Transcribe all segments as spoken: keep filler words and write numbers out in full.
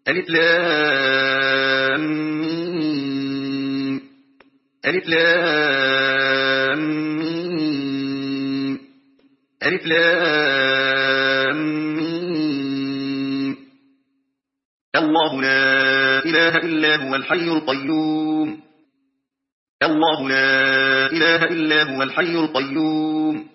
ألف لام ميم. ألف لام ميم. ألف لام ميم. الله لا إله إلا هو الحي القيوم. الله لا إله إلا هو الحي القيوم.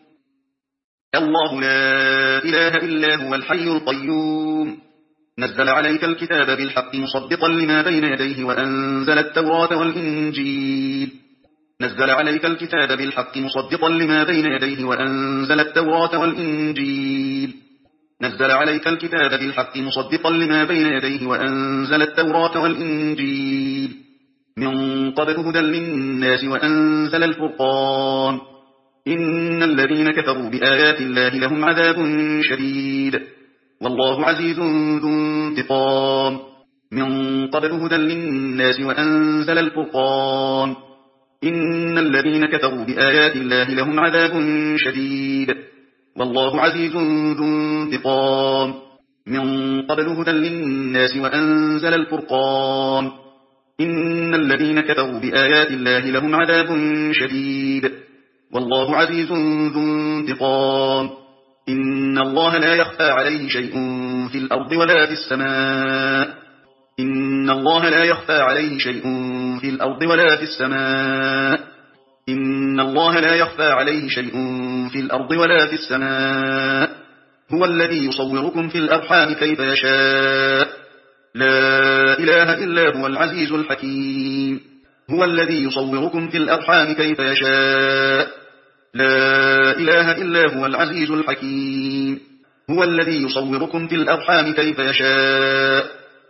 الله لا إله إلا هو الحي القيوم. نزل عليك الكتاب بالحق مصدقا لما بين يديه وأنزل التوراة والإنجيل. نزل عليك الكتاب بالحق مصدقا لما بين يديه وأنزل التوراة والإنجيل. نزل عليك الكتاب بالحق مصدقا لما بين يديه وأنزل التوراة والإنجيل من قبل هدى للناس وأنزل الفرقان. إن الذين كفروا بآيات الله لهم عذاب شديد والله عزيز ذو انتقام. من قبل هدى للناس وأنزل الفرقان. إن الذين كفروا بآيات الله لهم عذاب شديد والله عزيز ذو انتقام. من قبل هدى للناس وأنزل الفرقان. إن الذين كفروا بآيات الله لهم عذاب شديد والله عزيز ذو انتقام. إن الله لا يخفى عليه شيء في الأرض ولا في السماء. إن الله لا يخفى عليه شيء في الأرض ولا في السماء. إن الله لا يخفى عليه شيء في الأرض ولا في السماء. هو الذي يصوركم في الأرحام كيف يشاء. لا إله إلا هو العزيز الحكيم. هو الذي يصوركم في الأرحام كيف يشاء. لا إله إلا هو العزيز الحكيم. هو الذي يصوركم في الأرحام كيف يشاء.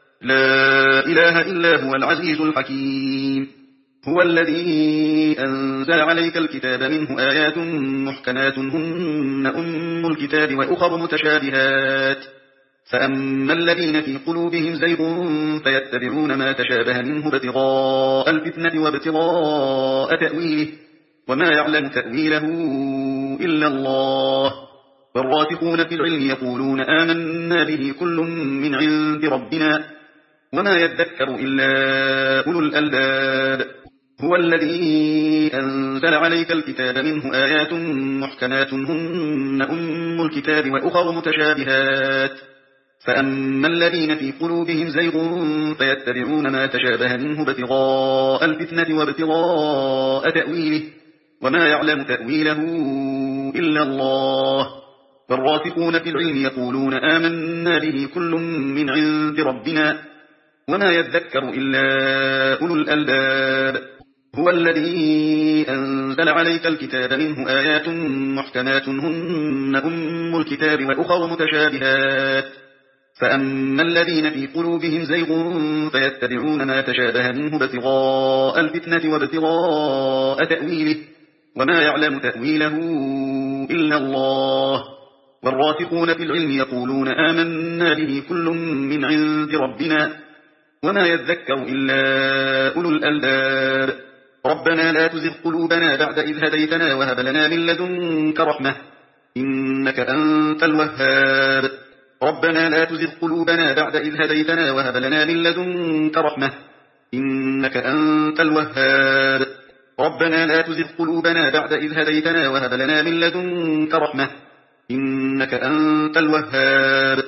لا إله إلا هو العزيز الحكيم. هو الذي أنزل عليك الكتاب منه آيات محكمات هن أم الكتاب وأخر متشابهات. فأما الذين في قلوبهم زيغ فيتبعون ما تشابه منه ابتغاء الفتنة وابتغاء تأويله وما يعلم تأويله إلا الله. والراسخون في العلم يقولون آمنا به كل من عند ربنا وما يذكر إلا أولو الألباب. هو الذي أنزل عليك الكتاب منه آيات محكمات هن أم الكتاب وأخر متشابهات. فأما الذين في قلوبهم زيغ فيتبعون ما تشابه منه ابتغاء الفتنة وابتغاء تأويله وما يعلم تأويله إلا الله. والراسخون في العلم يقولون آمنا به كل من عند ربنا وما يذكر إلا أولو الألباب. هو الذي أنزل عليك الكتاب منه آيات محكمات هن أم الكتاب وأخر متشابهات. فأما الذين في قلوبهم زيغ فيتبعون ما تشابه منه ابتغاء الفتنة وابتغاء تأويله وما يعلم تأويله إلا الله. والراسخون في العلم يقولون آمنا به كل من عند ربنا وما يذكر إلا أولو الألباب. ربنا لا تزغ قلوبنا بعد إذ هديتنا وهب لنا من لدنك رحمة إنك أنت الوهاب. ربنا لا تزغ قلوبنا بعد إذ هديتنا وهب لنا من لدنك رحمة إنك أنت الوهاب. ربنا لا تزغ قلوبنا بعد إذ هديتنا وهب لنا من لدنك رحمة إنك أنت الوهاب.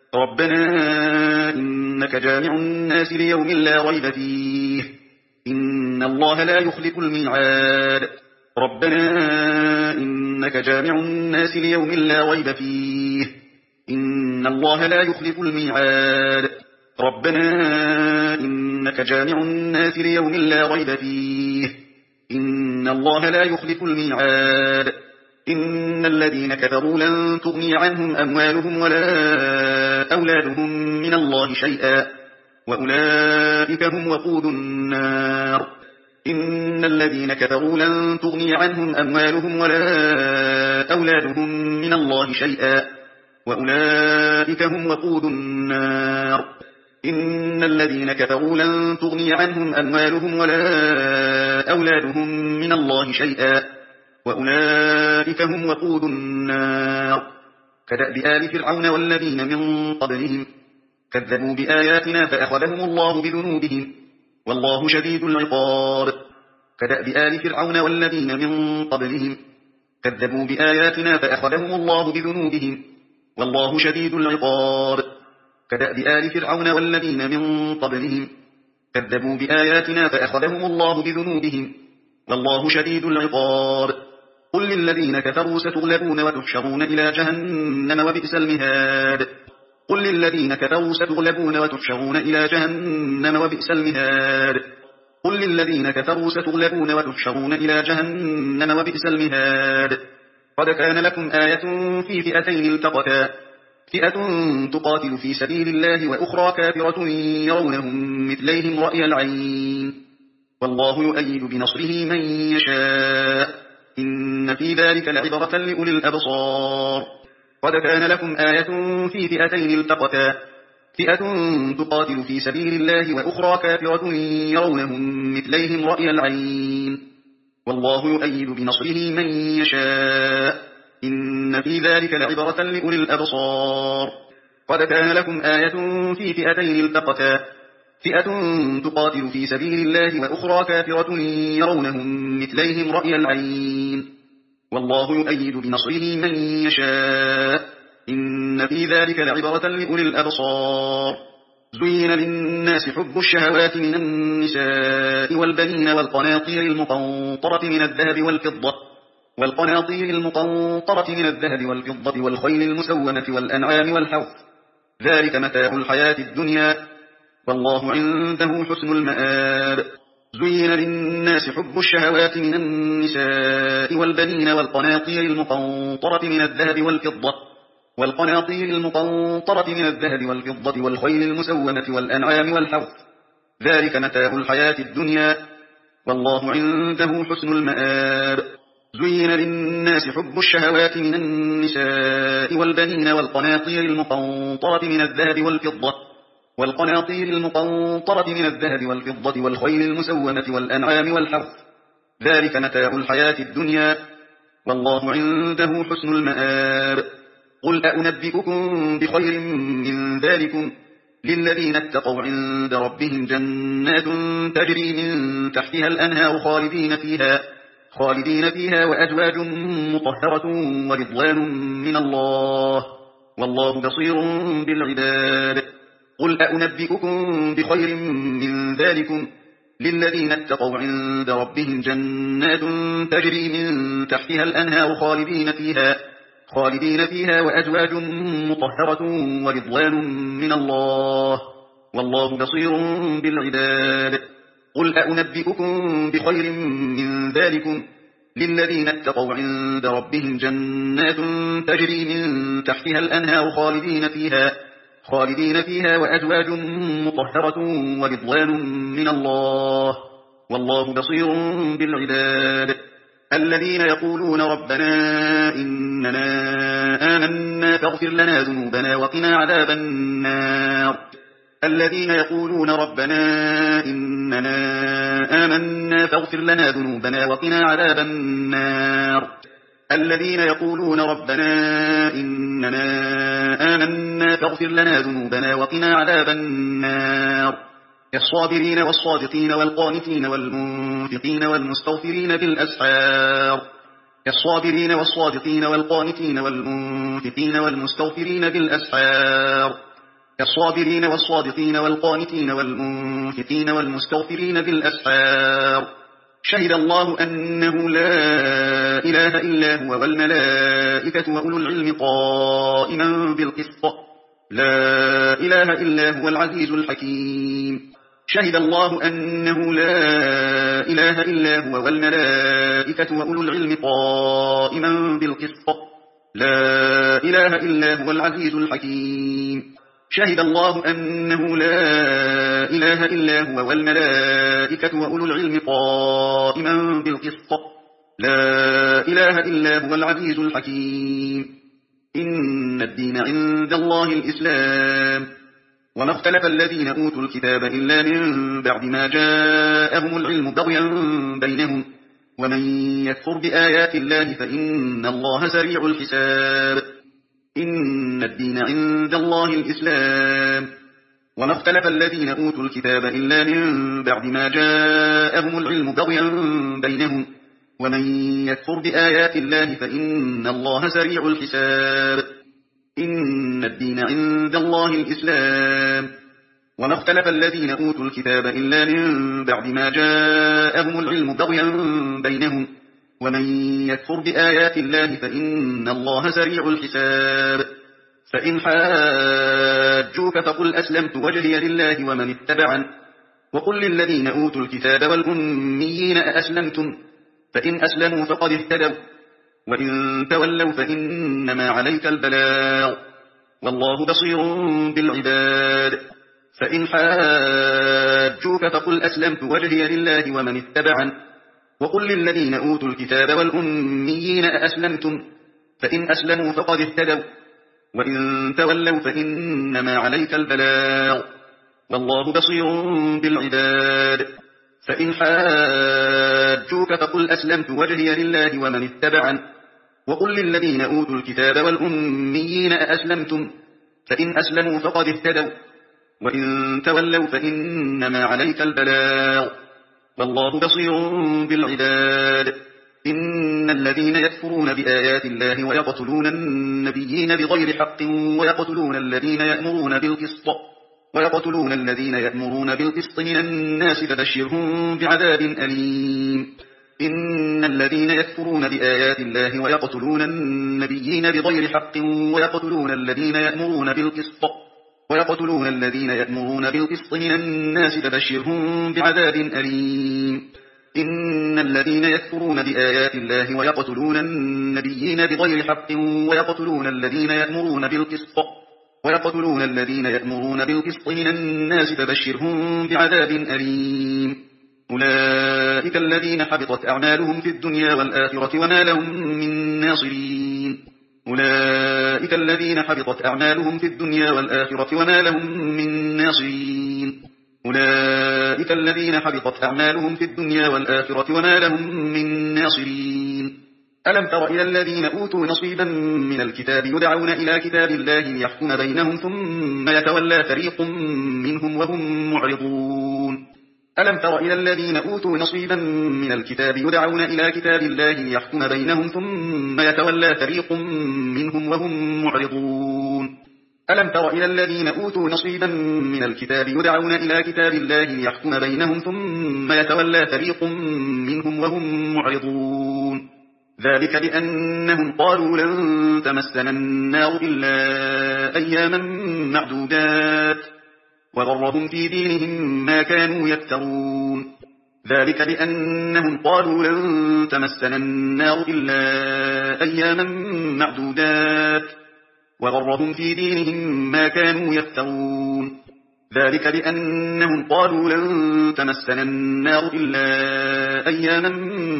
ربنا إنك جامع الناس ليوم لا ريب فيه إن الله لا يخلف الميعاد. ربنا إنك جامع الناس ليوم لا ريب فيه إن الله لا يخلف الميعاد. ربنا إنك جامع الناس ليوم لا ريب فيه إن الله لا يخلف الميعاد. إن الذين كفروا لن تغني عنهم أموالهم ولا أولادهم من الله شيئا وأولئك هم وقود النار. إن الذين كفروا لن تغني عنهم أموالهم ولا أولادهم من الله شيئا وأولئك هم وقود النار. إن الذين كفروا لن تغني عنهم أموالهم ولا أولادهم من الله شيئا وأولئك هم وقود النار. كدأب آل فرعون والذين من قبلهم كذبوا بآياتنا فأخذهم الله بذنوبهم والله شديد العقاب كدأب آل فرعون والذين من قبلهم كذبوا بآياتنا فأخذهم الله بذنوبهم والله شديد العقاب كدأب آل فرعون والذين من قبلهم كذبوا بآياتنا فأخذهم الله بذنوبهم والله شديد العقاب قل للذين كفروا ستغلبون وتحشرون إلى جهنم وبئس المهاد قل للذين كفروا ستغلبون وتحشرون إلى جهنم وبئس المهاد قل للذين كفروا ستغلبون وتحشرون إلى جهنم وبئس المهاد قد كان لكم آية في فئتين التقتا فئة تقاتل في سبيل الله وأخرى كافرة يرونهم مثليهم رأي العين والله يؤيد بنصره من يشاء إن في ذلك لعبرة لأولي الأبصار قد كان لكم آية في فئتين التقتا فئة تقاتل في سبيل الله وأخرى كافرة يرونهم مثليهم رأي العين والله يؤيد بنصره من يشاء إن في ذلك لعبرة لأولي الأبصار قد كان لكم آية في فئتين التقتا فئة تقاتل في سبيل الله وأخرى كافرة يرونهم مثليهم رأي العين والله يؤيد بنصره من يشاء إن في ذلك لعبرة لأولي الأبصار زين للناس حب الشهوات من النساء والبنين والقناطير المقنطرة من الذهب والفضة والقناطير المقنطرة من الذهب والفضة والخيل المسومة والأنعام والحرث ذلك متاع الحياة الدنيا والله عنده حسن المآب زين للناس حب الشهوات من النساء والبنين والقناطير المقنطرة من الذهب والفضة والقناطير المقنطرة من الذهب والفضة والخيل المسومة والأنعام والحرث ذلك متاع الحياة الدنيا والله عنده حسن المآب زين للناس حب الشهوات من النساء والبنين والقناطير المقنطرة من الذهب والفضة والقناطير المقنطرة من الذهب والفضة والخيل المسومة والأنعام والحرث ذلك متاع الحياة الدنيا والله عنده حسن المآب قل أنبئكم بخير من ذلكم للذين اتقوا عند ربهم جنات تجري من تحتها الأنهار خالدين فيها خالدين فيها وأزواج مطهرة ورضوان من الله والله بصير بالعباد قل أنبئكم بخير من ذلكم للذين اتقوا عند ربهم جنات تجري من تحتها الأنهار خالدين فيها خالدين فيها وأزواج مطهرة ورضوان من الله والله بصير بالعباد قل أنبئكم بخير من ذلكم للذين اتقوا عند ربهم جنات تجري من تحتها الأنهار خالدين فيها خالدين فيها وأزواج مطهرة ورضوان من الله والله بصير بالعباد الذين يقولون ربنا إننا آمنا فاغفر لنا ذنوبنا وقنا عذاب النار الذين يقولون ربنا إننا آمنا فاغفر لنا ذنوبنا وقنا عذاب النار الذين يقولون ربنا إننا آمنا فاغفر لنا ذنوبنا وقنا عذاب النار الصابرين والصادقين والقانتين والمنفقين والمستغفرين بالأسحار الصابرين والصادقين والقانتين والمنفقين والمستغفرين بالأسحار الصابرين والصادقين والقانتين والمنفقين والمستغفرين بالأسحار شهد الله أنه لا إله إلا هو والملائكة وأولو العلم قائما بالقسط لا إله إلا هو العزيز الحكيم شهد الله أنه لا إله إلا هو والملائكة وأولو العلم قائما بالقسط لا إله إلا هو العزيز الحكيم شهد الله أنه لا إله إلا هو والملائكة وأولو العلم قائما بالقسط لا إله إلا هو العزيز الحكيم إن الدين عند الله الإسلام وما اختلف الذين أوتوا الكتاب إلا من بعد ما جاءهم العلم بغيا بينهم ومن يكفر بآيات الله فإن الله سريع الحساب إن الدين عند الله الإسلام وما اختلف الذين أوتوا الكتاب إلا من بعد ما جاءهم العلم بغيا بينهم ومن يكفر بآيات الله فإن الله سريع الحساب إن الدين عند الله الإسلام وما اختلف الذين أوتوا الكتاب إلا من بعد ما جاءهم العلم بغيا بينهم ومن يكفر بآيات الله فإن الله سريع الحساب فإن حاجوك فقل أسلمت وجهي لله ومن اتبعن وقل للذين أوتوا الكتاب والأميين أأسلمتم فإن أسلموا فقد اهتدوا وإن تولوا فإنما عليك البلاغ والله بصير بالعباد فإن حاجوك فقل أسلمت وجهي لله ومن اتبعن وقل للذين أوتوا الكتاب والأميين أأسلمتم فإن أسلموا فقد اهتدوا وإن تولوا فإنما عليك البلاغ والله بصير بالعباد فإن حاجوك فقل أسلمت وجهي لله ومن اتبعن وقل للذين أوتوا الكتاب والأميين أأسلمتم فإن أسلموا فقد اهتدوا وإن تولوا فإنما عليك البلاغ والله بصير بالعباد إن الذين يكفرون بآيات الله ويقتلون النبيين بغير حق ويقتلون الذين يأمرون بالقسط ويقتلون الذين يأمرون بالقسط من الناس فبشرهم بعذاب أليم إن الذين يكفرون بآيات الله ويقتلون النبيين بغير حق ويقتلون الذين يأمرون بالقسط ويقتلون الذين يأمرون بالقسط من الناس فبشرهم بعذاب أليم إن الذين يكفرون بآيات الله ويقتلون النبيين بغير حق ويقتلون الذين يأمرون بالقسط ويقتلون الذين يأمرون بالقسط من الناس فبشرهم بعذاب أليم أولئك الذين حبطت أعمالهم في الدنيا والآخرة وما لهم من ناصرين أولئك الذين حبطت أعمالهم في الدنيا والآخرة وما لهم من ناصرين أولئك الذين حبطت أعمالهم في الدنيا والآخرة وما لهم من ناصرين ألم تر إلى الذين أوتوا نصيبا من الكتاب يدعون إلى كتاب الله ليحكم بينهم ثم يتولى فريق منهم وهم معرضون ألم تر إلى الذين أوتوا نصيبا من الكتاب يدعون إلى كتاب الله ليحكم بينهم ثم يتولى فريق منهم وهم معرضون ألم تر إلى الذين أوتوا نصيبا من الكتاب يدعون إلى كتاب الله ليحكم بينهم ثم يتولى فريق منهم وهم معرضون ذلك بأنهم قالوا لن تمسنا النار إلا أياما معدودات وغرهم في دينهم ما كانوا يفترون ذلك بأنهم قالوا لن تمسنا النار إلا أياما معدودات وغرهم في دينهم ما كانوا يفترون ذلك بأنهم قالوا لن تمسنا النار إلا أياما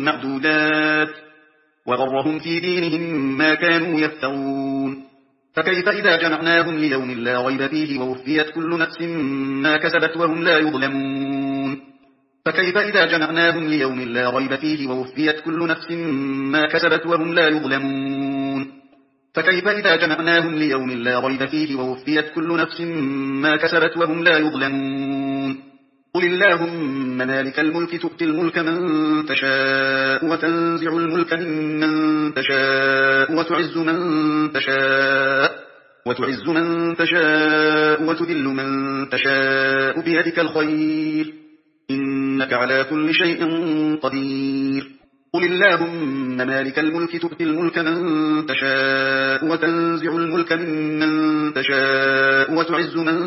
معدودات وغرهم في دينهم ما كانوا يفترون فكيف إذا جمعناهم ليوم لا ريب فيه ووفيت كل نفس ما كسبت وهم لا يظلمون فكيف إذا جمعناهم ليوم لا ريب فيه ووفيت كل نفس ما كسبت وهم لا يظلمون فكيف إذا جمعناهم ليوم لا ريب فيه ووفيت كل نفس ما كسبت وهم لا يظلمون قل اللهم مالك الملك تؤتي الملك من تشاء وتنزع الملك ممن تشاء وتعز من تشاء وتعز من تشاء وتذل من تشاء بيدك الخير إنك على كل شيء قدير قل اللهم مالك الملك تؤتي الملك من تشاء وتنزع الملك ممن تشاء وتعز من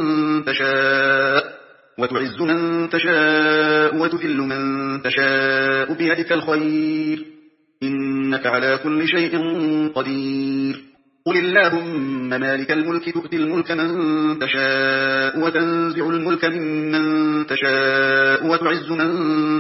تشاء وتعز من تشاء وتذل من تشاء بيدك الخير إنك على كل شيء قدير قل اللهم مالك الملك تؤتي الملك من تشاء وتنزع الملك ممن تشاء وتعز من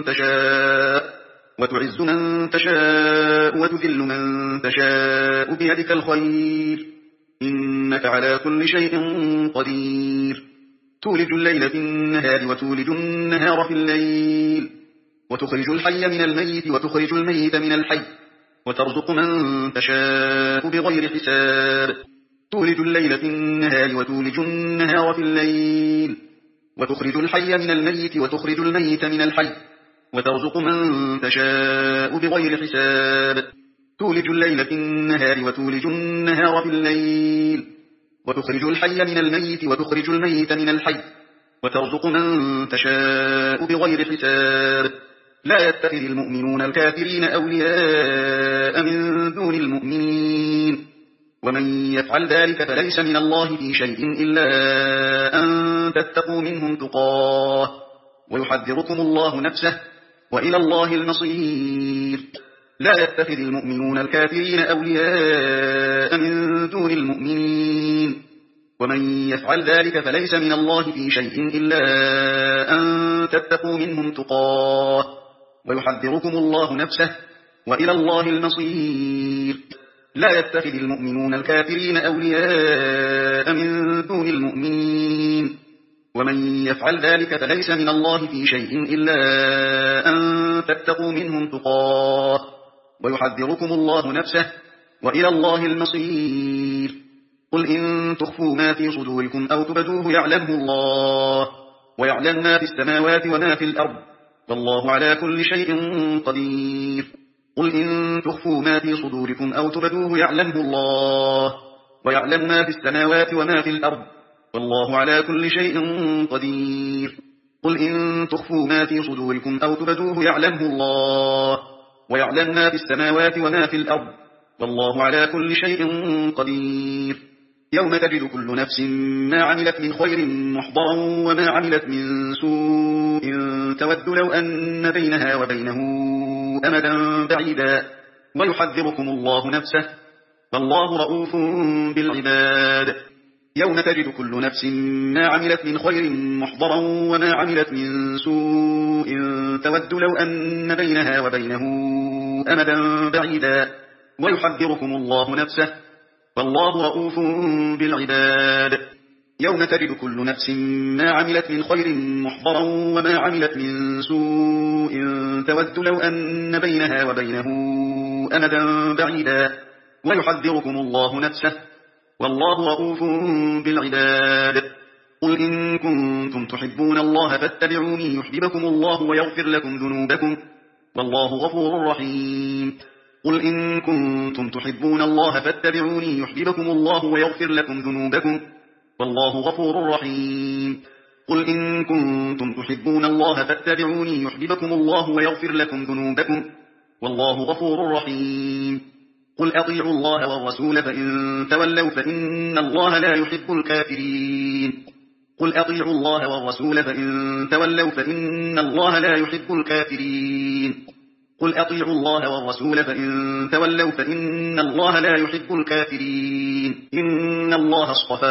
تشاء وتعز من تشاء وتذل من تشاء بيدك الخير إنك على كل شيء قدير تولج الليل في النهار وتولج النهار في الليل وتخرج الحي من الميت وتخرج الميت من الحي وترزق من تشاء بغير حساب تولج الليل في النهار وتولج النهار في الليل وتخرج الحي من الميت وتخرج الميت من الحي وترزق من تشاء بغير حساب تولج الليل في النهار وتولج النهار في الليل وتخرج الحي من الميت وتخرج الميت من الحي وترزق من تشاء بغير حساب لا يتخذ المؤمنون الكافرين أولياء من دون المؤمنين ومن يفعل ذلك فليس من الله في شيء إلا أن تتقوا منهم تقاه ويحذركم الله نفسه وإلى الله المصير لا يتخذ المؤمنون الكافرين أولياء من دون المؤمنين ومن يفعل ذلك فليس من الله في شيء إلا أن تتقوا منهم تقاه ويحذركم الله نفسه وإلى الله المصير لا يتخذ المؤمنون الكافرين أولياء من دون المؤمنين ومن يفعل ذلك فليس من الله في شيء إلا أن تتقوا منهم تقاه ويحذركم الله نفسه وإلى الله المصير قل إن تخفوا ما في صدوركم أو تبدوه يعلمه الله ويعلم ما في السماوات وما في الأرض والله على كل شيء قدير قل إن تخفوا ما في صدوركم أو تبدوه يعلمه الله ويعلم ما في السماوات وما في الأرض والله على كل شيء قدير قل إن تخفوا ما في صدوركم أو تبدوه يعلمه الله ويعلم ما في السماوات وما في الأرض والله على كل شيء قدير يوم تجد كل نفس ما عملت من خير محضرا وما عملت من سوء تود لو أن بينها وبينه أمدا بعيدا ويحذركم الله نفسه فالله رؤوف بالعباد يوم تجد كل نفس ما عملت من خير محضرا وما عملت من سوء تود لو أن بينها وبينه أمدا بعيدا ويحذركم الله نفسه فالله رؤوف بالعباد يوم تجد كل نفس ما عملت من خير محضرا وما عملت من سوء تود لو أن بينها وبينه أمدا بعيدا ويحذركم الله نفسه والله رؤوف بالعباد قل إن كنتم تحبون الله فاتبعوني يحببكم الله ويغفر لكم ذنوبكم والله غفور رحيم قل إن كنتم تحبون الله فاتبعوني يحببكم الله ويغفر لكم ذنوبكم والله غفور رحيم قل إن كنتم تحبون الله فاتبعوني يحببكم الله ويغفر لكم ذنوبكم والله غفور رحيم قل أطيعوا الله والرسول فإن تولوا فإن الله لا يحب الكافرين قل أطيعوا الله والرسول فإن تولوا فإن الله لا يحب الكافرين قل أطيعوا الله والرسول فإن تولوا فإن الله لا يحب الكافرين إن الله اصطفى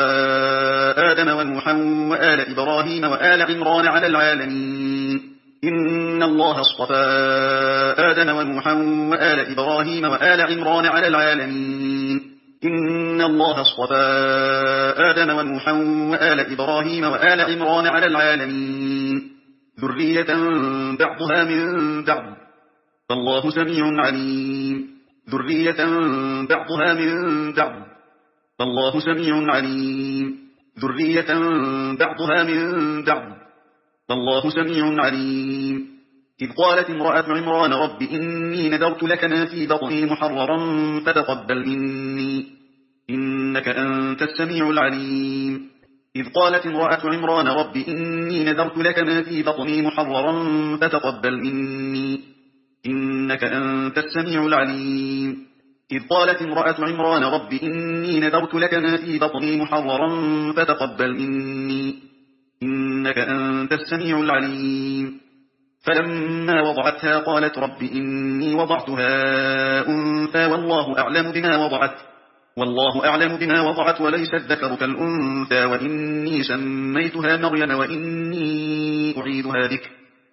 آدم ونوحا وآل إبراهيم وآل عمران على العالمين إن الله اصطفى آدم ونوحا وآل إبراهيم وآل عمران على العالمين إن الله اصطفى آدم ونوحا وآل إبراهيم وآل عمران على العالمين ذرية بعضها من بعض فالله سميع عليم ذرية بعضها من بعض فالله سميع عليم ذرية بعضها من بعض فالله سميع عليم إذ قالت امرأة عمران رب إني نذرت لك ما في بطني محررا فتقبل مني إنك أنت السميع العليم إذ قالت امرأة عمران رب إني نذرت لك ما في بطني محررا فتقبل مني إنك أنت السميع العليم إذ قالت امرأة عمران رب إني نذرت لك ما في بطني محررا فتقبل مني إنك أنت السميع العليم فلما وضعتها قالت رب إني وضعتها أنثى والله أعلم بما وضعت والله أعلم بما وضعت وليس الذكر كالأنثى وإني سميتها مريم وإني أعيدها بك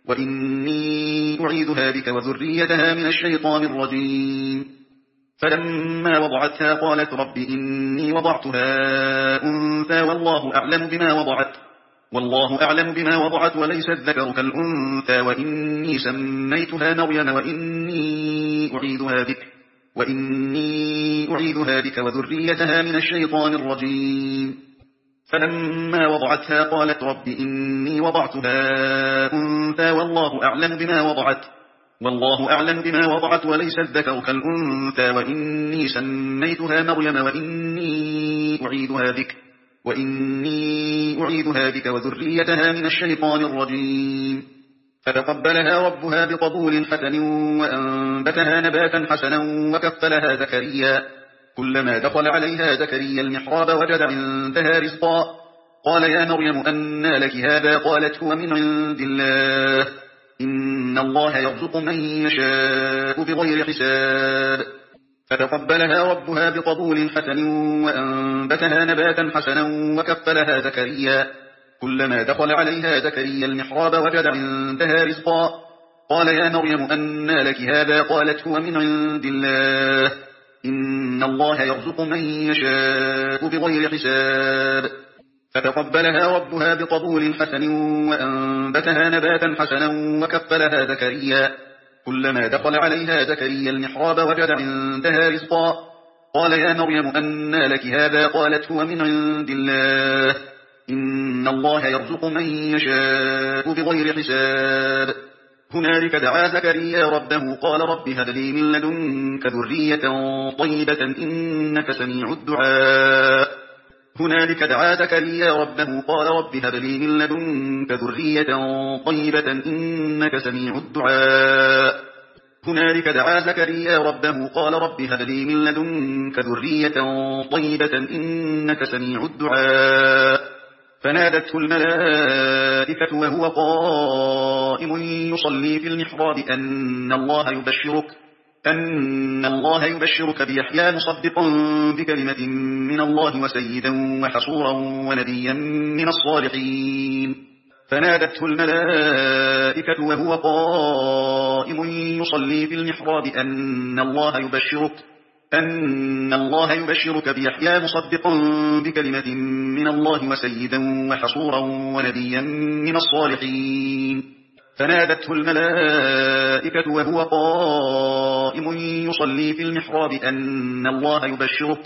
وإني أعيدها بك وذريتها من الشيطان الرجيم فلما وضعتها قالت رب إني وضعتها أنثى والله أعلم بما وضعت والله أعلم بما وضعت وليس الذكر كالأنثى وإني سميتها مريم وإني أعيدها بك وإني أعيدها بك وذريتها من الشيطان الرجيم فلما وضعتها قالت رب إني وضعتها أنثى والله أعلم بما وضعت والله أعلم بما وضعت وليس الذكر كالأنثى وإني سميتها مريم وإني أعيدها بك وإني أعيدها بك وذريتها من الشيطان الرجيم فتقبلها ربها بقبول حسن وأنبتها نباتا حسنا وكفلها زكريا كلما دخل عليها زكريا المحراب وجد عندها رزقا قال يا مريم أنى لك هذا قالت هو من عند الله إن الله يرزق من يشاء بغير حساب فتقبلها ربها بقبول حسن وأنبتها نباتا حسنا وكفلها زكريا كلما دخل عليها زكريا المحراب وجد عندها رزقا قال يا مريم أنى لك هذا قالت هو من عند الله إن الله يرزق من يشاء بغير حساب فتقبلها ربها بقبول حسن وأنبتها نباتا حسنا وكفلها زكريا كلما دخل عليها زكريا المحراب وجد عندها رزقا قال يا مريم أنى لك هذا قالت هو من عند الله إن الله يرزق من يشاء بغير حساب هنالك دعا زكريا ربه قال رب هب لي من لدنك ذرية طيبة إنك سميع الدعاء هنالك دعا زكريا ربه قال رب هب لي من لدنك ذرية طيبة إنك سميع الدعاء هنالك دعا زكريا ربه قال رب هب لي من لدنك ذرية طيبة إنك سميع الدعاء فنادته الملائكة وهو قائم يصلي في المحراب أن الله يبشرك أن الله يبشرك بيحيى مصدقا بكلمة من الله وسيدا وحصورا ونبيا من الصالحين فنادته الملائكة وهو قائم يصلي في المحراب أن الله يبشرك أن الله يبشرك بيحيى مصدقا بكلمة من الله وسيدا وحصورا ونبيا من الصالحين فنادته الملائكة وهو قائم يصلي في المحراب أن الله يبشرك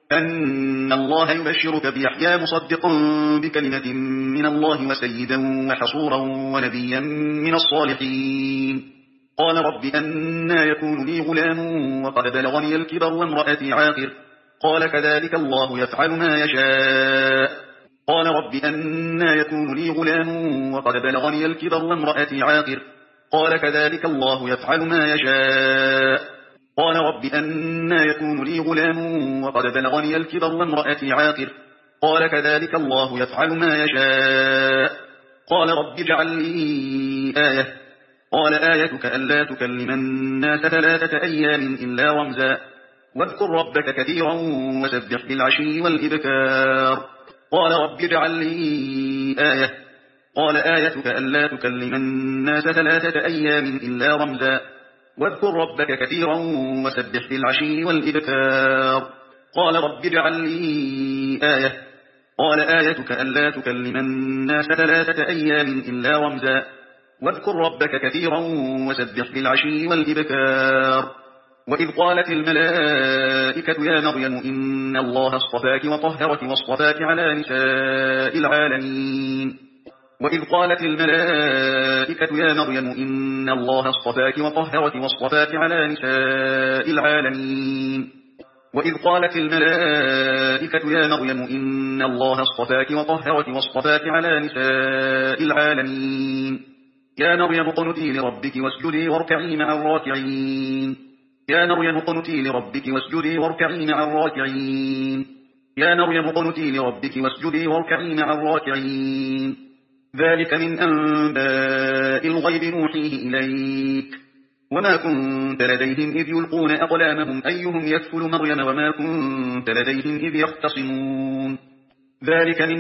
أن الله يبشرك بيحيى مصدقا بكلمة من الله وسيدا وحصورا ونبيا من الصالحين قال رب أنى يكون لي غلام وقد بلغني الكبر وامرأتي عاقر قال كذلك الله يفعل ما يشاء قال رب أنى يكون لي غلام وقد بلغني الكبر وامرأتي عاقر قال كذلك الله يفعل ما يشاء قال رب أنى يكون لي غلام وقد بلغني الكبر وامرأتي عاقر قال كذلك الله يفعل ما يشاء قال رب اجعل لي آية قال آيتك ألا تكلم الناس ثلاثة أيام إلا رمزا واذكر ربك كثيرا وسبح بالعشي والإبكار قال رب اجعل لي آية قال آيتك ألا تكلم الناس ثلاثة أيام إلا رمزا واذكر ربك كثيرا وسبح بالعشي والإبكار قال رب اجعل لي آية قال آيتك ألا تكلم الناس ثلاثة أيام إلا رمزا واذكر ربك كثيرا وسبح بالعشي والإبكار وإذ قالت الملائكة يا مريم إن الله اصطفاك وطهرك واصطفاك على نساء العالمين وإذ قالت الملائكة يا مريم إن الله اصطفاك وطهرك واصطفاك على نساء العالمين وإذ قالت الملائكة يا مريم إن الله اصطفاك وطهرك واصطفاك على نساء العالمين يا مريم اقنتي لربك واسجدي واركعي مع الراكعين يا مريم اقنتي لربك واسجدي واركعي مع الراكعين يا مريم اقنتي لربك واسجدي واركعي مع الراكعين ذلك من أنباء الغيب نوحيه إليك وما كنت لديهم إذ يلقون أقلامهم أيهم يكفل مريم وما كنت لديهم إذ يختصمون ذلك من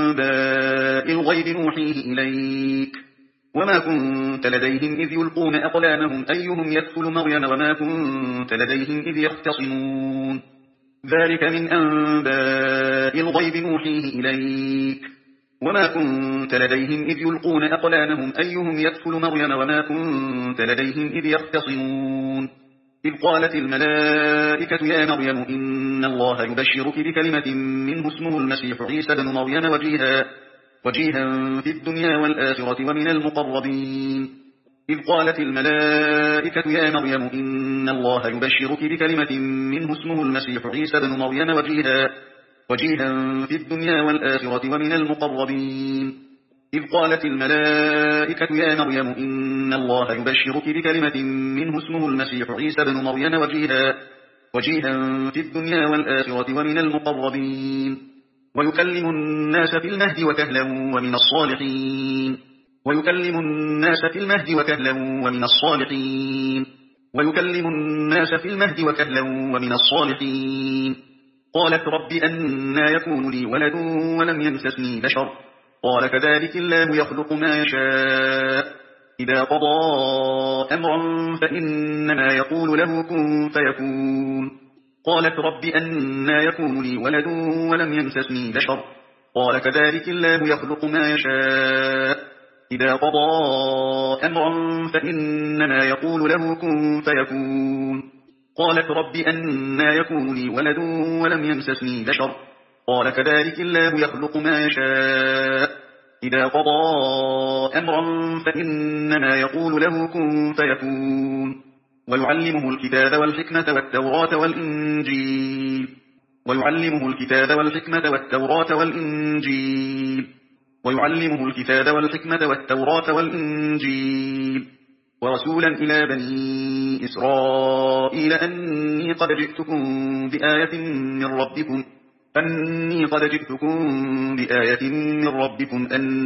أنباء الغيب نوحيه إليك وما كنت لديهم إذ يلقون أقلامهم أيهم يكفل مريم وما كنت لديهم إذ يختصمون ذلك من أنباء الغيب نوحيه إليك وما كنت لديهم إذ يلقون أقلامهم أيهم يكفل مريم وما كنت لديهم إذ يختصمون إذ قالت الملائكة يا مريم إن الله يبشرك بكلمة منه اسمه المسيح عيسى بن مريم وجيها, وجيها في الدنيا والآخرة ومن المقربين إذ قالت الملائكة يا مريم إن الله يبشرك بكلمة منه اسمه المسيح عيسى بن مريم وجيها, وجيها في الدنيا والآخرة ومن المقربين إذ قالت الملائكة يا مريم إن الله يبشرك بكلمة منه اسمه المسيح عيسى بن مريم وجيها, وجيها في الدنيا والآخرة ومن المقربين ويكلم الناس في المهد وكهلا ومن الصالحين ويكلم الناس في المهد وكهلا ومن الصالحين ويكلم الناس في المهد وكهلا ومن الصالحين قالت رب أنى يكون لي ولد ولم يمسسني بشر قال كذلك الله يخلق ما يشاء إذا قضى أمرا فإنما يقول له كن فيكون قالت رب أنى يكون لي ولد ولم يمسسني بشر قال كذلك الله يخلق ما يشاء إذا قضى أمرا فإنما يقول له كن فيكون قالت رب أنى يكون لي ولد ولم يمسسني بشر قال كذلك الله يخلق ما يشاء إذا قضى أمرا فإنما يقول له كن فيكون ويعلمه الكتاب والحكمة والتوراة والإنجيل ويعلمه الكتاب والحكمة والتوراة والإنجيل ويعلمه الكتاب والحكمة والتوراة والإنجيل ورسولا إلى بني إسرائيل أني قد جئتكم بآية من ربكم أني قد جئتكم بآية من ربكم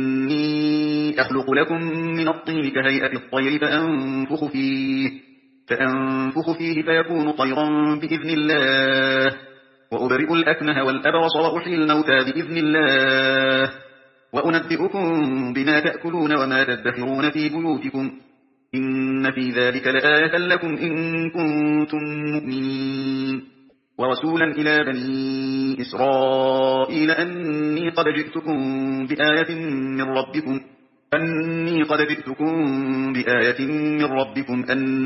أني أخلق لكم من الطين كهيئة الطير فأنفخ فيه فأنفخ فيه فيكون طيرا بإذن الله وأبرئ الأكمه والأبرص وأحيي الموتى بإذن الله وأنبئكم بما تأكلون وما تدخرون في بيوتكم إن في ذلك لآية لكم إن كنتم مؤمنين ورسولا إلى بني إسرائيل أني قد جئتكم بآية من ربكم أني قد جئتكم بآية من ربكم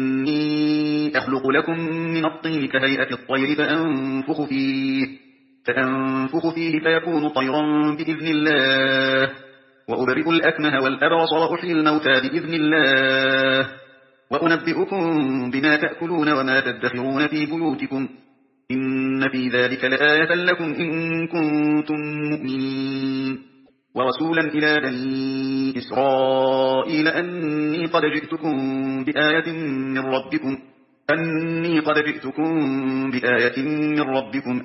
أني أخلق لكم من الطين كهيئة الطير فأنفخ فيه فأنفخ فيه فيكون طيرا بإذن الله وأبرئ الأكمه والأبرص وأحيي الموتى بإذن الله وأنبئكم بما تأكلون وما تدخرون في بيوتكم إن في ذلك لآية لكم إن كنتم مؤمنين ورسولا إلى بني إسرائيل أني قد جئتكم بآية من ربكم أني قد جئتكم بآية من ربكم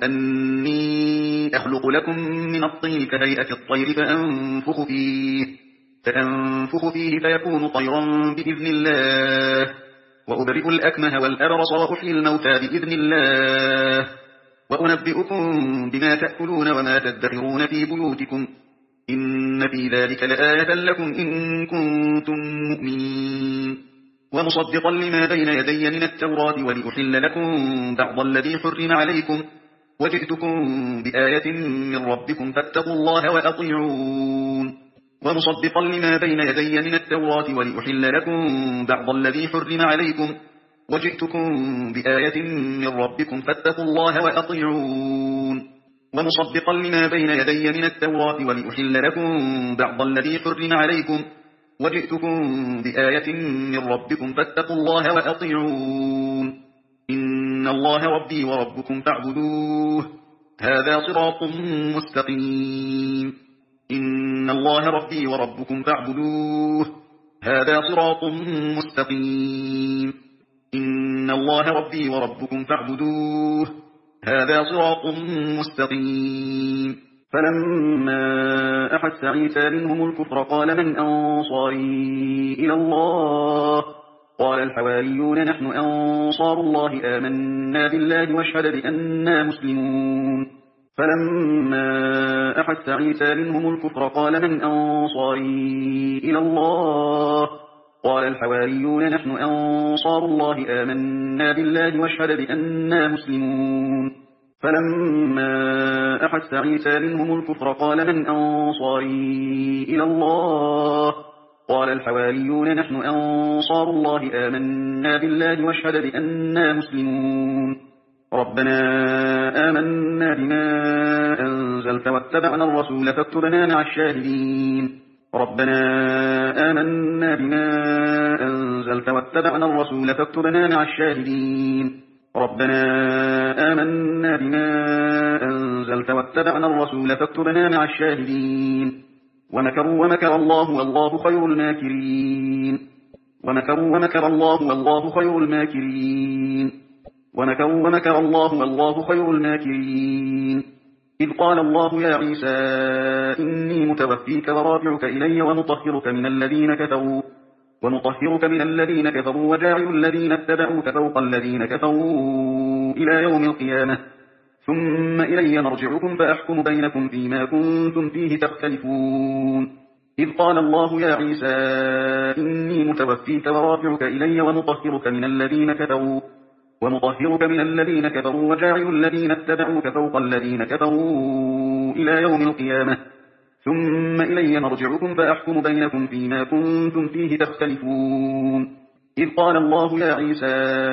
أني أخلق لكم من الطين كهيئة الطير فأنفخ فيه فأنفخ فيه فيكون طيرا بإذن الله وأبرئ الأكمه والأبرص وأحيي الموتى بإذن الله وأنبئكم بما تأكلون وما تدخرون في بيوتكم إن في ذلك لآية لكم إن كنتم مؤمنين ومصدقا لما بين يدي من التوراة ولأحل لكم بعض الذي حرم عليكم وجئتكم بآية من ربكم فاتقوا الله وأطيعون ومصدقا لما بين يدي من التوراة ولأحل لكم بعض الذي حرم عليكم وجئتكم بآية من ربكم فاتقوا الله وأطيعون ومصدقا لما بين يدي من التوراة ولأحل لكم بعض الذي حرم عليكم وجئتكم بآية من ربكم فاتقوا الله وأطيعون إن الله ربي وربكم فاعبدوه هذا صراط مستقيم إن الله ربي وربكم فاعبدوه هذا صراط مستقيم إن الله ربي وربكم فاعبدوه هذا صراط مستقيم فلما أحس عيسى منهم الكفر قال من أنصاري إلى الله قال الحواريون نحن أنصار الله آمنا بالله واشهد بأننا مسلمون فلما أحس عيسى منهم الكفر قال من أنصاري إلى الله قال الحواريون نحن أنصار الله آمنا بالله واشهد بأننا مسلمون فلما أحس عيسى منهم الكفر قال من أنصاري إلى الله قال الحواريون نحن أنصار الله آمنا بالله واشهد بأننا مسلمون ربنا آمنا بما أنزلت واتبعنا الرسول فاكتبنا مع الشاهدين ربنا آمنا بما أنزلت واتبعنا الرسول فاكتبنا مع الشاهدين ربنا آمنا بما أنزلت واتبعنا الرسول فاكتبنا مع الشاهدين ومكروا ومكر الله والله خير الماكرين ومكروا ومكر الله والله خير الماكرين ومكروا ومكر الله والله خير الماكرين إذ قال الله يا عيسى إني متوفيك ورافعك إلي ومطهرك من الذين كفروا ومطهرك من الذين كفروا وجاعل الذين اتبعوك فوق الذين كفروا إلى يوم القيامة ثم إلي مرجعكم فأحكم بينكم فيما كنتم فيه تختلفون إذ قال الله يا عيسى إني متوفيك ورافعك إلي ومطهرك من الذين كفروا ومطهرك من الذين كفروا وجاعل الذين اتبعوك فوق الذين كفروا إلى يوم القيامة ثم إلي مرجعكم فأحكم بينكم فيما كنتم فيه تختلفون إذ قال الله يا عيسى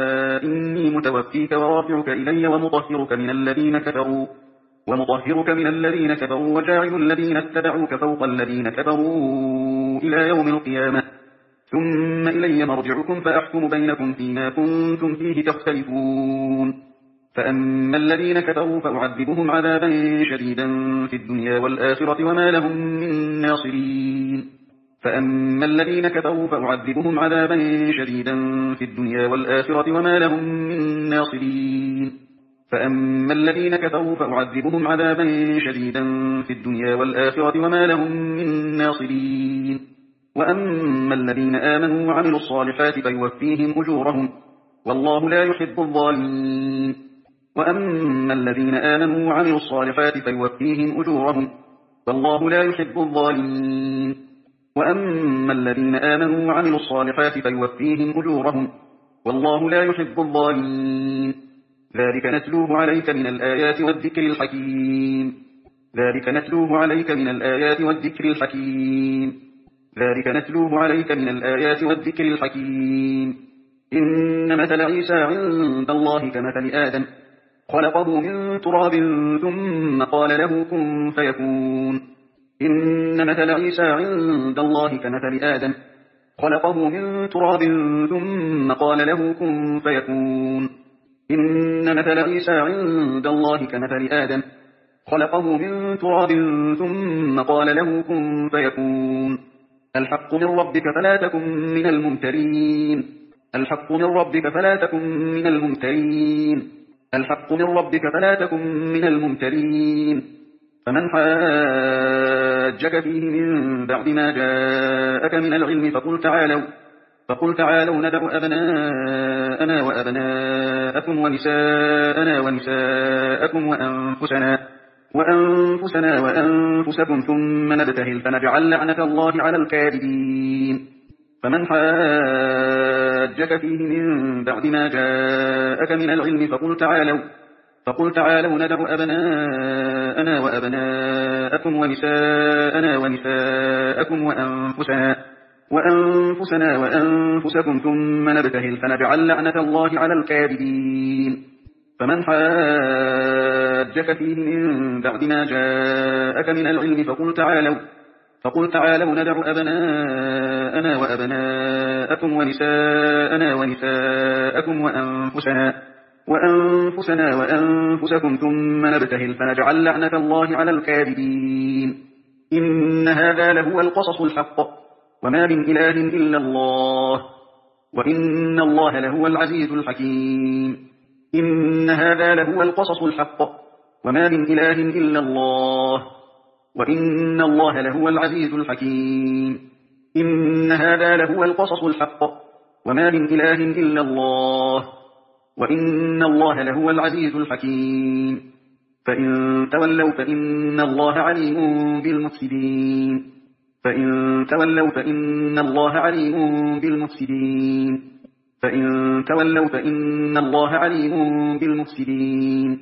إني متوفيك ورافعك إلي ومطهرك من الذين كفروا ومطهرك من الذين كفروا وجاعل الذين اتبعوك فوق الذين كفروا إلى يوم القيامة ثم إلي مرجعكم فأحكم بينكم فيما كنتم فيه تختلفون فأما الذين كفروا فأعذبهم عذابا شديدا في الدنيا والآخرة وما لهم من ناصرين فأما الذين كفروا فأعذبهم عذابا شديدا في الدنيا والآخرة وما لهم من ناصرين فأما الذين كفروا فأعذبهم عذابا شديدا في الدنيا والآخرة وما لهم من ناصرين وأما الذين آمنوا وعملوا الصالحات فيوفيهم أجورهم والله لا يحب الظالمين وأما الذين آمنوا وعملوا الصالحات فيوفيهم أجورهم والله لا يحب الظالمين وأما الذين آمنوا وعملوا الصالحات فيوفيهم أجورهم والله لا يحب الظالمين ذلك نتلوه عليك من الآيات والذكر الحكيم ذلك نتلوه عليك من الآيات والذكر الحكيم ذلك نتلوه عليك من الآيات والذكر الحكيم إن مثل عيسى عند الله كمثل آدم خلقه من تراب ثم قال له كن فيكون إن مثل عيسى عند الله كمثل آدم خلقه من تراب ثم قال له كن فيكون إن مثل عيسى عند الله كمثل آدم خلقه من تراب ثم قال له كن فيكون الحق من ربك فلا تكن من الممترين الحق من ربك فلا تكن من الممترين الحق من ربك فلا تكن من الممترين فمن حاجك فيه من بعد ما جاءك من العلم فقل تعالوا فقل تعالوا ندع أبناءنا وأبناءكم ونساءنا ونساءكم وأنفسنا وأنفسنا وأنفسكم ثم نبتهل فنجعل لعنة الله على الكاذبين فمن حاجك فيه من بعد ما جاءك من العلم فقل تعالوا فقل تعالوا ندع أبناءنا وأبناءكم ونساءنا ونساءكم وأنفسنا وأنفسنا وأنفسكم ثم نبتهل فنجعل لعنة الله على الكاذبين فمن حاجك فيه من بعد ما جاءك من العلم فقل تعالوا فقل تعالوا ندع أبناءنا وأبناءكم ونساءنا ونساءكم وأنفسنا وأنفسنا وأنفسكم ثم نبتهل فنجعل لعنة الله على الكاذبين إن هذا لهو القصص الحق وما من إله إلا الله وإن الله لهو العزيز الحكيم إن هذا لهو القصص الحق وما من إله إلا الله وإن الله لهو العزيز الحكيم إن هذا لهو القصص الحق وما من إله إلا الله وإن الله لهو العزيز الحكيم فإن تولوا فإن الله عليم بالمفسدين فإن تولوا فإن الله عليم بالمفسدين فإن تولوا فإن الله عليم بالمفسدين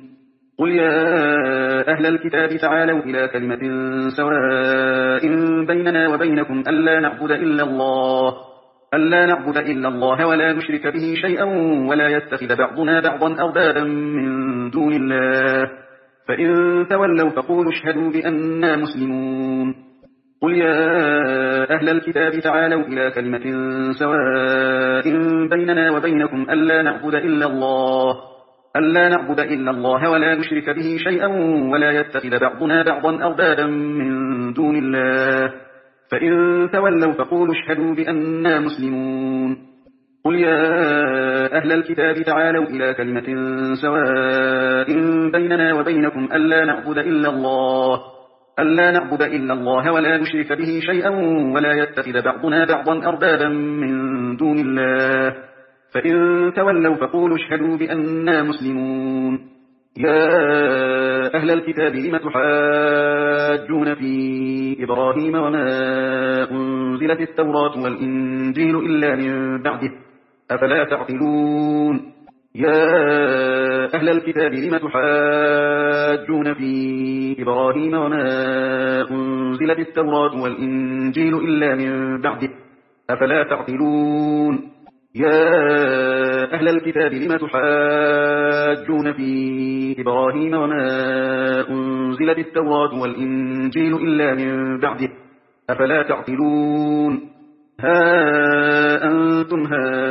قل يا أهل الكتاب تعالوا إلى كلمة سواء بيننا وبينكم ألا نعبد إلا الله ألا نعبد إلا الله ولا نشرك به شيئا ولا يتخذ بعضنا بعضا أربابا من دون الله فإن تولوا فقولوا اشهدوا بأننا مسلمون قل يا أهل الكتاب تعالوا إلى كلمة سواء بيننا وبينكم ألا نعبد إلا الله ألا نعبد إلا الله ولا نشرك به شيئا ولا يتخذ بعضنا بعضا أربابا من دون الله فإن تولوا فقولوا اشهدوا بأننا مسلمون قل يا أهل الكتاب تعالوا إلى كلمة سواء بيننا وبينكم ألا نعبد إلا الله ألا نعبد إلا الله ولا نشرك به شيئا ولا يتخذ بعضنا بعضا أربابا من دون الله فإن تولوا فقولوا اشهدوا بأننا مسلمون يا أهل الكتاب لم تحاجون في إبراهيم وما أنزلت التوراة والإنجيل إلا من بعده أفلا تعقلون يا أهل الكتاب لم تحاجون في إبراهيم وما أنزلت التوراة والإنجيل إلا من بعده أفلا تعقلون يا أهل الكتاب لم تحاجون في إبراهيم وما أنزلت التوراة والإنجيل إلا من بعده أفلا تعقلون ها أنتم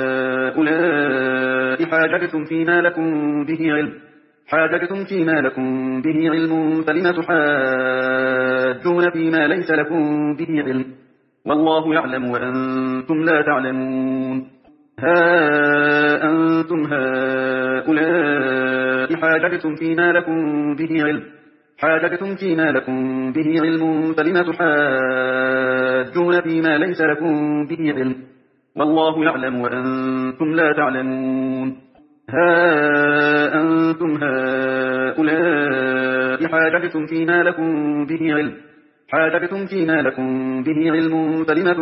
هؤلاء حاججتم فيما لكم به علم حاججتم فيما لكم به علم فلم تحاجون فيما ليس لكم به علم والله يعلم وأنتم لا تعلمون ها أنتم هؤلاء حاججتم فيما لكم به علم حاججتم فيما لكم به علم فلم تحاجون فيما ليس لكم به علم والله يعلم وأنتم لا تعلمون ها أنتم هؤلاء حاججتم فيما لكم به علم حاججتم فيما لكم به علم فلم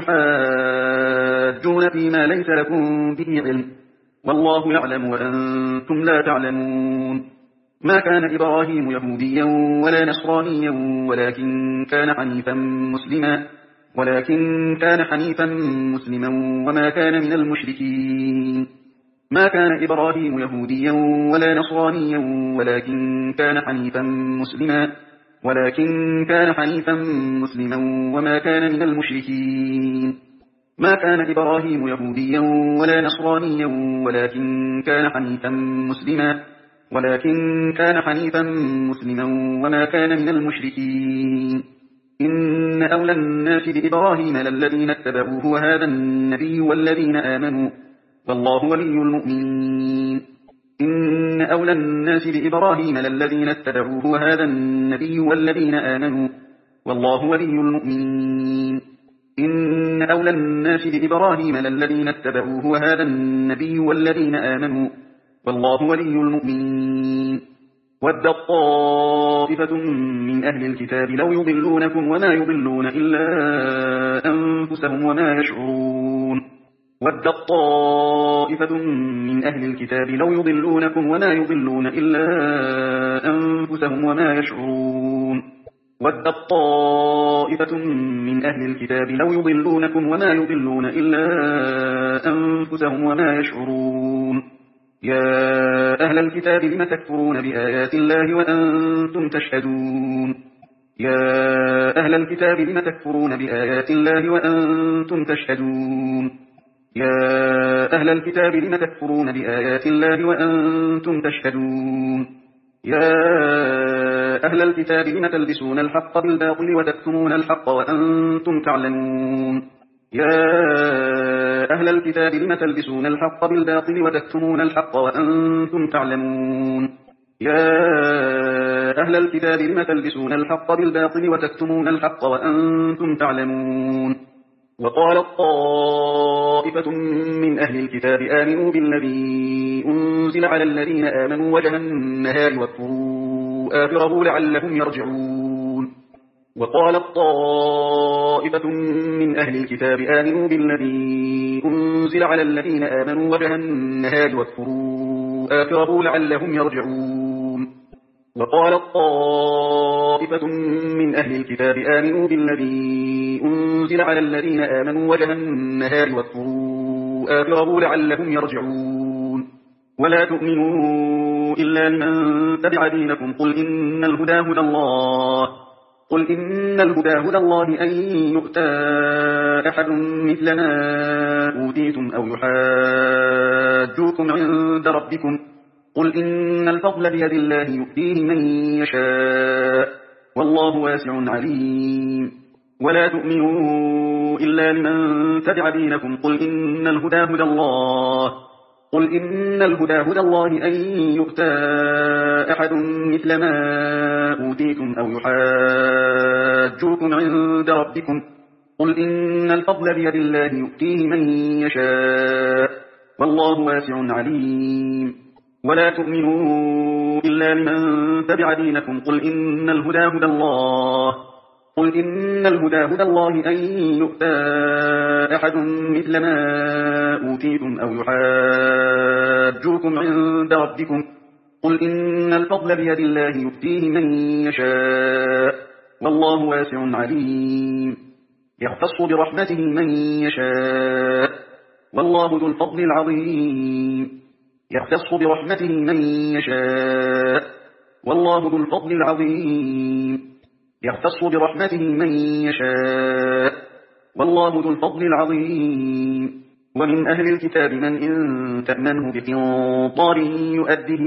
تحاجون فيما ليس لكم به علم والله يعلم وأنتم لا تعلمون ما كان إبراهيم يهوديا ولا نصرانيا ولكن كان حنيفا مسلما ولكن كان حنيفا مسلما وما كان من المشركين ما كان إبراهيم يهوديا ولا نصرانيا ولكن كان حنيفا مسلما ولكن كان حنيفا مسلما وما كان من المشركين ما كان إبراهيم يهوديا ولا نصرانيا ولكن كان حنيفا مسلما ولكن كان حنيفا مسلما وما كان من المشركين إن أولى الناس بإبراهيم للذين اتبعوه وهذا النبي والذين آمنوا والله ولي المؤمنين إن أولى الناس بإبراهيم للذين اتبعوه وهذا النبي والذين آمنوا والله ولي المؤمنين إن أولى الناس بإبراهيم للذين اتبعوه وهذا النبي والذين آمنوا والله ولي المؤمنين ودت طائفة من أهل الكتاب لو يضلونكم وما يضلون إلا أنفسهم وما يشعرون ودت طائفة من أهل الكتاب لو يضلونكم وما يضلون إلا أنفسهم وما يشعرون ودت طائفة من أهل الكتاب لو يضلونكم وما يضلون إلا أنفسهم وما يشعرون يا أهل الكتاب لم تكفرون بآيات الله وأنتم تشهدون يا أهل الكتاب لم تكفرون بآيات الله وأنتم تشهدون يا أهل الكتاب لم تكفرون بآيات الله وأنتم تشهدون يا أهل الكتاب لم تلبسون الحق بالباطل وتكتمون الحق وأنتم تعلمون يا أهل الكتاب لم تلبسون الحق بالباطل وتكتمون الحق وأنتم تعلمون يا أهل الكتاب لم تلبسون الحق بالباطل وتكتمون الحق وأنتم تعلمون وقالت طائفة من أهل الكتاب آمنوا بالذي أنزل على الذين آمنوا وجه النهار واكفروا آخره لعلهم يرجعون وقالت طائفة من أهل الكتاب آمنوا بالذي أنزل على الذين آمنوا وجه النهار واكفروا آخره لعلهم يرجعون وقالت طائفة من أهل الكتاب آمنوا بالذي أنزل على الذين آمنوا وجه النهار واكفروا آخره لعلهم يرجعون ولا تؤمنوا إلا لمن تبع دينكم قل إن الهدى هدى الله قل إن الهدى هدى الله أن يؤتى أحد مثل ما أوتيتم أو يحاجوكم عند ربكم قل إن الفضل بيد الله يؤتيه من يشاء والله واسع عليم ولا تؤمنوا إلا لمن تبع دينكم قل إن الهدى هدى الله قل إن الهدى هدى الله أن يؤتى أحد مثل ما أوتيتم أو يحاجوكم عند ربكم قل إن الفضل بيد الله يؤتيه من يشاء والله واسع عليم ولا تؤمنوا إلا لمن تبع دينكم قل إن الهدى هدى الله قل إن الهدى هدى الله أن يؤتى أحد مثل ما أوتيتم أو يحاجوكم عند ربكم قل إن الفضل بيد الله يؤتيه من يشاء والله واسع عليم يختص برحمته من يشاء والله ذو الفضل العظيم يختص برحمته من يشاء والله ذو الفضل العظيم يختص برحمته من يشاء والله ذو الفضل العظيم ومن أهل الكتاب من إن تأمنه بقنطار يؤده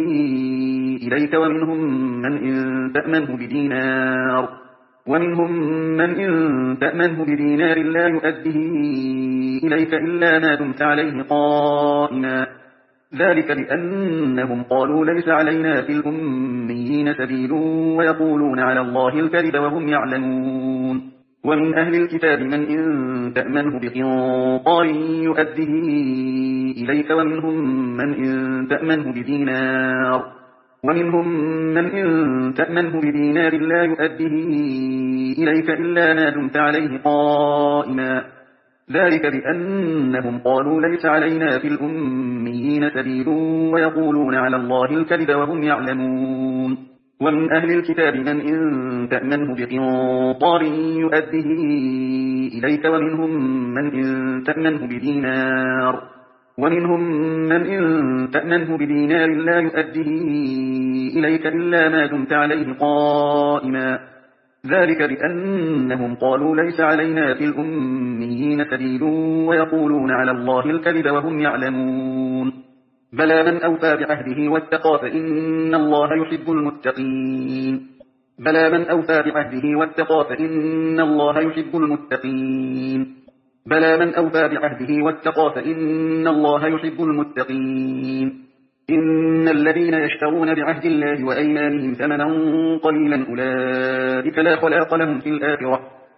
إليك ومنهم من إن تأمنه بدينار ومنهم من إن تأمنه بدينار لا يؤده إليك إلا ما دمت عليه قائما ذلك بأنهم قالوا ليس علينا في الأميين سبيل ويقولون على الله الكذب وهم يعلمون ومن أهل الكتاب من إن تأمنه بقنطار يؤده إليك ومنهم من إن تأمنه بدينار ومنهم من إن تأمنه بدينار لا يؤده إليك إلا ما دمت عليه قائما ذلك بأنهم قالوا ليس علينا في الأميين سبيل ويقولون على الله الكذب وهم يعلمون ومن أهل الكتاب من إن تأمنه بقنطار يؤده إليك ومنهم من إن تأمنه بدينار ومنهم من إن تأمنه بدينار لا يؤده إليك إلا ما دمت عليه قائما ذلك بأنهم قالوا ليس علينا في الأميين سبيل ويقولون على الله الكذب وهم يعلمون بلى من أوفى بعهده واتقى فإن الله يحب المتقين بلى من أوفى بعهده واتقى فإن الله يحب المتقين بلى من أوفى بعهده واتقى فإن الله يحب المتقين إن الذين يشترون بعهد الله وأيمانهم ثمنا قليلا أولئك لا خلاق لهم في الآخرة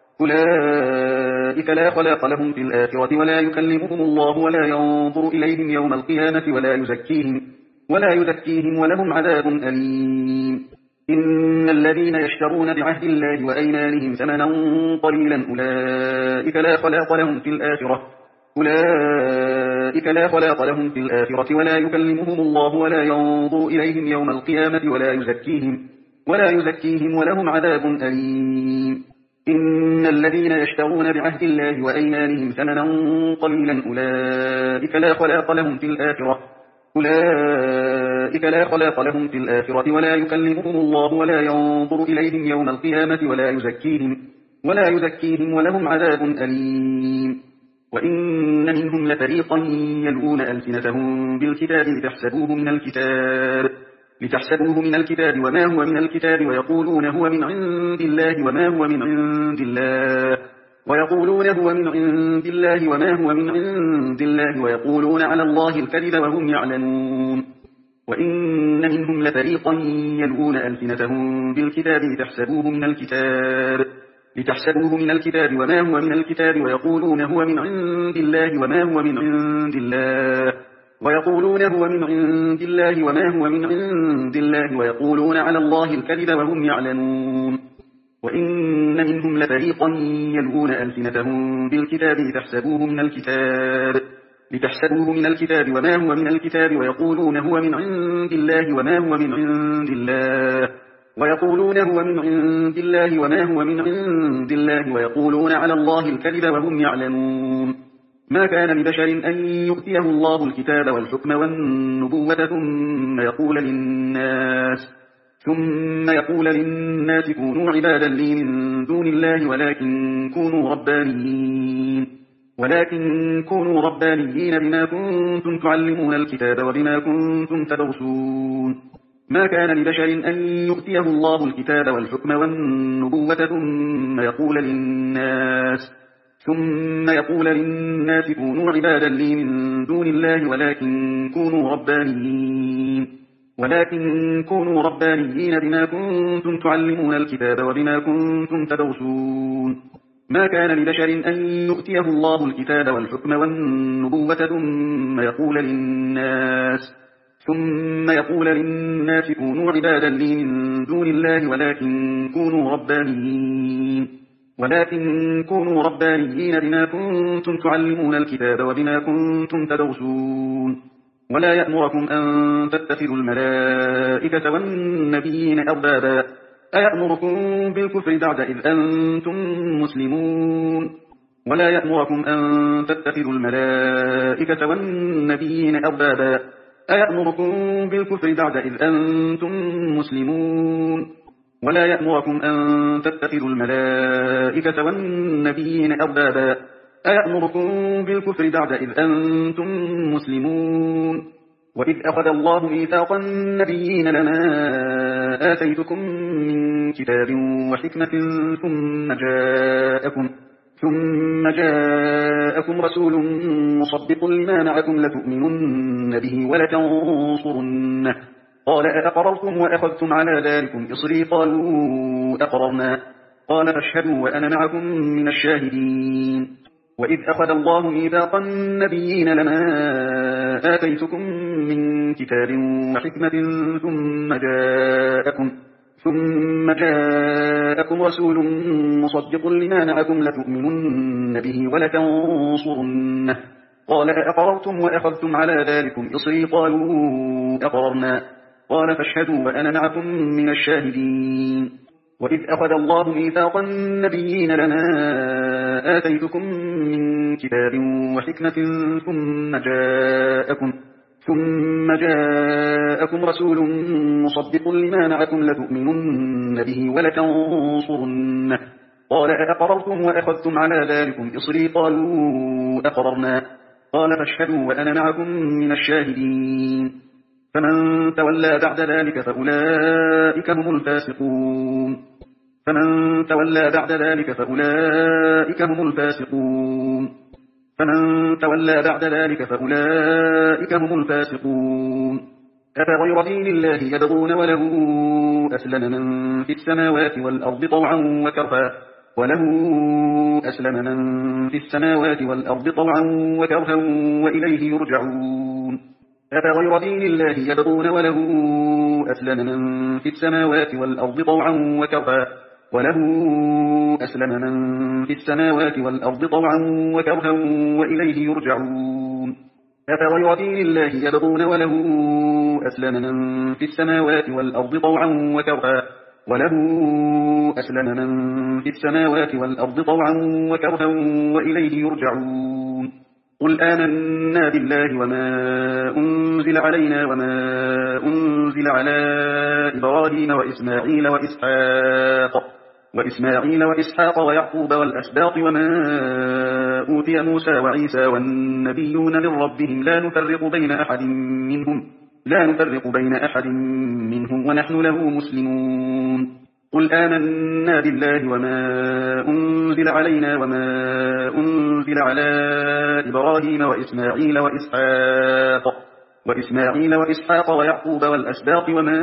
أولئك لا خلاق لهم في الآخرة ولا يكلمهم الله ولا ينظر إليهم يوم القيامة ولا يزكيهم ولا يزكيهم ولهم عذاب أليم إن الذين يشترون بعهد الله وأيمانهم ثمنا قليلا أولئك لا خلاق لهم في الآخرة أولئك لا خلاق لهم في الآخرة ولا يكلمهم الله ولا ينظر إليهم يوم القيامة ولا يزكيهم ولا يزكيهم ولهم عذاب أليم إن الذين يشترون بعهد الله وأيمانهم ثمنا قليلا أولئك لا خلاق لهم في الآخرة أولئك لا خلاق لهم في الآخرة ولا يكلمهم الله ولا ينظر إليهم يوم القيامة ولا يزكيهم ولا يزكيهم ولهم عذاب أليم وإن منهم لفريقا يلوون ألسنتهم بالكتاب لتحسبوه من الكتاب لتحسبوه من الكتاب وما هو من الكتاب ويقولون هو من عند الله وما هو من عند الله ويقولون هو من عند الله وما هو من عند الله ويقولون على الله الكذب وهم يعلمون وإن منهم لفريقا يلوون ألسنتهم بالكتاب لتحسبوه من الكتاب لتحسبوه من الكتاب وما هو من الكتاب ويقولون هو من عند الله وما هو من عند الله ويقولون هو من عند الله وما هو من عند الله ويقولون على الله الكذب وهم يعلمون وإن منهم لفريقا يلوون ألسنتهم بالكتاب لتحسبوه من الكتاب لتحسبوه من الكتاب وما هو من الكتاب ويقولون هو من عند الله وما هو من عند الله ويقولون هو من عند الله وما هو من عند الله ويقولون على الله الكذب وهم يعلمون. ما كان لبشر أن يؤتيه الله الكتاب والحكم والنبوة ثم يقول للناس ثم يقول للناس كونوا عبادا لي من دون الله ولكن كونوا ربانيين ولكن كونوا ربانيين بما كنتم تعلمون الكتاب وبما كنتم تدرسون. ما كان لبشر أن يؤتيه الله الكتاب والحكم والنبوة ثم يقول للناس ثم يقول للناس كونوا عبادا لي من دون الله ولكن كونوا ربانيين ولكن كونوا ربانيين بما كنتم تعلمون الكتاب وبما كنتم تدرسون. ما كان لبشر أن يؤتيه الله الكتاب والحكم والنبوة ثم يقول للناس ثم يقول للناس كونوا عبادا لي من دون الله ولكن كونوا ربانيين ولكن كونوا ربانيين بما كنتم تعلمون الكتاب وبما كنتم تدرسون. ولا يأمركم أن تتخذوا الملائكة والنبيين أربابا أيأمركم بالكفر بعد إذ أنتم مسلمون. ولا يأمركم أن تتخذوا الملائكة والنبيين أربابا أيأمركم بالكفر بعد إذ أنتم مسلمون. ولا يأمركم أن تتخذوا الملائكة والنبيين أربابا أيأمركم بالكفر بعد إذ أنتم مسلمون. وإذ أخذ الله ميثاق النبيين لما آتيتكم من كتاب وحكمة ثم جاءكم ثم جاءكم رسول مصدق لما معكم لتؤمنن به ولتنصرنه قال أأقررتم وأخذتم على ذلكم إصري قالوا أقررنا قال فاشهدوا وأنا معكم من الشاهدين. وإذ أخذ الله ميثاق النبيين لما آتيتكم من كتاب وحكمة ثم جاءكم ثم جاءكم رسول مصدق لما معكم لتؤمنن به ولتنصرنه قال أأقررتم وأخذتم على ذلكم إصري قالوا أقررنا قال فاشهدوا وأنا معكم من الشاهدين. وإذ أخذ الله ميثاق النبيين لما آتيتكم من كتاب وحكمة ثم جاءكم ثم جاءكم رسول مصدق لما معكم لتؤمنن به ولتنصرنه قال أأقررتم وأخذتم على ذلكم إصري قالوا أقررنا قال فاشهدوا وأنا معكم من الشاهدين. فمن تولى بعد ذلك فأولئك هم الفاسقون. فمن تولى بعد ذلك فأولئك هم الفاسقون. فمن تولى بعد ذلك فأولئك هم الفاسقون. أفغير دين الله يبغون وله أسلم من في السماوات والأرض طوعا وكرها وله أسلم من في السماوات والأرض طوعا وكرها وإليه يرجعون. أفغير دين الله يبغون وله أسلم من في السماوات والأرض طوعا وكرها وله أسلم من في السماوات والأرض طوعا وكرها وإليه يرجعون. أفغير دين الله يبغون وله أسلم من في السماوات والأرض طوعا وكرها وله أسلم من في السماوات والأرض طوعا وكرها وإليه يرجعون. قل آمنا بالله وما أنزل علينا وما أنزل على إبراهيم وإسماعيل وإسحاق وإسماعيل وإسحاق ويعقوب والأسباط وما أوتي موسى وعيسى والنبيون من ربهم لا نفرق بين أحد منهم لا نفرق بين أحد منهم ونحن له مسلمون. قل آمنا بالله وما أنزل علينا وما أنزل على إبراهيم وإسماعيل وإسحاق وإسماعيل وإسحاق ويعقوب والأسباط وما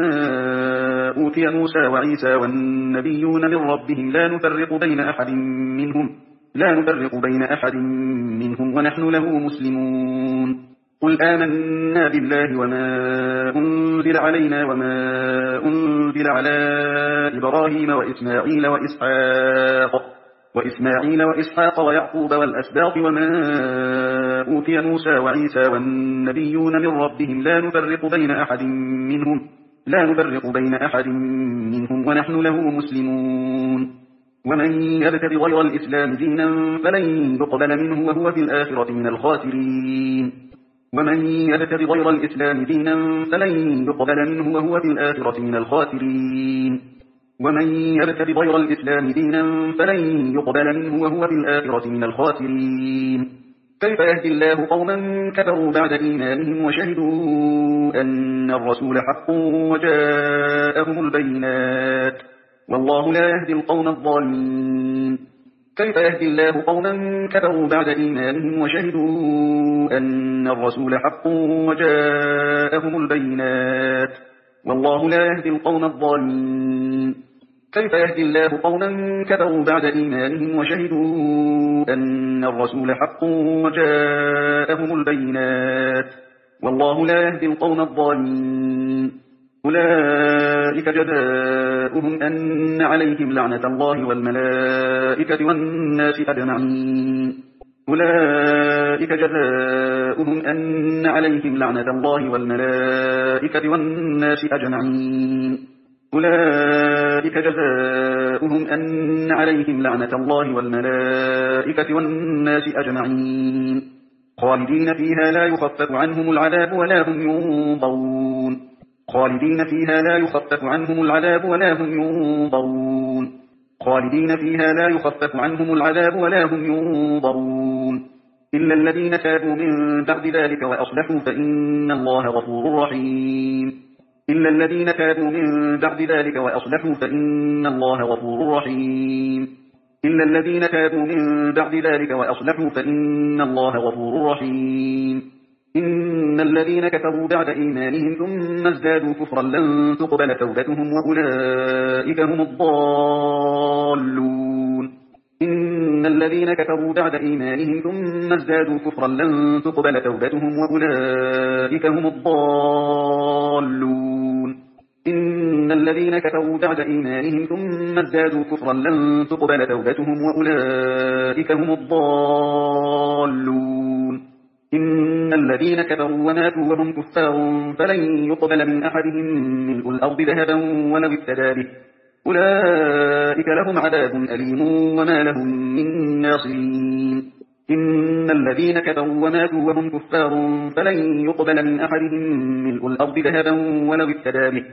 أوتي موسى وعيسى والنبيون من ربهم لا نفرق بين أحد منهم لا نفرق بين أحد منهم ونحن له مسلمون. قل آمنا بالله وما أنزل علينا وما أنزل على إبراهيم وإسماعيل وإسحاق وإسماعيل وإسحاق ويعقوب والأسباط وما أوتي موسى وعيسى والنبيون من ربهم لا نفرق بين أحد منهم لا نفرق بين أحد منهم ونحن له مسلمون. ومن يبتغ غير الإسلام دينا فلن يقبل منه وهو في الآخرة من الخاسرين. ومن يبتغ غير الإسلام دينا فلن يقبل منه وهو في الآخرة من الخاسرين. ومن يبتغ غير الإسلام دينا فلن يقبل منه وهو في الآخرة من الخاسرين. كيف يهدي الله قوما كفروا بعد إيمانهم وشهدوا أن الرسول حق وجاءهم البينات والله لا يهدي القوم الظالمين. كيف يهدي الله قوما كفروا بعد إيمانهم وشهدوا أن الرسول حق وجاءهم البينات والله لا يهدي القوم الظالمين. كيف يهدي الله قوما كفروا بعد إيمانهم وشهدوا أن الرسول حق وجاءهم البينات والله لا يهدي القوم الظالمين. أولئك جزاؤهم أن عليهم لعنة الله والملائكة والناس أجمعين. أولئك جزاؤهم أن عليهم لعنة الله والملائكة والناس أجمعين. أولئك جزاؤهم أن عليهم لعنة الله والملائكة والناس أجمعين. خالدين فيها لا يخفف عنهم العذاب ولا هم ينظرون. خالدين فيها لا يخفف عنهم العذاب ولا هم ينظرون. خالدين فيها لا يخفف عنهم العذاب ولا هم ينظرون. إلا الذين تابوا من بعد ذلك وأصلحوا فإن الله غفور رحيم. إلا الذين تابوا من بعد ذلك وأصلحوا فإن الله غفور رحيم. إلا الذين تابوا من بعد ذلك وأصلحوا فإن الله غفور رحيم. إن الذين كفروا بعد إيمانهم ثم ازدادوا كفرا لن تقبل توبتهم وأولئك هم الضالون. إن الذين كفروا بعد إيمانهم ثم ازدادوا كفرا لن تقبل توبتهم وأولئك هم الضالون. إن الذين كفروا بعد إيمانهم ثم ازدادوا كفرا لن تقبل توبتهم وأولئك هم الضالون. إن الذين كفروا وماتوا وهم كفار فلن يقبل من أحدهم ملء الأرض ذهبا ولو افتدى به أولئك لهم عذاب أليم وما لهم من ناصرين. إن الذين كفروا وماتوا وهم كفار فلن يقبل من أحدهم ملء الأرض ذهبا ولو افتدى به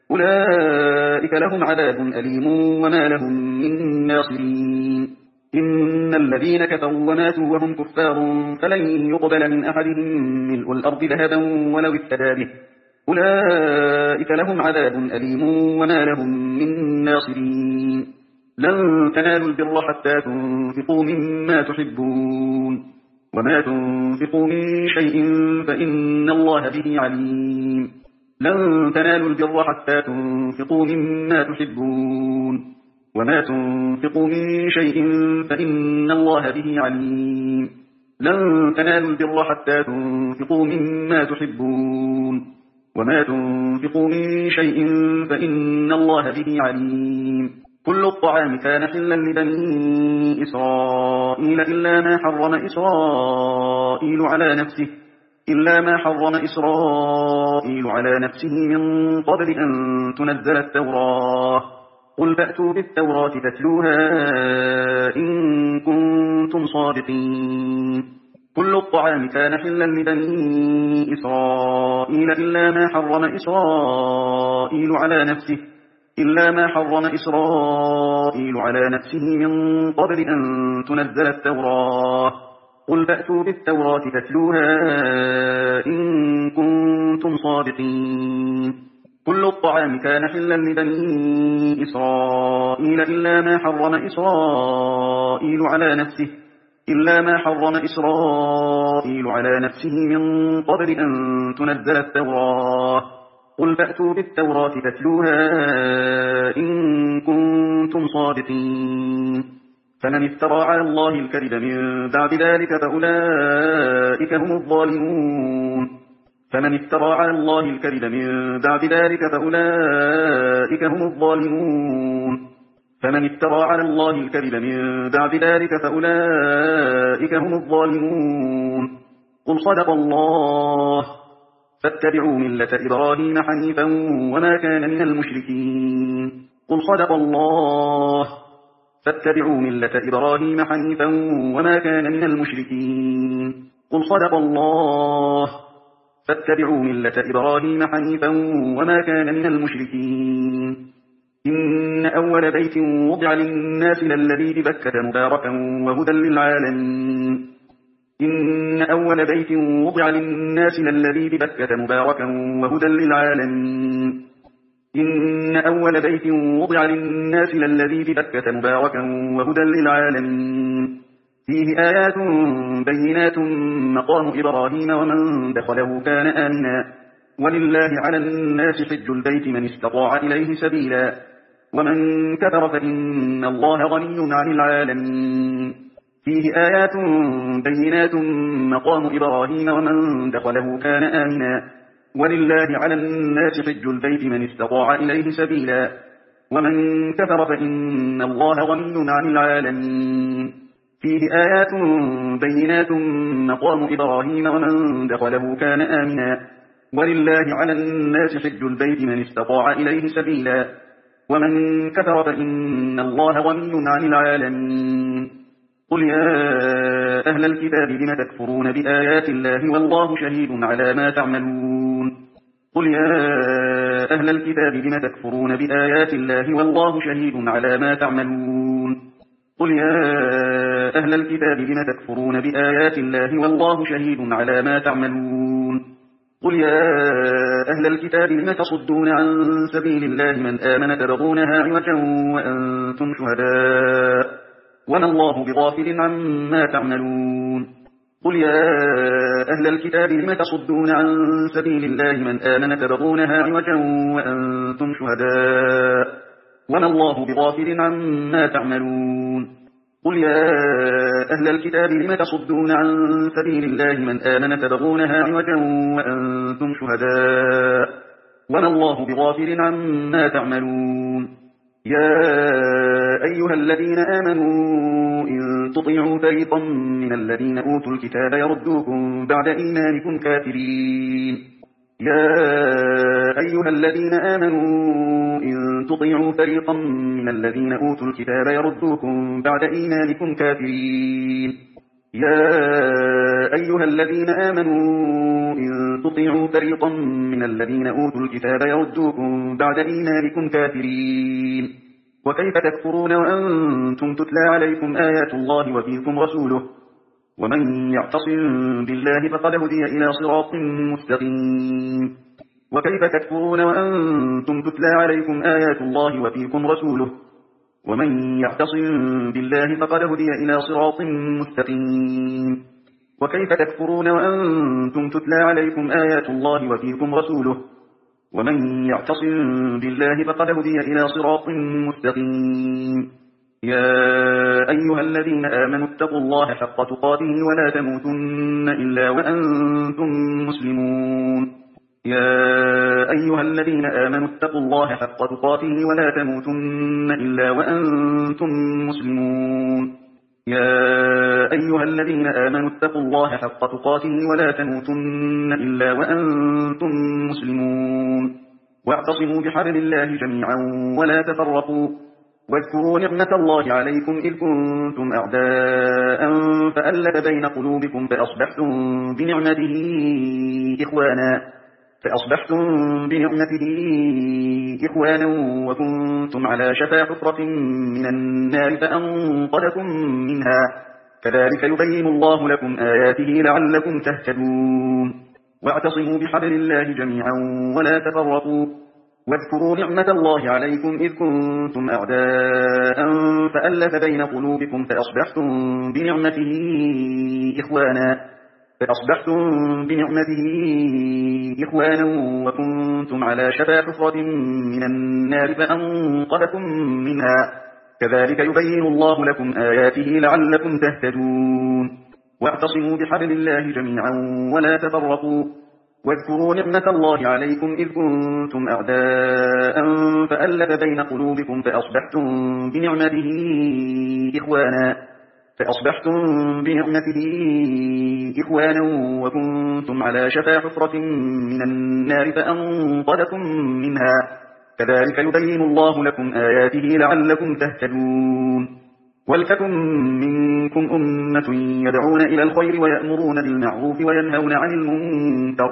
أولئك لهم عذاب أليم وما لهم من ناصرين. إن الذين كفروا وماتوا وهم كفار فلن يقبل من أحدهم ملء الأرض ذهبا ولو افتدى به أولئك لهم عذاب أليم وما لهم من ناصرين. لن تنالوا البر حتى تنفقوا مما تحبون وما تنفقوا من شيء فإن الله به عليم. لن تنالوا البر حتى تنفقوا مما تحبون وما تنفقوا من شيء فإن الله به عليم. لن تنالوا البر حتى تنفقوا مما تحبون وما تنفقوا من شيء فإن الله به عليم. كل الطعام كان حلا لبني إسرائيل إلا ما حرم إسرائيل على نفسه إلا ما حرم إسرائيل على نفسه من قبل أن تنزل التوراة. قل فأتوا بالتوراة تتلوها إن كنتم صادقين. كل الطعام كان حلا لبني إسرائيل إلا ما حرم إسرائيل على نفسه إلا ما حرم إسرائيل على نفسه من قبل أن تنزل التوراة. قل فأتوا بالتوراة تتلوها إن كنتم صادقين. كل الطعام كان حلا لبني إسرائيل إلا ما حرم إسرائيل على نفسه إلا ما حرم إسرائيل على نفسه من قبل أن تنزل التوراة. قل فأتوا بالتوراة تتلوها إن كنتم صادقين. فمن افترى على الله الكذب من بعد ذلك فأولئك هم الظالمون. فمن افترى على الله الكذب من بعد ذلك فأولئك هم الظالمون. فمن افترى على الله الكذب من بعد ذلك فأولئك هم الظالمون. قل صدق الله فاتبعوا ملة إبراهيم حنيفا وما كان من المشركين قل صدق الله فاتبعوا ملة إبراهيم حنيفا وما كان من المشركين قل صدق الله فاتبعوا ملة إبراهيم حنيفا وما كان من المشركين إن أول بيت وضع للناس للذي ببكة مباركا وهدى للعالمين إن أول بيت وضع للناس للذي ببكة مباركا وهدى للعالمين إن أول بيت وضع للناس للذي ببكة مباركا وهدى للعالمين فيه آيات بينات مقام إبراهيم ومن دخله كان آمنا ولله على الناس حج البيت من استطاع إليه سبيلا ومن كفر فإن الله غني عن العالمين فيه آيات بينات مقام إبراهيم ومن دخله كان آمنا ولله على الناس حج البيت من استطاع إليه سبيلا ومن كفر فإن الله غني عن العالمين فيه آيات بينات مقام إبراهيم ومن دخله كان آمنا ولله على الناس حج البيت من استطاع إليه سبيلا ومن كفر فإن الله غني عن العالمين قل يا أهل الكتاب لم تكفرون بآيات الله والله شهيد على ما تعملون قل يا أهل الكتاب لم تكفرون بآيات الله والله شهيد على ما تعملون قل يا أهل الكتاب لم تكفرون بآيات الله والله شهيد على ما تعملون قل يا أهل الكتاب لم تصدون عن سبيل الله من آمن تبغونها عوجا وأنتم شهداء وما الله بغافل عما تعملون قل يا أهل الكتاب لم تصدون عن سبيل الله من آمن تبغونها عوجا وأنتم شهداء وما الله بغافل عما تعملون قل يا أهل الكتاب لم تصدون عن سبيل الله من آمن تبغونها عوجا وأنتم شهداء وما الله بغافل عما تعملون يا أيها الذين آمنوا إن تطيعوا فريقا من الذين أوتوا الكتاب يردوكم بعد إيمانكم كافرين يا أيها الذين آمنوا إن تطيعوا فريقا من الذين أوتوا الكتاب يردوكم بعد إيمانكم كافرين يا أيها الذين آمنوا إن تطيعوا فريقا من الذين أوتوا الكتاب يردوكم بعد إيمانكم كافرين وكيف تكفرون وأنتم تتلى عليكم آيات الله وفيكم رسوله ومن يعتصم بالله فقد هدي إلى صراط مستقيم وكيف تكفرون وأنتم تتلى عليكم آيات الله وفيكم رسوله ومن يعتصم بالله فقد هدي إلى صراط مستقيم وكيف تكفرون وأنتم تتلى عليكم آيات الله وفيكم رسوله ومن يعتصم بالله فقد هدي إلى صراط مستقيم يا أيها الذين آمنوا اتقوا الله حق تقاته ولا تموتن إلا وأنتم مسلمون يا أيها الذين آمنوا اتقوا الله حق تقاته ولا تموتن إلا وأنتم مسلمون يا أيها الذين آمنوا اتقوا الله حق تقاته ولا تموتن إلا وأنتم مسلمون واعتصموا بحبل الله جميعا ولا تفرقوا واذكروا نعمة الله عليكم إذ كنتم أعداء فألف بين قلوبكم فأصبحتم بنعمته إخوانا فأصبحتم بنعمته إخوانا وكنتم على شفا حفرة من النار فأنقذكم منها كذلك يبين الله لكم آياته لعلكم تهتدون واعتصموا بحبل الله جميعا ولا تفرقوا واذكروا نعمة الله عليكم إذ كنتم أعداء فألف بين قلوبكم فأصبحتم بنعمته إخوانا فأصبحتم بنعمته إخوانا وكنتم على شفا حفرة من النار فأنقذكم منها كذلك يبين الله لكم آياته لعلكم تهتدون واعتصموا بحبل الله جميعا ولا تفرقوا واذكروا نعمة الله عليكم إذ كنتم أعداء فألف بين قلوبكم فأصبحتم بنعمته إخوانا فأصبحتم بنعمته إخوانا وكنتم على شفا حفرة من النار فأنقذكم منها كذلك يبين الله لكم آياته لعلكم تهتدون ولتكن منكم أمة يدعون إلى الخير ويأمرون بالمعروف وينهون عن المنكر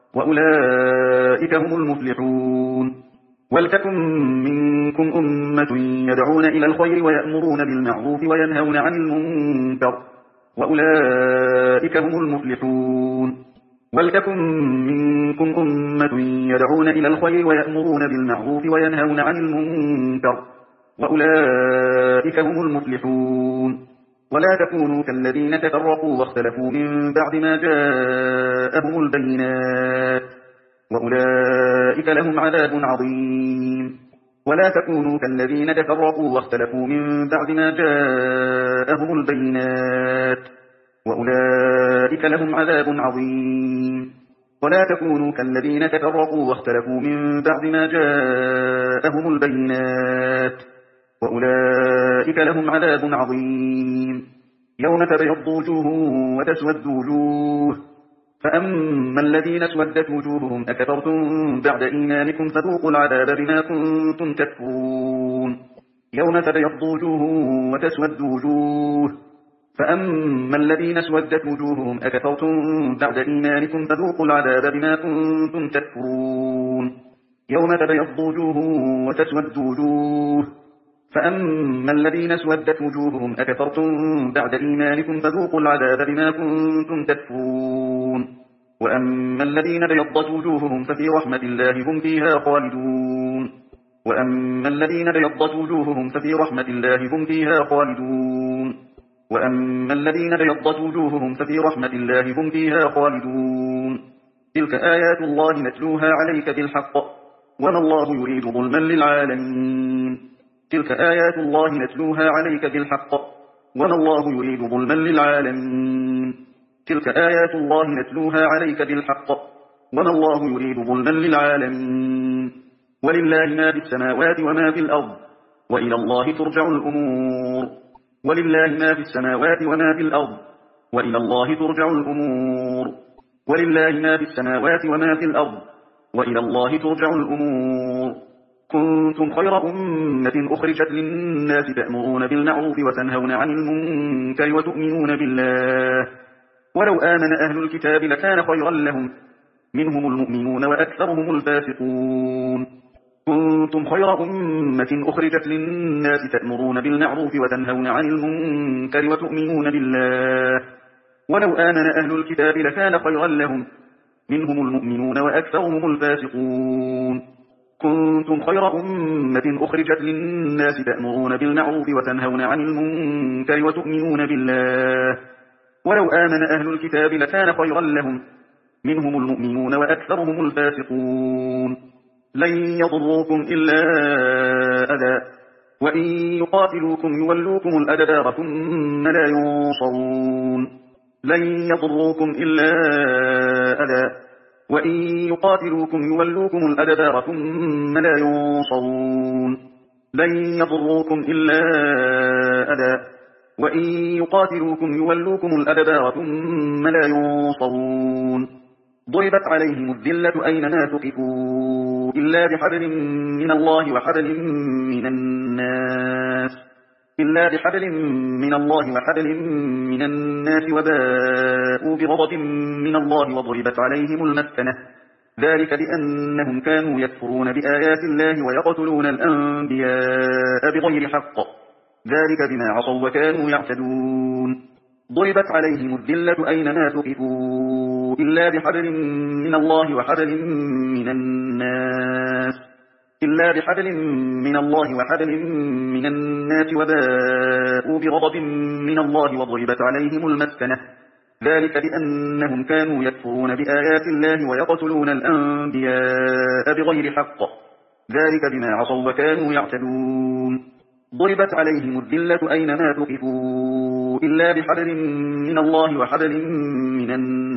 وأولئك هم المفلحون ولتكن منكم أمة يدعون إلى الخير ويأمرون بالمعروف وينهون عن المنكر وأولئك هم المفلحون ولتكن منكم أمة يدعون إلى الخير ويأمرون بالمعروف وينهون عن المنكر وأولئك هم المفلحون ولا تكونوا كالذين تفرقوا واختلفوا من بعد ما جاءهم البينات وأولئك لهم عذاب عظيم ولا تكونوا كالذين تفرقوا واختلفوا من بعد ما جاءهم البينات وأولئك لهم عذاب عظيم ولا تكونوا كالذين تفرقوا واختلفوا من بعد ما جاءهم البينات وأولئك لهم عذاب عظيم يوم تبيض وجوه وتسود وجوه فأما الذين اسودت وجوههم أكفرتم بعد إيمانكم فذوقوا العذاب بما كنتم تكفرون يوم تبيض وجوه وتسود وجوه فأما الذين اسودت وجوههم أكفرتم بعد إيمانكم فذوقوا العذاب بما كنتم تكفرون يوم تبيض وجوه وتسود وجوه فأما الذين اسودت وجوههم أكفرتم بعد إيمانكم فذوقوا العذاب بما كنتم تكفرون وأما الذين ابيضت وجوههم ففي رحمة الله هم فيها خالدون وأما الذين ابيضت وجوههم ففي رحمة الله هم فيها خالدون وأما الذين ابيضت وجوههم ففي رحمة الله هم فيها خالدون تلك آيات الله نتلوها عليك بالحق وما الله يريد ظلما للعالمين تلك آيات الله نتلوها عليك بالحق وما الله يريد ظلما للعالمين تلك آيات الله نتلوها عليك بالحق وما الله يريد ظلما للعالمين ولله ما في السماوات وما في الأرض وإلى الله ترجع الأمور ولله ما في السماوات وما في الأرض وإلى الله ترجع الأمور ولله ما في السماوات وما في الأرض وإلى الله ترجع الأمور كنتم خير أمة أخرجت للناس تأمرون بالمعروف وتنهون عن المنكر وتؤمنون بالله ولو آمن أهل الكتاب لكان خيرا لهم منهم المؤمنون وأكثرهم الفاسقون كنتم خير أمة أخرجت للناس تأمرون بالمعروف وتنهون عن المنكر وتؤمنون بالله ولو آمن أهل الكتاب لكان خيرا لهم منهم المؤمنون وأكثرهم الفاسقون كنتم خير أمة أخرجت للناس تأمرون بالمعروف وتنهون عن المنكر وتؤمنون بالله ولو آمن أهل الكتاب لكان خيرا لهم منهم المؤمنون وأكثرهم الفاسقون لن يضروكم إلا أذى وإن يقاتلوكم يولوكم الأدبار ثم لا ينصرون لن يضروكم إلا أذى وإن يقاتلوكم يولوكم الأدبار ثم لا ينصرون لن يضروكم إلا أذى وإن يقاتلوكم يولوكم الأدبار ثم لا ينصرون ضربت عليهم الذلة أينما ثقفوا إلا بحبل من الله وحبل من الناس إلا بحبل من الله وحبل من الناس وباءوا بغضب من الله وضربت عليهم المسكنة ذلك بأنهم كانوا يكفرون بآيات الله ويقتلون الأنبياء بغير حق ذلك بما عصوا وكانوا يعتدون ضربت عليهم الذلة أينما ثقفوا إلا بحبل من الله وحبل من الناس إلا بحبل من الله وحبل من الناس وباءوا بغضب من الله وضربت عليهم المسكنة ذلك بأنهم كانوا يكفرون بآيات الله ويقتلون الأنبياء بغير حق ذلك بما عصوا وكانوا يعتدون ضربت عليهم الذلة أينما ثقفوا إلا بحبل من الله وحبل من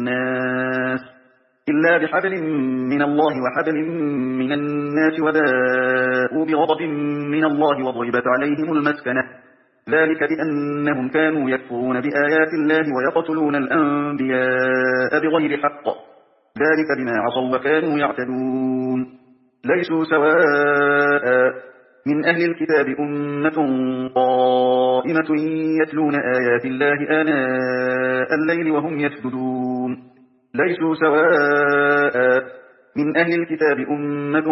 الناس إلا بحبل من الله وحبل من الناس وباءوا بغضب من الله وضربت عليهم المسكنة ذلك بأنهم كانوا يكفرون بآيات الله ويقتلون الأنبياء بغير حق، ذلك بما عصوا وكانوا يعتدون. ليسوا سواء، من أهل الكتاب أمة قائمة يتلون آيات الله آناء الليل وهم يسجدون. ليسوا سواء، من أهل الكتاب أمة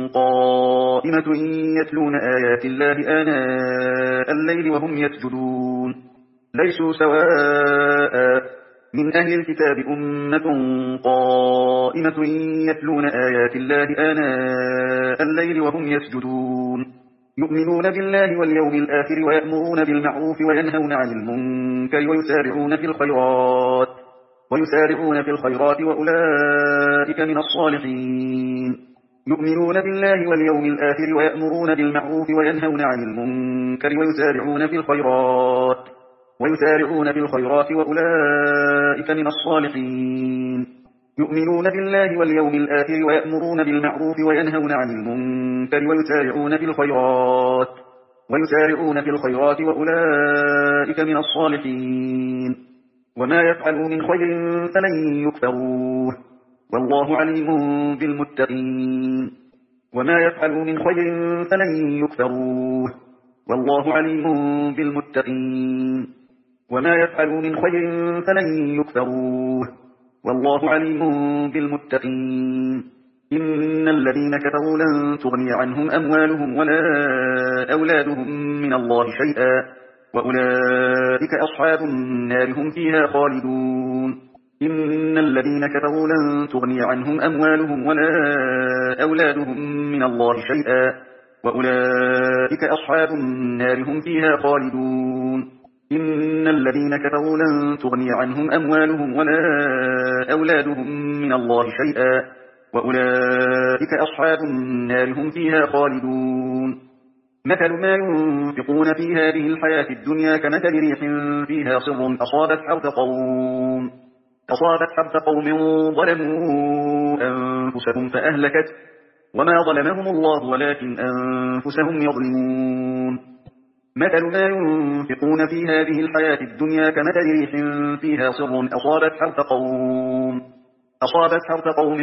قائمة يتلون آيات الله آناء الليل وهم يسجدون. ليسوا سواء، من أهل الكتاب أمة قائمة يتلون آيات الله آناء الليل وهم يسجدون. يؤمنون بالله واليوم الآخر ويأمرون بالمعروف وينهون عن المنكر ويسارعون في الخيرات ويسارعون في الخيرات وأولئك من الصالحين. يؤمنون بالله واليوم الآخر ويأمرون بالمعروف وينهون عن المنكر ويسارعون في الخيرات ويسارعون في الخيرات وأولئك من الصالحين. يؤمنون بالله واليوم الآخر ويأمرون بالمعروف وينهون عن المنكر ويسارعون في الخيرات ويسارعون في الخيرات وأولئك من الصالحين. وما يفعلوا من خير فلن يكفروه، والله عليم بالمتقين. وما يفعلوا من خير فلن يكفروه، والله عليم بالمتقين. وما يفعلوا من خير فلن يكفروه، والله عليم بالمتقين. إن الذين كفروا لن تغني عنهم أموالهم ولا أولادهم من الله شيئا، وأولئك أصحاب النار هم فيها خالدون. إن الذين كفروا لن تغني عنهم أموالهم ولا أولادهم من الله شيئا، وأولئك أصحاب النار هم فيها خالدون. إن الذين كفروا لن تغني عنهم أموالهم ولا أولادهم من الله شيئا، وأولئك أصحاب النار هم فيها خالدون. مثل ما ينفقون في هذه الحياة الدنيا كمثل ريح فيها صر أصابت حرث قوم أصابت حرث قوم ظلموا أنفسهم فأهلكت، وما ظلمهم الله ولكن أنفسهم يظلمون. مثل ما ينفقون في هذه الحياة الدنيا كمثل ريح فيها صر أصابت حرث قوم أصابت حرث قوم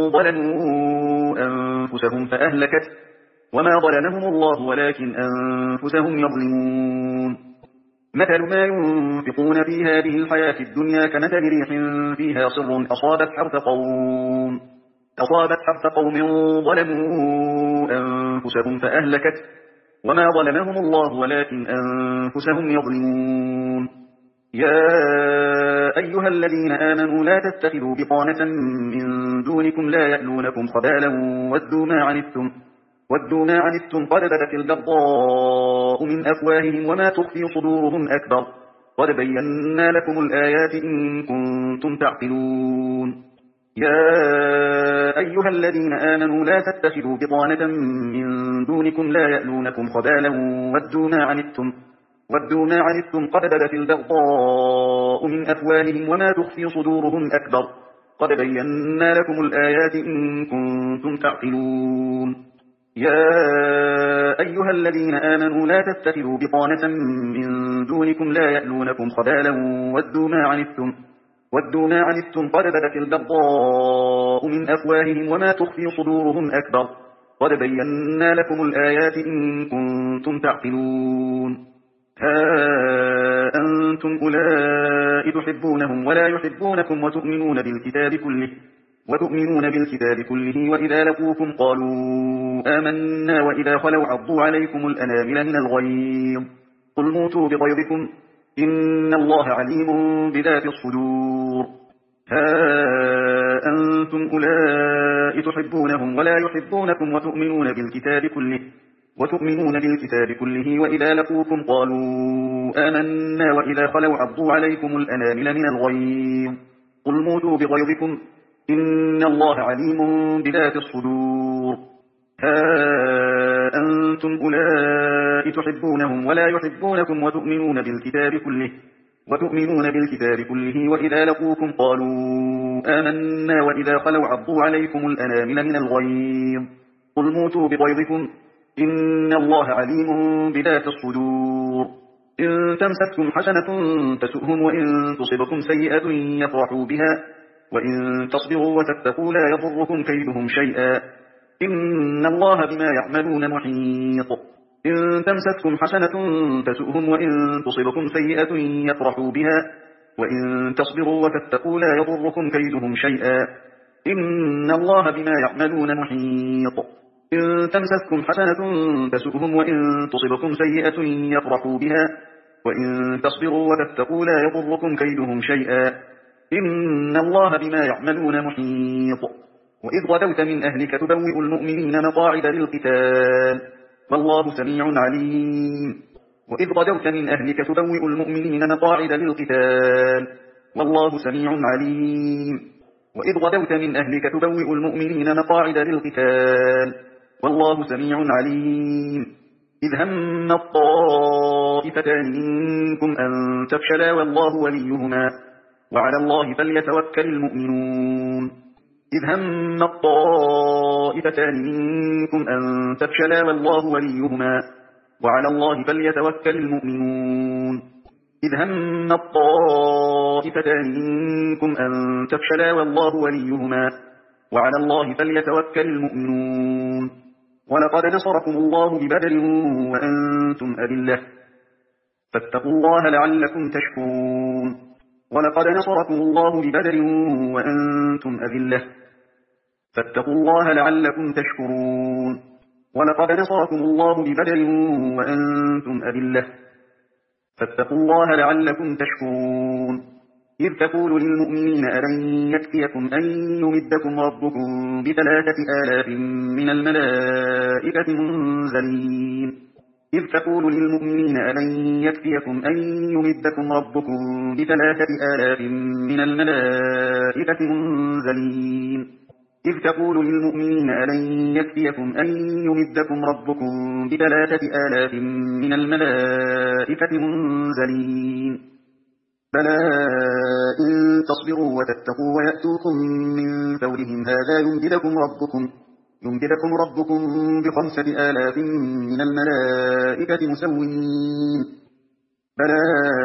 ظلموا أنفسهم فأهلكت، وما ظلمهم الله ولكن أنفسهم يظلمون. مثل ما ينفقون في هذه الحياة الدنيا كمثل ريح فيها صر أصابت حرث قوم أصابت حرث قوم ظلموا أنفسهم فأهلكت، وما ظلمهم الله ولكن أنفسهم يظلمون. يا أيها الذين آمنوا لا تتخذوا بطانة من دونكم لا يألونكم خبالا ودوا ما عنتم ودوا ما عنتم قد بدت البغضاء من أفواههم وما تخفي صدورهم أكبر، قد بينا لكم الآيات إن كنتم تعقلون. يا أيها الذين آمنوا لا تتخذوا بطانة من دونكم لا يألونكم خبالا ودوا ما عنتم ودوا ما عنتم قد بدت البغضاء من أفواههم وما تخفي صدورهم أكبر، قد بينا لكم الآيات إن كنتم تعقلون. يا أيها الذين آمنوا لا تتخذوا بطانة من دونكم لا يألونكم خبالا ودوا ما عنتم ودوا ما عنتم قد بدت البغضاء من أفواههم وما تخفي صدورهم أكبر، قد بينا لكم الآيات إن كنتم تعقلون. ها أنتم أولئك تحبونهم ولا يحبونكم وتؤمنون بالكتاب كله وتؤمنون بالكتاب كله وإذا لقوكم قالوا آمنا وإذا خلوا عضوا عليكم الأنامل من الغيظ قل موتوا بغيظكم إن الله عليم بذات الصدور. ها أنتم أولئك تحبونهم ولا يحبونكم وتؤمنون بالكتاب كله وتؤمنون بالكتاب كله وإذا لقوكم قالوا آمنا وإذا خلوا عضوا عليكم الأنامل من الغيظ قل موتوا بغيظكم إن الله عليم بذات الصدور. ها أنتم أولئك تحبونهم ولا يحبونكم وتؤمنون بالكتاب كله وتؤمنون بالكتاب كله وإذا لقوكم قالوا آمنا وإذا خلوا عضوا عليكم الأنامل من الغيظ قل موتوا بغيظكم إن الله عليم بذات الصدور. إن تمسكم حسنة تسؤهم وإن تصبكم سيئة يفرحوا بها وإن تصبروا وتتقوا لا يضركم كيدهم شيئا إن الله بما يعملون محيط إن تمسكم حسنة تسؤهم وإن تصبكم سيئة يفرحوا بها وإن تصبروا وتتقوا لا يضركم كيدهم شيئا إن الله بما يعملون محيط إن تمسكم حسنة تسؤهم وإن تصبكم سيئة يفرحوا بها وإن تصبروا وتتقوا لا يضركم كيدهم شيئا إن الله بما يعملون محيط وإذ غدوت من أهلك تبوئ المؤمنين مقاعد للقتال والله سميع عليم وإذ غدوت من أهلك تبوئ المؤمنين مقاعد للقتال والله سميع عليم وإذ غدوت من أهلك تبوئ المؤمنين مقاعد للقتال والله سميع عليم إذ هم الطائفتان منكم أن تفشلا والله وليهما وعلى الله فليتوكل المؤمنون إذ هم الطائفتان منكم أن تفشلا والله وليهما وعلى الله فليتوكل المؤمنون إذ هم الطائفتان منكم أن تفشلا والله وليهما وعلى الله فليتوكل المؤمنون ولقد نصركم الله ببدر وأنتم أذلة فاتقوا الله لعلكم تشكرون ولقد نصركم الله ببدر وأنتم أذلة فاتقوا الله لعلكم تشكرون ولقد نصركم الله ببدر وأنتم أذلة فاتقوا الله لعلكم تشكرون إذ تقول للمؤمنين ألن يكفيكم أن يمدكم ربكم بثلاثة آلاف من الملائكة منزلين إذ تقول للمؤمنين ألن يكفيكم أن يمدكم ربكم بثلاثة آلاف من الملائكة منزلين إذ تقول للمؤمنين ألن يكفيكم أن يمدكم ربكم بثلاثة آلاف من الملائكة منزلين بلى إن تصبروا وتتقوا ويأتوكم من فورهم هذا يمددكم ربكم يمددكم ربكم بخمسة آلاف من الملائكة مسومين بلى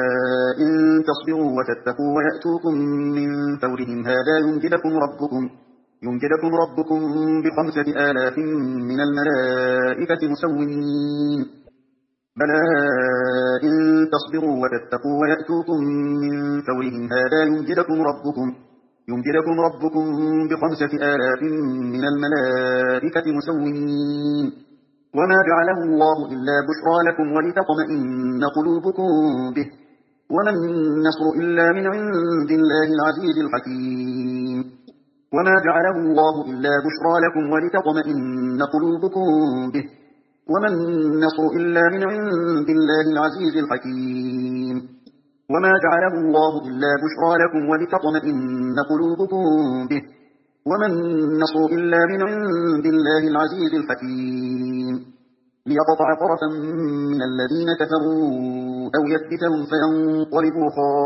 إن تصبروا وتتقوا ويأتوكم من فورهم هذا يمددكم ربكم يمددكم ربكم بخمسة آلاف من الملائكة مسومين بلى إن تصبروا وتتقوا ويأتوكم من فورهم هذا يمددكم ربكم يمددكم ربكم بخمسة آلاف من الملائكة مسومين وما جعله الله إلا بشرى لكم ولتطمئن قلوبكم به وما النصر إلا من عند الله العزيز الحكيم وما جعله الله إلا بشرى لكم ولتطمئن قلوبكم به وما النصر إلا من عند الله العزيز الحكيم وما جعله الله إلا بشرى لكم ولتطمئن قلوبكم به وما النصر إلا من عند الله العزيز الحكيم ليقطع طرفا من الذين كفروا أو يثبتهم فينقلبوا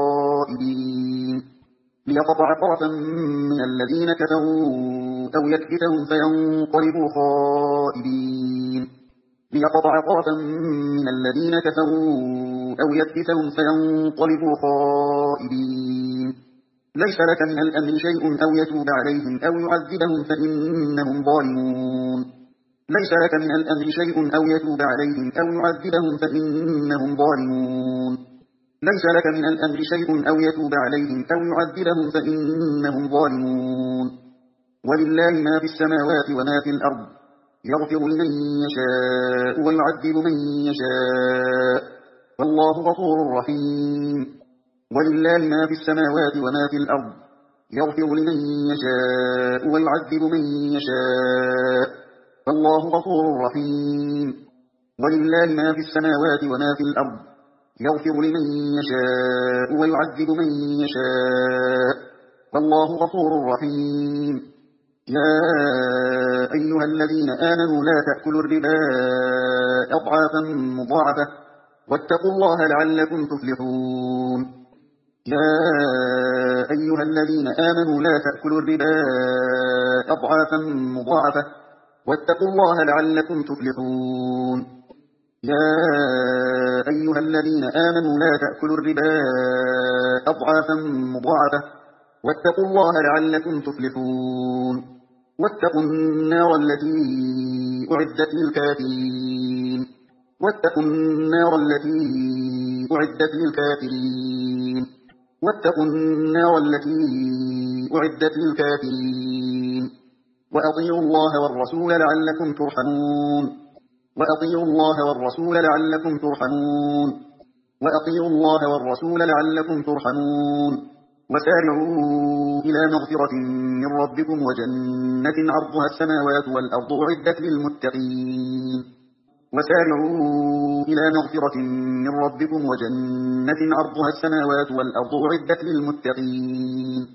خائبين ليقطع طرفا من الذين كفروا أو يثبتهم فينقلبوا خائبين ليقطع طرفا من الذين كفروا أو يثبتهم فينقلبوا خائبين ليس لك من الأمر شيء أو يتوب عليهم أو يعذبهم فإنهم ظالمون ليس لك من الأمر شيء أو يتوب عليهم أو يعذبهم فإنهم ظالمون ليس لك من الأمر شيء أو يتوب عليهم أو يعذبهم فإنهم ظالمون ولله ما في السماوات وما في الأرض يغفر لمن يشاء ويعذب من يشاء والله غفور رحيم ولله ما في السماوات وما في الأرض يغفر لمن يشاء ويعذب من يشاء والله غفور رحيم ولله ما في السماوات وما في الأرض يغفر لمن يشاء ويعذب من يشاء والله غفور رحيم يا أيها الذين آمنوا لا تأكلوا الربا أضعافا مضاعفة واتقوا الله لعلكم تفلحون يا أيها الذين آمنوا لا تأكلوا الربا أضعافا مضاعفة واتقوا الله لعلكم تفلحون يا أيها الذين آمنوا لا تأكلوا الربا أضعافا مضاعفة واتقوا الله لعلكم تفلحون واتقوا النار التي أعدت للكافرين واتقوا النار التي أعدت للكافرين واتقوا النار التي أعدت للكافرين وأطيعوا الله والرسول لعلكم ترحمون وأطيعوا الله والرسول لعلكم ترحمون وأطيعوا الله والرسول لعلكم ترحمون وسارعوا إلى مغفرة من ربكم وجنة عرضها السماوات والأرض أعدت للمتقين وسارعوا إلى مغفرة من ربكم وجنة عرضها السماوات والأرض أعدت للمتقين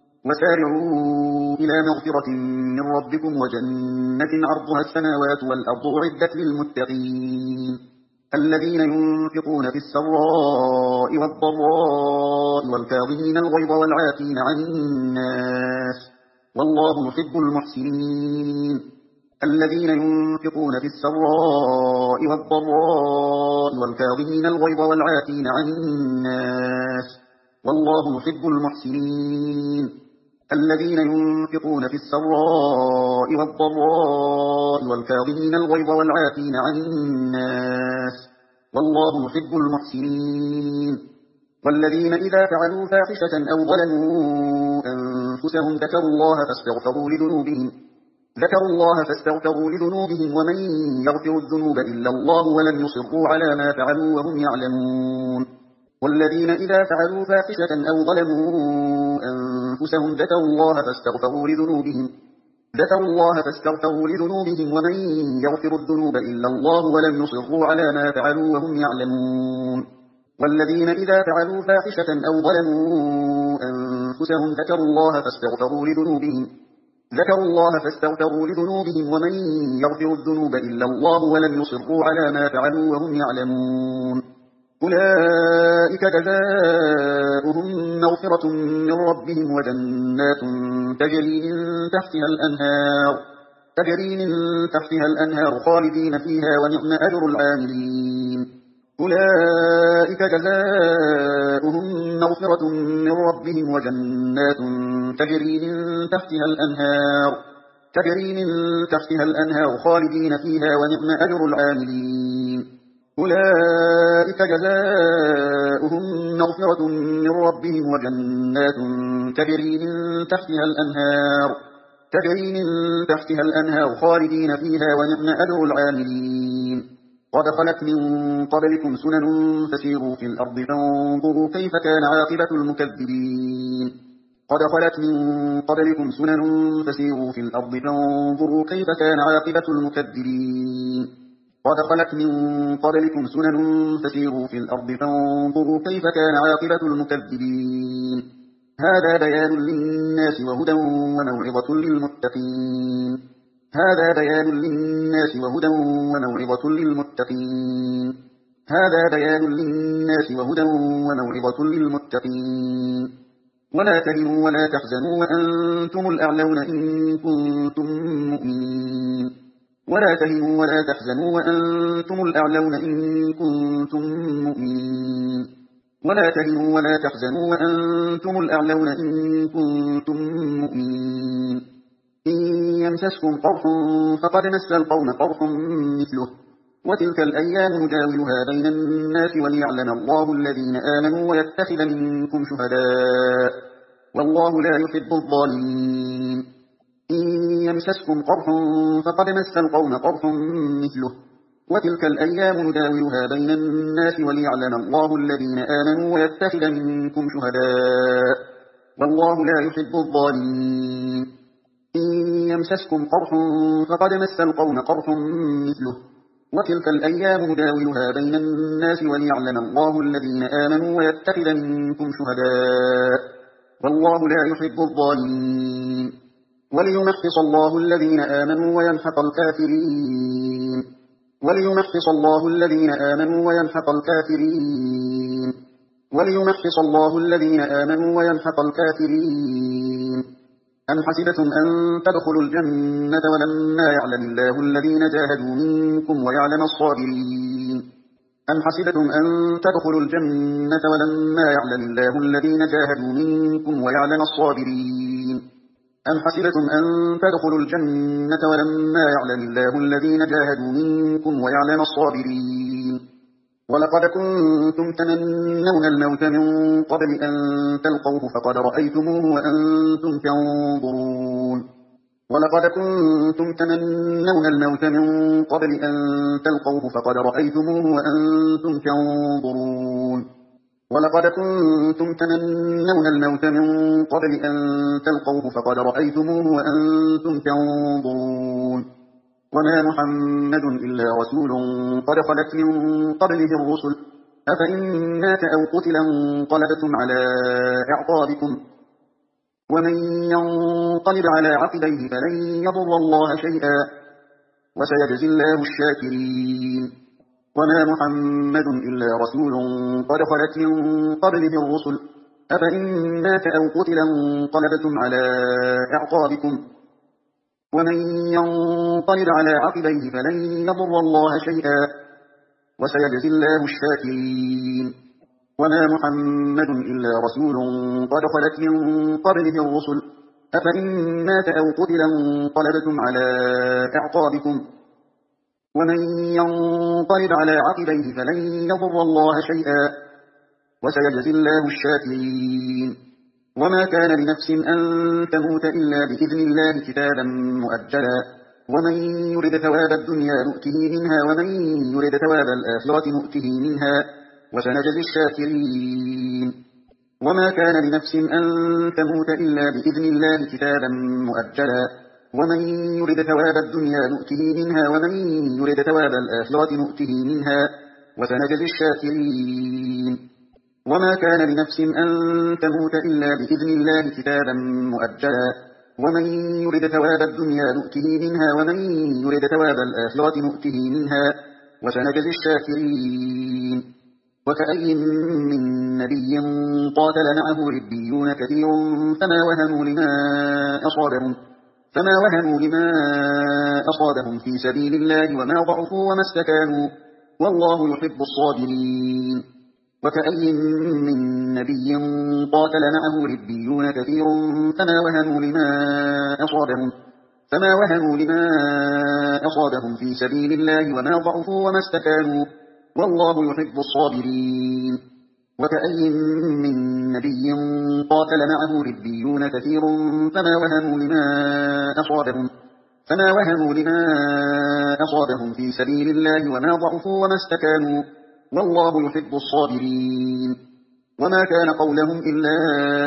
وسارعوا إلى مغفرة من ربكم وجنة عرضها السماوات والأرض أعدت للمتقين الذين ينفقون في السراء والضراء والكاظمين الغيظ والعافين عن الناس والله يحب المحسنين الذين ينفقون في السراء والضراء والكاظمين الغيظ والعافين عن الناس والله يحب المحسنين الذين ينفقون في السراء والضراء والكاظمين الغيظ والعافين عن الناس والله يحب المحسنين والذين إذا فعلوا فاحشة أو ظلموا أنفسهم ذكروا الله فاستغفروا لذنوبهم ذكروا الله فاستغفروا لذنوبهم ومن يغفر الذنوب إلا الله ولم يصروا على ما فعلوا وهم يعلمون والذين إذا فعلوا فاحشة أو ظلموا أنفسهم ذكروا الله فاستغفروا لذنوبهم ذكروا الله فاستغفروا لذنوبهم ومن يغفر الذنوب إلا الله ولم يصروا على ما فعلوا وهم يعلمون والذين إذا فعلوا فاحشة أو ظلموا أنفسهم ذكروا الله فاستغفروا لذنوبهم ذكروا الله فاستغفروا لذنوبهم ومن يغفر الذنوب إلا الله ولم يصروا على ما فعلوا وهم يعلمون أولئك جزاؤهم مغفرة من ربهم وجنات تجري من تحتها الأنهار تجري من تحتها الأنهار خالدين فيها ونعم أجر العاملين أولئك جزاؤهم مغفرة من ربهم وجنات تجري من تحتها الأنهار تجري من تحتها الأنهار خالدين فيها ونعم أجر العاملين أولئك جزاؤهم مغفرة من ربهم وجنات تجري من تحتها الأنهار تجري من تحتها الأنهار خالدين فيها ونعم أجر العاملين قد خلت من قبلكم سنن فسيروا في الأرض فانظروا كيف كان عاقبة المكذبين قد خلت من قبلكم سنن فسيروا في الأرض فانظروا كيف كان عاقبة المكذبين قد خلت من قبلكم سنن فسيروا في الأرض فانظروا كيف كان عاقبة المكذبين هذا بيان للناس وهدى وموعظة للمتقين هذا بيان للناس وهدى وموعظة للمتقين هذا بيان للناس وهدى وموعظة للمتقين ولا تهنوا ولا تحزنوا وأنتم الأعلون إن كنتم مؤمنين ولا تهنوا ولا تحزنوا وأنتم الأعلون إن كنتم مؤمنين ولا تهنوا ولا تحزنوا وأنتم الأعلون إن كنتم مؤمنين إن يمسسكم قرح فقد مس القوم قرح مثله وتلك الأيام نداولها بين الناس وليعلم الله الذين آمنوا ويتخذ منكم شهداء والله لا يحب الظالمين إن يمسسكم قرح فقد مس القوم قرح مثله وتلك الأيام نداولها بين الناس وليعلم الله الذين آمنوا ويتخذ منكم شهداء والله لا يحب الظالمين إن يمسسكم قرح فقد مس القوم قرح مثله وتلك الأيام نداولها بين الناس وليعلم الله الذين آمنوا ويتخذ منكم شهداء والله لا يحب الظالمين وليمحص الله الذين آمنوا ويمحق الكافرين وليمحص الله الذين آمنوا ويمحق الكافرين وليمحص الله الذين آمنوا ويمحق الكافرين أم حسبتم أن تدخلوا الجنة ولما يعلم الله الذين جاهدوا منكم ويعلم الصابرين أم حسبتم أن تدخلوا الجنة ولما يعلم الله الذين جاهدوا منكم ويعلم الصابرين أم حسبتم أن تدخلوا الجنة ولما يعلم الله الذين جاهدوا منكم ويعلم الصابرين ولقد كنتم تمنون الموت من قبل أن تلقوه فقد رأيتموه وأنتم تنظرون ولقد كنتم تمنون الموت من قبل أن تلقوه فقد رأيتموه وأنتم تنظرون ولقد كنتم تمنون الموت من قبل أن تلقوه فقد رأيتموه وأنتم تنظرون وما محمد إلا رسول قد خلت من قبله الرسل أفإن مات أو قتل انقلبتم على أعقابكم ومن ينقلب على عقبيه فلن يضر الله شيئا وسيجزي الله الشاكرين وما محمد إلا رسول قد خلت من قبله الرسل أفإن مات أو قتل انقلبتم على أعقابكم ومن ينقلب على عقبيه فلن يضر الله شيئا وسيجزي الله الشاكرين وما محمد إلا رسول قد خلت من قبله الرسل أفإن مات أو قتل انقلبتم على أعقابكم ومن ينقلب على عقبيه فلن يضر الله شيئا وسيجزي الله الشاكرين وما كان لنفس أن تموت إلا بإذن الله كتابا مؤجلا ومن يرد ثواب الدنيا نؤته منها ومن يرد ثواب الآخرة نؤته منها وسنجزي الشاكرين وما كان لنفس أن تموت إلا بإذن الله كتابا مؤجلا ومن يرد ثواب الدنيا نؤته منها ومن يرد ثواب الآخرة نؤته منها وسنجزي الشاكرين وما كان لنفس أن تموت إلا بإذن الله كتابا مؤجلا ومن يرد ثواب الدنيا نؤته منها ومن يرد ثواب الآخرة نؤته منها وسنجزي الشاكرين وكأي من نبي قاتل معه ربيون كثير فما وهنوا لما أصابهم فما وهنوا لما أصابهم في سبيل الله وما ضعفوا وما استكانوا والله يحب الصابرين وكأي من نبي قاتل معه ربيون كثير فما وهنوا لما أصابهم فما وهنوا لما أصابهم في سبيل الله وما ضعفوا وما استكانوا والله يحب الصابرين وكأي من نبي قاتل معه ربيون كثير فما وهنوا لما أصابهم فما وهنوا لما أصابهم في سبيل الله وما ضعفوا وما استكانوا والله يحب الصابرين وما كان قولهم إلا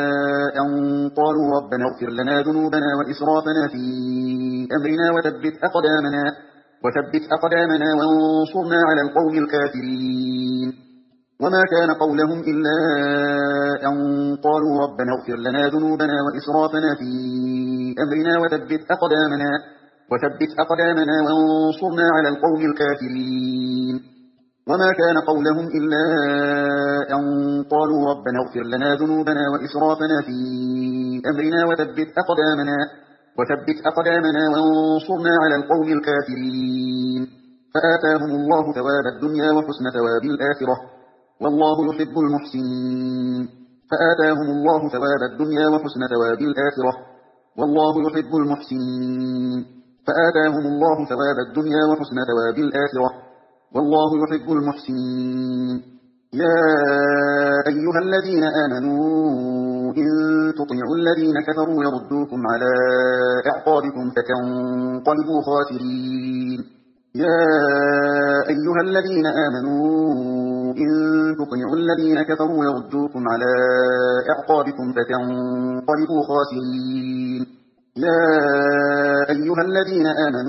أن قالوا ربنا اغفر لنا ذنوبنا وإسرافنا في أمرنا وثبت أقدامنا وثبت أقدامنا وانصرنا على القوم الكافرين وما كان قولهم إلا أن قالوا ربنا اغفر لنا ذنوبنا وإسرافنا في أمرنا وثبت أقدامنا وثبت أقدامنا وانصرنا على القوم الكافرين وما كان قولهم إلا أن قالوا ربنا اغفر لنا ذنوبنا وإسرافنا في أمرنا وثبت أقدامنا وثبت أقدامنا وانصرنا على القوم الكافرين فآتاهم الله ثواب الدنيا وحسن ثواب الآخرة والله يحب المحسنين فآتاهم الله ثواب الدنيا وحسن ثواب الآخرة والله يحب المحسنين فآتاهم الله ثواب الدنيا وحسن ثواب الآخرة والله يحب المحسنين يا أيها الذين آمنوا إن تطيعوا الذين كفروا يردوكم على أعقابكم فتنقلبوا خاسرين يا أيها الذين آمنوا إن تطيعوا الذين كفروا يردوكم على أعقابكم فتنقلبوا خاسرين يا أيها الذين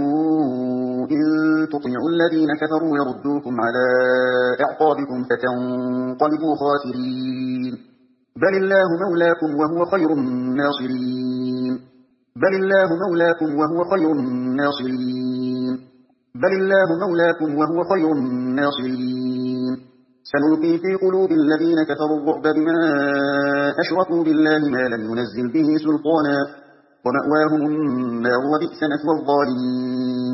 آمنوا إن تطيعوا الذين كفروا يردوكم على أعقابكم فتنقلبوا خاسرين بل الله مولاكم وهو خير الناصرين بل الله مولاكم وهو خير الناصرين بل الله مولاكم وهو خير الناصرين سنلقي في قلوب الذين كفروا الرعب بما أشركوا بالله ما لم ينزل به سلطانا ومأواهم النار وبئس مثوى الظالمين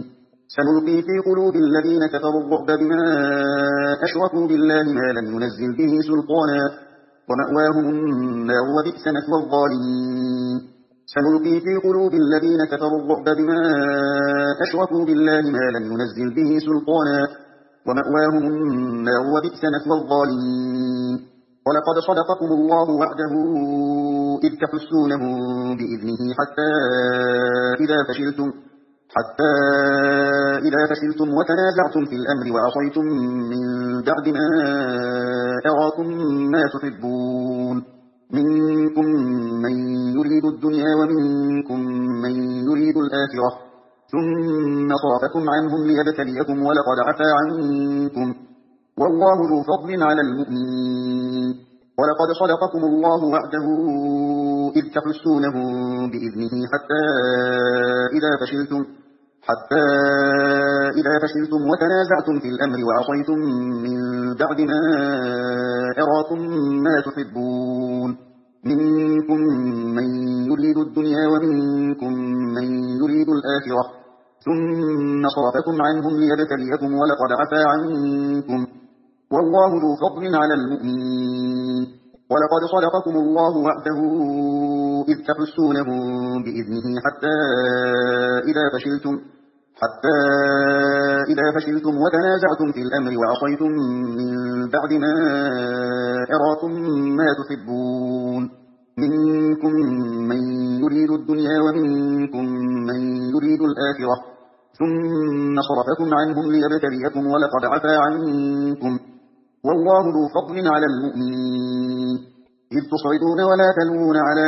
سنلقي في قلوب الذين كفروا الرعب بما أشركوا بالله ما لم ينزل به سلطانا ومأواهم النار وبئس مثوى الظالمين سنلقي في قلوب الذين كفروا الرعب بما أشركوا بالله ما لم ينزل به سلطانا ومأواهم النار وبئس مثوى الظالمين ولقد صدقكم الله وعده إذ تحسونهم بإذنه حتى إذا فشلتم حتى إذا فشلتم وتنازعتم في الأمر وعصيتم من بعد ما أراكم ما تحبون منكم من يريد الدنيا ومنكم من يريد الآخرة ثم صرفكم عنهم ليبتليكم ولقد عفا عنكم والله ذو فضل على المؤمنين ولقد صدقكم الله وعده إذ تحسونهم بإذنه حتى إذا فشلتم حتى إذا فشلتم وتنازعتم في الأمر وعصيتم من بعد ما أراكم ما تحبون منكم من يريد الدنيا ومنكم من يريد الآخرة ثم صرفكم عنهم ليبتليكم ولقد عفا عنكم والله ذو فضل على المؤمنين ولقد صدقكم الله وعده إذ تحسونهم بإذنه حتى إذا فشلتم حتى إذا فشلتم وتنازعتم في الأمر وعصيتم من بعد ما أراكم ما تحبون منكم من يريد الدنيا ومنكم من يريد الآخرة ثم صرفكم عنهم ليبتليكم ولقد عفا عنكم والله ذو فضل على المؤمنين إذ تصعدون ولا تلوون على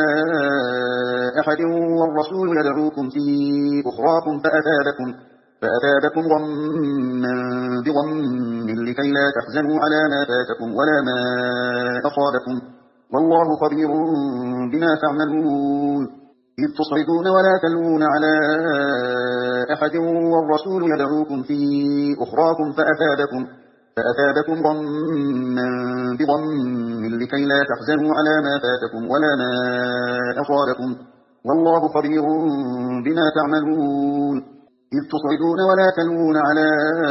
أحد والرسول يدعوكم في أخراكم فأثابكم, فأثابكم غما بغم لكي لا تحزنوا على ما فاتكم ولا ما أصابكم والله خبير بما تعملون إذ تصعدون ولا تلوون على أحد والرسول يدعوكم في أخراكم فأثابكم فأثابكم غما بغم لكي لا تحزنوا على ما فاتكم ولا ما أصابكم والله خبير بما تعملون إذ تصعدون ولا تلوون على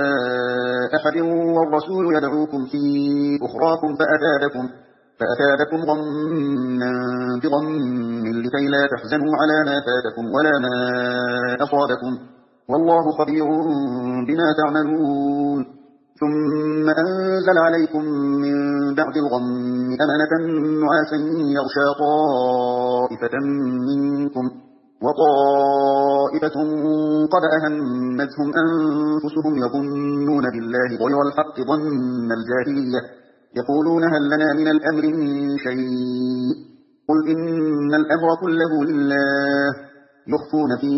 أحد والرسول يدعوكم في أخراكم فأثابكم فأثابكم غما بغم لكي لا تحزنوا على ما فاتكم ولا ما أصابكم والله خبير بما تعملون ثم أنزل عليكم من بعد الغم أمنة نعاسا يغشى طائفة منكم وطائفة قد أهمتهم أنفسهم يظنون بالله غير الحق ظن الجاهلية يقولون هل لنا من الأمر من شيء قل إن الأمر كله لله يخفون في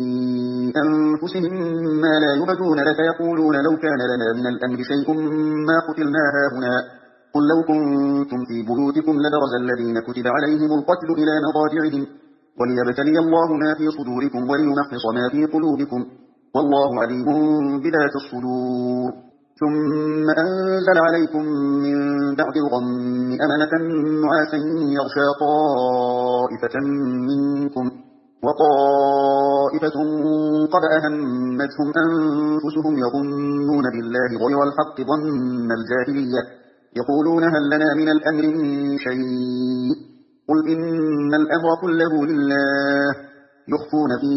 أنفسهم ما لا يبدون لك يقولون لو كان لنا من الأمر شيء ما قتلنا هاهنا قل لو كنتم في بيوتكم لبرز الذين كتب عليهم القتل إلى مضاجعهم وليبتلي الله ما في صدوركم وليمحص ما في قلوبكم والله عليم بذات الصدور ثم أنزل عليكم من بعد الغم أمنة نعاسا يغشى طائفة منكم وطائفة قد أهمتهم أنفسهم يظنون بالله غير الحق ظن الجاهلية يقولون هل لنا من الأمر من شيء قل إن الأمر كله لله يخفون في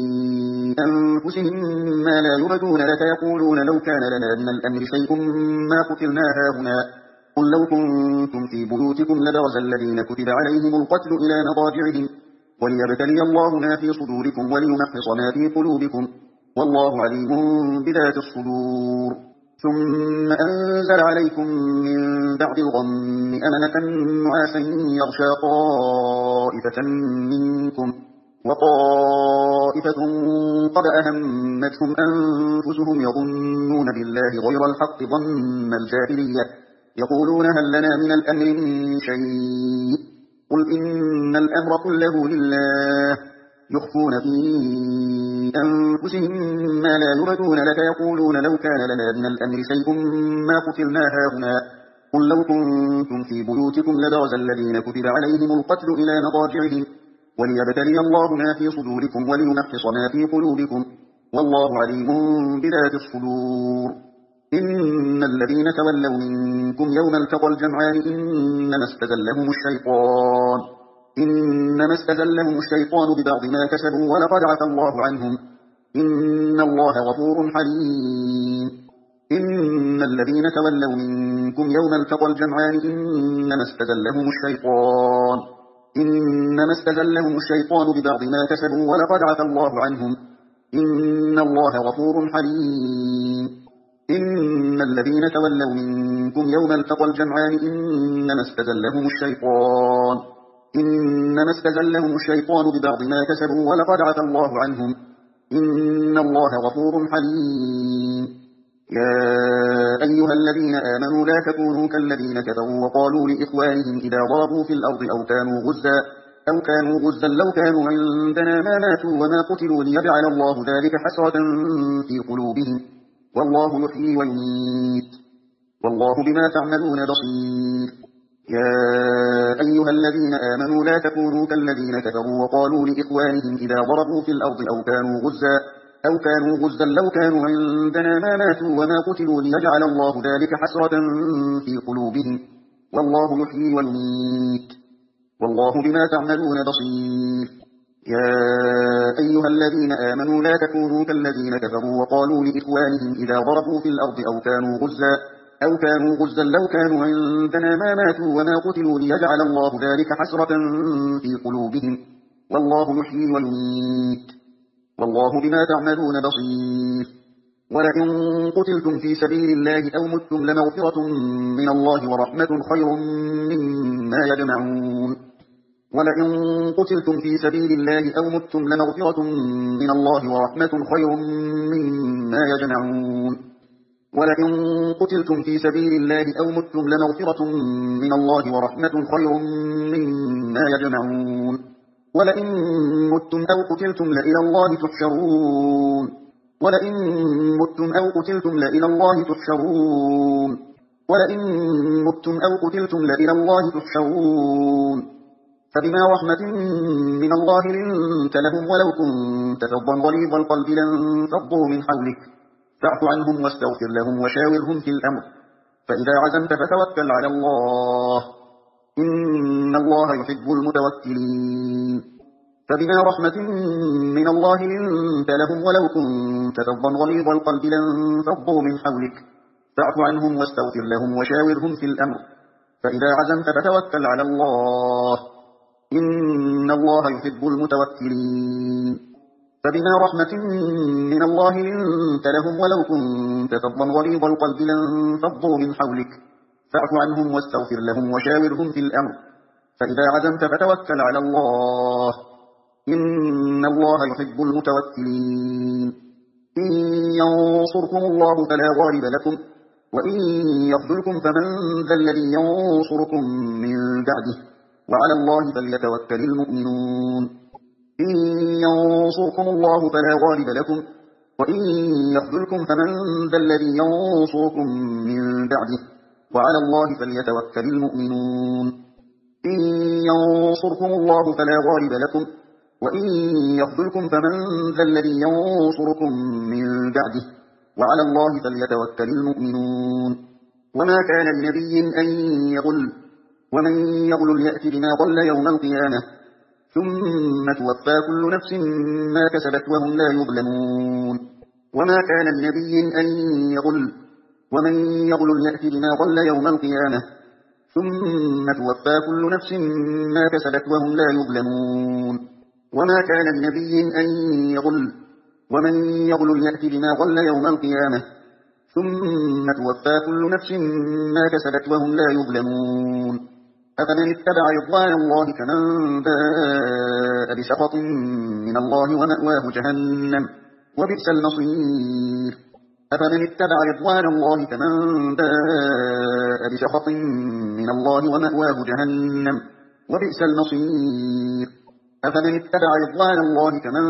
أنفسهم ما لا يبدون لك يقولون لو كان لنا من الأمر شيء ما قتلنا هاهنا قل لو كنتم في بيوتكم لبرز الذين كتب عليهم القتل إلى مضاجعهم وليبتلي الله ما في صدوركم وليمحص ما في قلوبكم والله عليم بذات الصدور ثم أنزل عليكم من بعد الغم أمنة نعاسا يغشى طائفة منكم وطائفة قد أهمتهم أنفسهم يظنون بالله غير الحق ظن الجاهلية يقولون هل لنا من الأمر من شيء قل إن الأمر كله لله يخفون في أنفسهم ما لا يبدون لك يقولون لو كان لنا من الأمر شيء ما قتلنا هاهنا قل لو كنتم في بيوتكم لبرز الذين كتب عليهم القتل إلى مضاجعهم وليبتلي الله ما في صدوركم وليمحص ما في قلوبكم والله عليم بذات الصدور. إن الذين تولوا منكم يوم التقى الجمعان إنما استزلهم الشيطان إنما استزلهم الشيطان ببعض ما كسبوا ولقد عفا الله عنهم إن الله غفور حليم. إن الذين تولوا منكم يوم التقى الجمعان إنما استزلهم الشيطان إنما استزلهم الشيطان ببعض ما كسبوا ولقد عفا الله عنهم إن الله غفور حليم. إن الذين تولوا منكم يوم التقى الجمعان إنما استزلهم الشيطان إنما استزلهم الشيطان ببعض ما كسبوا ولقد عفا الله عنهم إن الله غفور حليم. يا أيها الذين آمنوا لا تكونوا كالذين كفروا وقالوا لإخوانهم إذا ضربوا في الأرض أو كانوا غزا أو كانوا غزا لو كانوا عندنا ما ماتوا وما قتلوا ليجعل الله ذلك حسرة في قلوبهم والله يحيي ويميت والله بما تعملون بصير. يا أيها الذين آمنوا لا تكونوا كالذين كفروا وقالوا لإخوانهم إذا ضربوا في الأرض أو كانوا غزا أو كانوا غزا لو كانوا عندنا ما ماتوا وما قتلوا ليجعل الله ذلك حسرة في قلوبهم والله يحيي ويميت والله بما تعملون بصير. يا أيها الذين آمنوا لا تكونوا كالذين كفروا وقالوا لإخوانهم إذا ضربوا في الأرض أو كانوا غزا أو كانوا غزا لو كانوا عندنا ما ماتوا وما قتلوا ليجعل الله ذلك حسرة في قلوبهم والله يحيي ويميت والله بما تعملون بصير. ولئن قتلتم في سبيل الله أو متم لمغفرة من الله ورحمة خير مما يجمعون. ولئن قتلتم في سبيل الله أو متم لمغفرة من الله ورحمة خير مما يجمعون. ولئن قتلتم في سبيل الله أو متم لمغفرة من الله ورحمة خير مما يجمعون. ولئن متم أو قتلتم لإلى الله تحشرون. ولئن متم أو قتلتم لإلى الله تحشرون. ولئن متم أو قتلتم لإلى الله تحشرون. فبما رحمة من الله لنت لهم ولو كنت فظا غليظ القلب لانفضوا من حولك فاعف عنهم واستغفر لهم وشاورهم في الأمر فإذا عزمت فتوكل على الله إن الله يحب المتوكلين. فبما رحمة من الله لنت لهم ولو كنت فظا غليظ القلب لانفضوا من حولك فاعف عنهم واستغفر لهم وشاورهم في الأمر فإذا عزمت فتوكل على الله إن الله يحب المتوكلين. فبما رحمة من الله لنت لهم ولو كنت فظا غليظ القلب لانفضوا من حولك فاعف عنهم واستغفر لهم وشاورهم في الأمر فإذا عزمت فتوكل على الله إن الله يحب المتوكلين. إن ينصركم الله فلا غالب لكم وإن يخذلكم فمن ذا الذي ينصركم من بعده وعلى الله فليتوكل المؤمنون. إن ينصركم الله فلا غالب لكم وإن يخذلكم فمن ذا الذي ينصركم من بعده وعلى الله فليتوكل المؤمنون. إن ينصركم الله فلا غالب لكم وإن يخذلكم فمن ذا الذي ينصركم من بعده وعلى الله فليتوكل المؤمنون. وما كان لنبي أن يغل ومن يغل يأتي بما ضل يوم القيامة ثم توفى كل نفس ما كسبت وهم لا يظلمون. وما كان لنبي أن يغل ومن يغل يأتي بما ضل يوم القيامة ثم توفى كل نفس ما كسبت وهم لا يظلمون. وما كان لنبي أن يغل ومن يغل يأتي بما ضل يوم القيامة ثم توفى كل نفس ما كسبت وهم لا يظلمون. أفمن اتبع رضوان الله كمن باء بسخط من الله ومأواه جهنم وبئس المصير. أفمن اتبع رضوان الله كمن باء بسخط من الله ومأواه جهنم وبئس المصير. أفمن اتبع رضوان الله كمن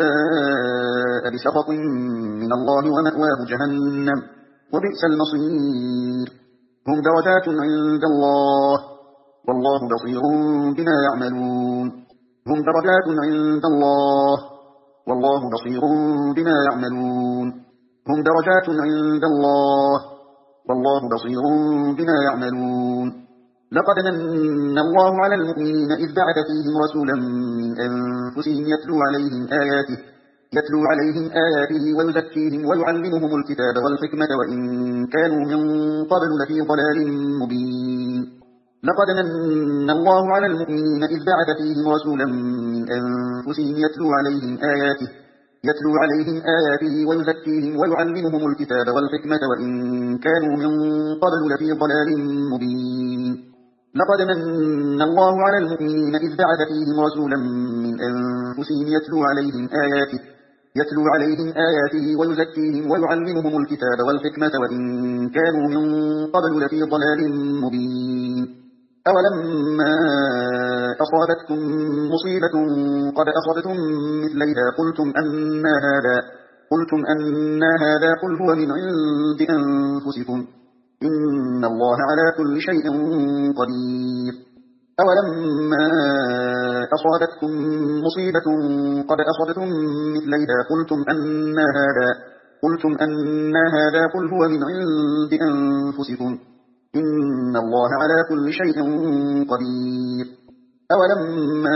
باء بسخط من الله ومأواه جهنم وبئس المصير. هم درجات عند الله والله بصير بما يعملون. هم درجات عند الله والله بصير بما يعملون هم درجات عند الله والله بصير بما يعملون لقد من الله على المؤمنين إذ بعث فيهم رسولا من أنفسهم يتلو عليهم آياته يتلو عليهم آياته ويزكيهم ويعلمهم الكتاب والحكمة وإن كانوا من قبل لفي ضلال مبين لقد من الله على المؤمنين إذ بعث فيهم رسولا من أنفسهم يتلو عليهم آياته يتلو عليهم آياته ويزكيهم ويعلمهم الكتاب والحكمة وإن كانوا من قبل لفي ضلال مبين لقد من الله على المؤمنين إذ بعث فيهم رسولا من أنفسهم يتلو عليهم آياته يتلو عليهم آياته ويزكيهم ويعلمهم الكتاب والحكمة وإن كانوا من قبل لفي ضلال مبين أولما أصابتكم مصيبة قد أصبتم مثليها قلتم أن هذا قلتم أن هذا قل هو من عند أنفسكم إن الله على كل شيء قدير أولما أصابتكم مصيبة قد أصبتم مثليها قلتم أن هذا قلتم أن هذا قل هو من عند أنفسكم إن الله على كل شيء قدير أولما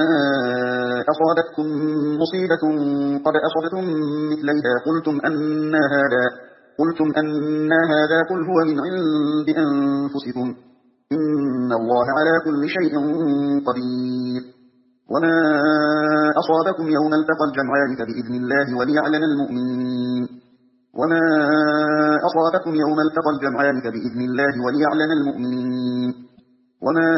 أصابتكم مصيبة قد أصبتم مثليها قلتم أن هذا قلتم أن هذا قل هو من عند أنفسكم إن الله على كل شيء قدير وما أصابكم يوم التقى الجمعان فبإذن الله وليعلم المؤمنين وما أصابكم يوم التقى الجمعان فبإذن الله وليعلم المؤمنين وما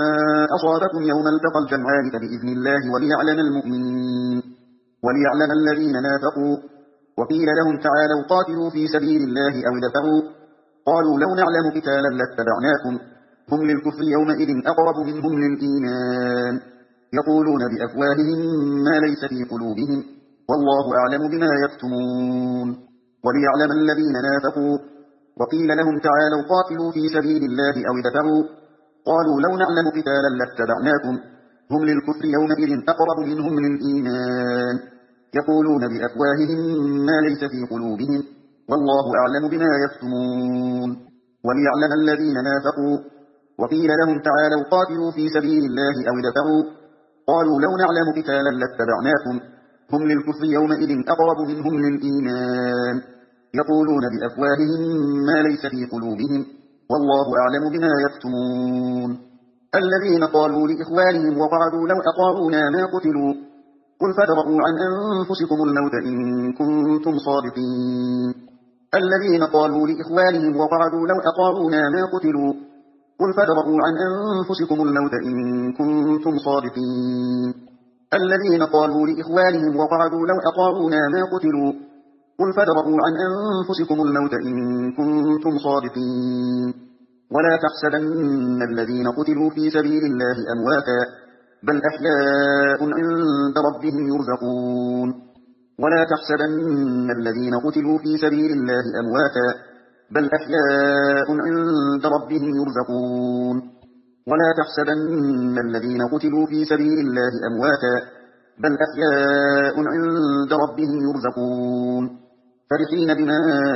أصابكم يوم التقى الجمعان فبإذن الله وليعلم المؤمنين وليعلم الذين نافقوا وقيل لهم تعالوا قاتلوا في سبيل الله أو ادفعوا قالوا لو نعلم قتالا لاتبعناكم هم للكفر يومئذ أقرب منهم للإيمان يقولون بأفواههم ما ليس في قلوبهم والله أعلم بما يكتمون وليعلم الذين نافقوا وقيل لهم تعالوا قاتلوا في سبيل الله أو ادفعوا قالوا لو نعلم قتالا لاتبعناكم هم للكفر يومئذ أقرب منهم للإيمان يقولون بأفواههم ما ليس في قلوبهم والله أعلم بما يكتمون وليعلم الذين نافقوا وقيل لهم تعالوا قاتلوا في سبيل الله أو ادفعوا قالوا لو نعلم قتالا لاتبعناكم هم للكفر يومئذ أقرب منهم للإيمان يقولون بأفواههم ما ليس في قلوبهم والله أعلم بما يكتمون الذين قالوا لإخوانهم وقعدوا لو أطاعونا ما قتلوا قل فادرءوا عن أنفسكم الموت إن كنتم صادقين الذين قالوا لإخوانهم وقعدوا لو أطاعونا ما قتلوا قل فادرءوا عن أنفسكم الموت إن كنتم صادقين الذين قالوا لإخوانهم وقعدوا لو أطاعونا ما قتلوا قل فادرءوا عن أنفسكم الموت إن كنتم صادقين ولا تحسبن الذين قتلوا في سبيل الله أمواتا بل أحياء عند ربهم يرزقون ولا تحسبن الذين قتلوا في سبيل الله أمواتا بل أحياء عند ربهم يرزقون ولا تحسبن الذين قتلوا في سبيل الله أمواتا بل أحياء عند ربهم يرزقون فرحين بما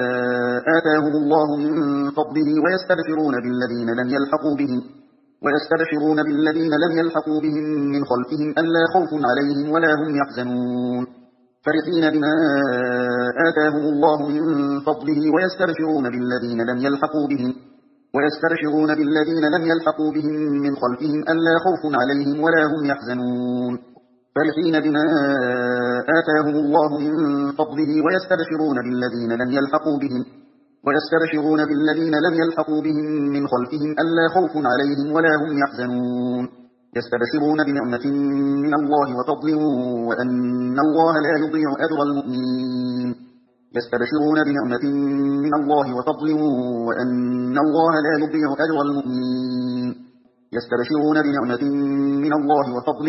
آتاهم الله من فضله ويستبشرون بالذين لم يلحقوا بهم ويستبشرون بالذين لم يلحقوا بهم من خلفهم ألا خوف عليهم ولا هم يحزنون فرحين بما آتاهم الله من فضله ويستبشرون بالذين لم يلحقوا بهم ويستبشرون بالذين لم يلحقوا بهم من خلفهم ألا خوف عليهم ولا هم يحزنون فرحين بما آتاهم الله من فضله ويستبشرون بالذين لم يلحقوا بهم ويستبشرون بالذين لم يلحقوا بهم من خلفهم ألا خوف عليهم ولا هم يحزنون يستبشرون بنعمة من الله وفضل وأن الله لا يضيع أجر المؤمنين يستبشرون بنعمة من الله وفضل وأن الله لا يضيع أجر المؤمنين يستبشرون بنعمة من الله وفضل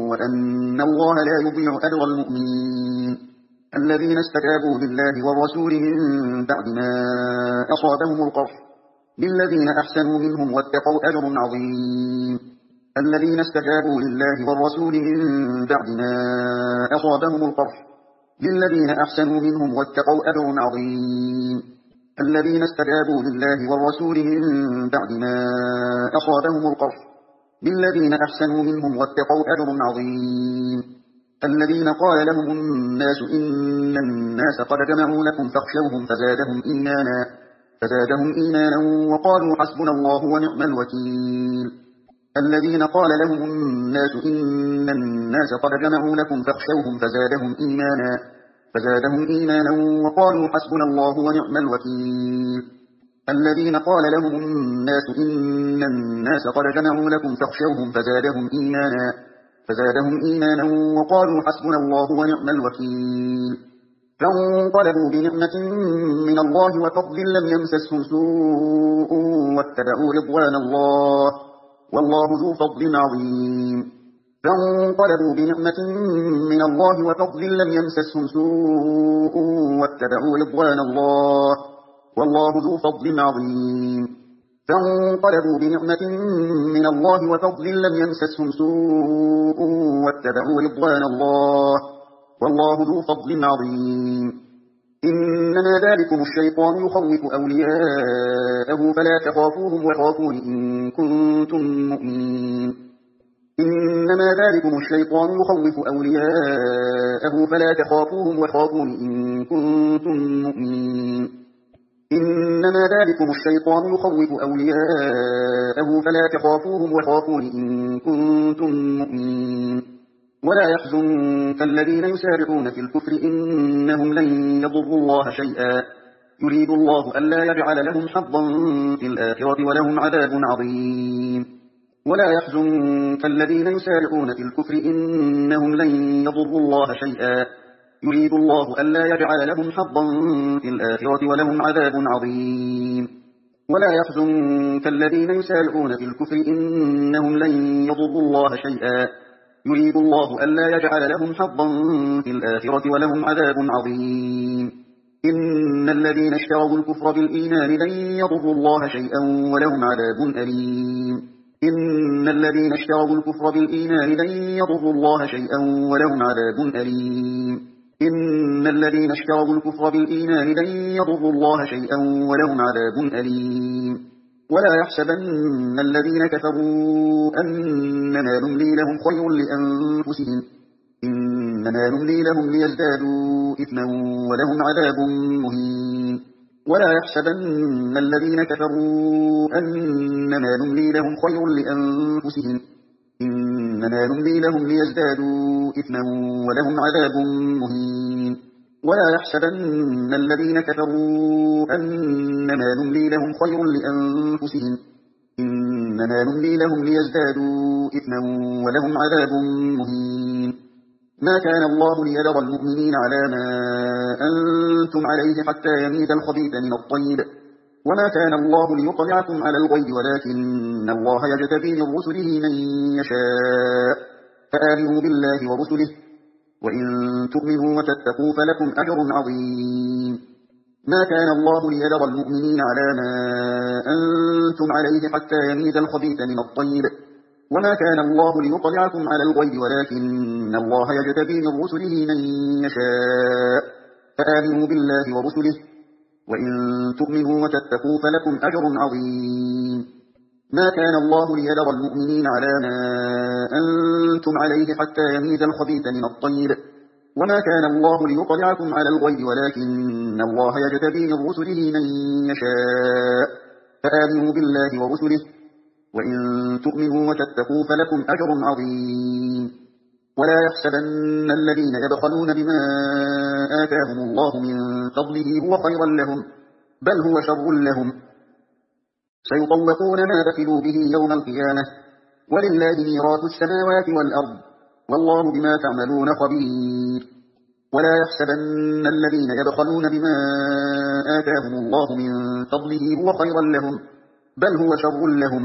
وأن الله لا يضيع أجر المؤمنين الذين استجابوا لله والرسول من بعد ما أصابهم القرح للذين أحسنوا منهم واتقوا أجر عظيم الذين استجابوا لله والرسول من بعد ما أصابهم القرح للذين أحسنوا منهم واتقوا أجر عظيم الذين استجابوا لله والرسول من بعد ما أصابهم القرح للذين أحسنوا منهم واتقوا أجر عظيم الذين قال لهم الناس إن الناس قد جمعوا لكم فاخشوهم فزادهم إيمانا فزادهم إيمانا وقالوا حسبنا الله ونعم الوكيل الذين قال لهم الناس إن الناس قد جمعوا لكم فاخشوهم فزادهم إيمانا فزادهم إيمانا وقالوا حسبنا الله ونعم الوكيل الذين قال لهم الناس إن الناس قد جمعوا لكم فاخشوهم فزادهم إيمانا فزادهم إيمانا وقالوا حسبنا الله ونعم الوكيل فانقلبوا بنعمة من الله وفضل لم يمسسهم سوء واتبعوا رضوان الله والله ذو فضل عظيم فانقلبوا بنعمة من الله وفضل لم يمسسهم سوء واتبعوا رضوان الله والله ذو فضل عظيم فانقلبوا بنعمة من الله وفضل لم يمسسهم سوء واتبعوا رضوان الله والله ذو فضل عظيم إنما ذلكم الشيطان يخوف أولياءه فلا تخافوهم وخافون إن كنتم مؤمنين إنما ذلكم الشيطان يخوف أولياءه فلا تخافوهم وخافون إن كنتم مؤمنين إنما ذلكم الشيطان يخوف أولياءه فلا تخافوهم وخافون إن كنتم مؤمنين ولا يحزنك الذين يسارعون في الكفر إنهم لن يضروا الله شيئا يريد الله ألا يجعل لهم حظا في الآخرة ولهم عذاب عظيم ولا يحزنك الذين يسارعون في الكفر إنهم لن يضروا الله شيئا يريد الله ألا يجعل لهم حظا في الآخرة ولهم عذاب عظيم ولا يحزنك الذين يسارعون في الكفر إنهم لن يضروا الله شيئا يريد الله ألا يجعل لهم حظا في الآخرة ولهم عذاب عظيم إن الذين اشتروا الكفر بالإيمان لن يضروا الله شيئا ولهم عذاب أليم إن الذين اشتروا الكفر بالإيمان لن يضروا الله شيئا ولهم عذاب أليم إن الذين اشتروا الكفر بالإيمان لن يضروا الله شيئا ولهم عذاب أليم ولا يحسبن الذين كفروا أنما نملي لهم خير لأنفسهم إنما نملي لهم ليزدادوا إثما ولهم عذاب مهين ولا يحسبن الذين كفروا أنما نملي لهم خير لأنفسهم إنما نملي لهم ليزدادوا إثما ولهم عذاب مهين ولا يحسبن الذين كفروا أنما نملي لهم خير لأنفسهم إنما نملي لهم ليزدادوا إثما ولهم عذاب مهين ما كان الله ليذر المؤمنين على ما أنتم عليه حتى يميز الخبيث من الطيب وما كان الله ليطلعكم على الغيب ولكن الله يجتبي من رسله من يشاء فآمنوا بالله ورسله وإن تؤمنوا وتتقوا فلكم أجر عظيم ما كان الله ليذر المؤمنين على ما أنتم عليه حتى يميز الخبيث من الطيب وما كان الله ليطلعكم على الغيب ولكن الله يجتبي من رسله من يشاء فآمنوا بالله ورسله وإن تؤمنوا وتتقوا فلكم أجر عظيم ما كان الله ليذر المؤمنين على ما أنتم عليه حتى يميز الخبيث من الطيب وما كان الله ليطلعكم على الغيب ولكن الله يجتبي من رسله من يشاء فآمنوا بالله ورسله وإن تؤمنوا وتتقوا فلكم أجر عظيم ولا يحسبن الذين يبخلون بما آتاهم الله من فضله هو خيرا لهم بل هو شر لهم سيطلقون ما بخلوا به يوم القيامة ولله ميراث السماوات والأرض والله بما تعملون خبير ولا يحسبن الذين يبخلون بما آتاهم الله من فضله هو خيرا لهم بل هو شر لهم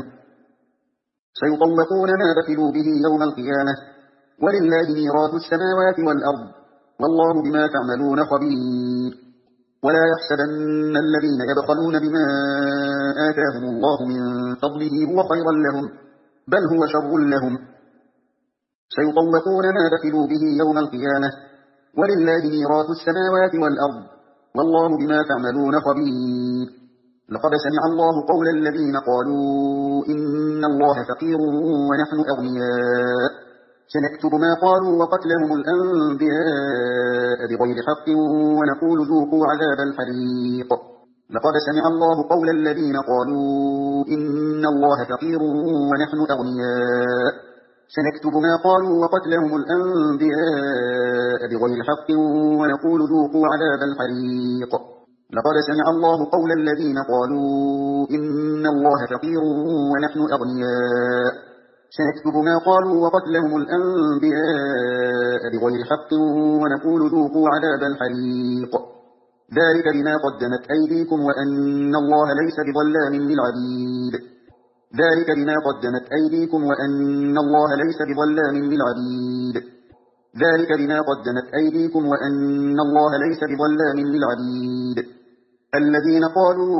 سيطلقون ما بخلوا به يوم القيامة ولله ميراث السماوات والأرض والله بما تعملون خبير ولا يحسبن الذين يبخلون بما آتاهم الله من فضله هو خيرا لهم بل هو شر لهم سيطلقون ما بخلوا به يوم القيامة ولله ميراث السماوات والأرض والله بما تعملون خبير لقد سمع الله قول الذين قالوا إن الله فقير ونحن أغنياء سنكتب ما قالوا وقتلهم الأنبياء بغير حق ونقول ذوقوا عذاب الحريق لقد سمع الله قول الذين قالوا إن الله فقير ونحن أغنياء سنكتب ما قالوا وقتلهم الأنبياء بغير حق ونقول ذوقوا عذاب الحريق لقد سمع الله قول الذين قالوا إن الله فقير ونحن أغنياء سنكتب ما قالوا وقتلهم الأنبياء بغير حق ونقول ذوقوا عذاب الحريق ذلك بما قدمت أيديكم وأن الله ليس بظلام للعبيد ذلك بما قدمت أيديكم وأن الله ليس بظلام للعبيد ذلك بما قدمت أيديكم وأن الله ليس بظلام للعبيد الذين قالوا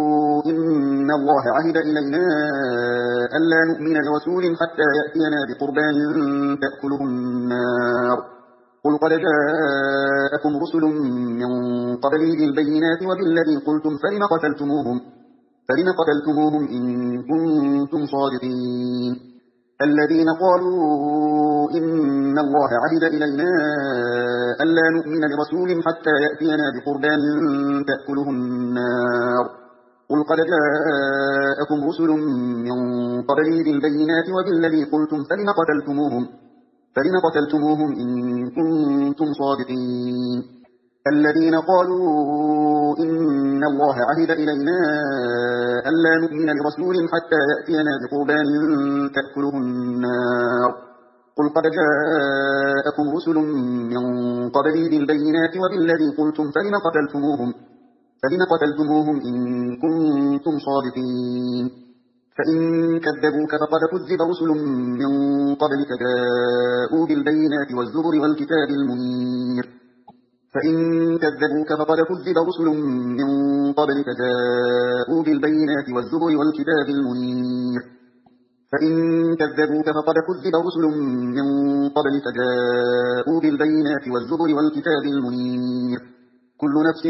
إن الله عهد إلينا ألا نؤمن لرسول حتى يأتينا بقربان تأكله النار قل قد جاءكم رسل من قبلي بالبينات وبالذي قلتم فلم قتلتموهم فلم قتلتموهم إن كنتم صادقين الذين قالوا إن الله عهد إلينا ألا نؤمن لرسول حتى يأتينا بقربان تأكله النار قل قد جاءكم رسل من قبلي بالبينات وبالذي قلتم فلم قتلتموهم فلم قتلتموهم إن كنتم صادقين الذين قالوا إن الله عهد إلينا ألا نؤمن لرسول حتى يأتينا بقربان تأكله النار قل قد جاءكم رسل من قبلي بالبينات وبالذي قلتم فلم قتلتموهم فلم قتلتموهم إن كنتم صادقين فإن كذبوك فقد كذب رسل من قبلك جاءوا بالبينات والزبر والكتاب المنير فإن كذبوك فقد كذب رسل من قبلك جاءوا بالبينات والزبر والكتاب المنير فإن كذبوك فقد كذب رسل من قبلك جاءوا بالبينات والزبر والكتاب المنير كل نفس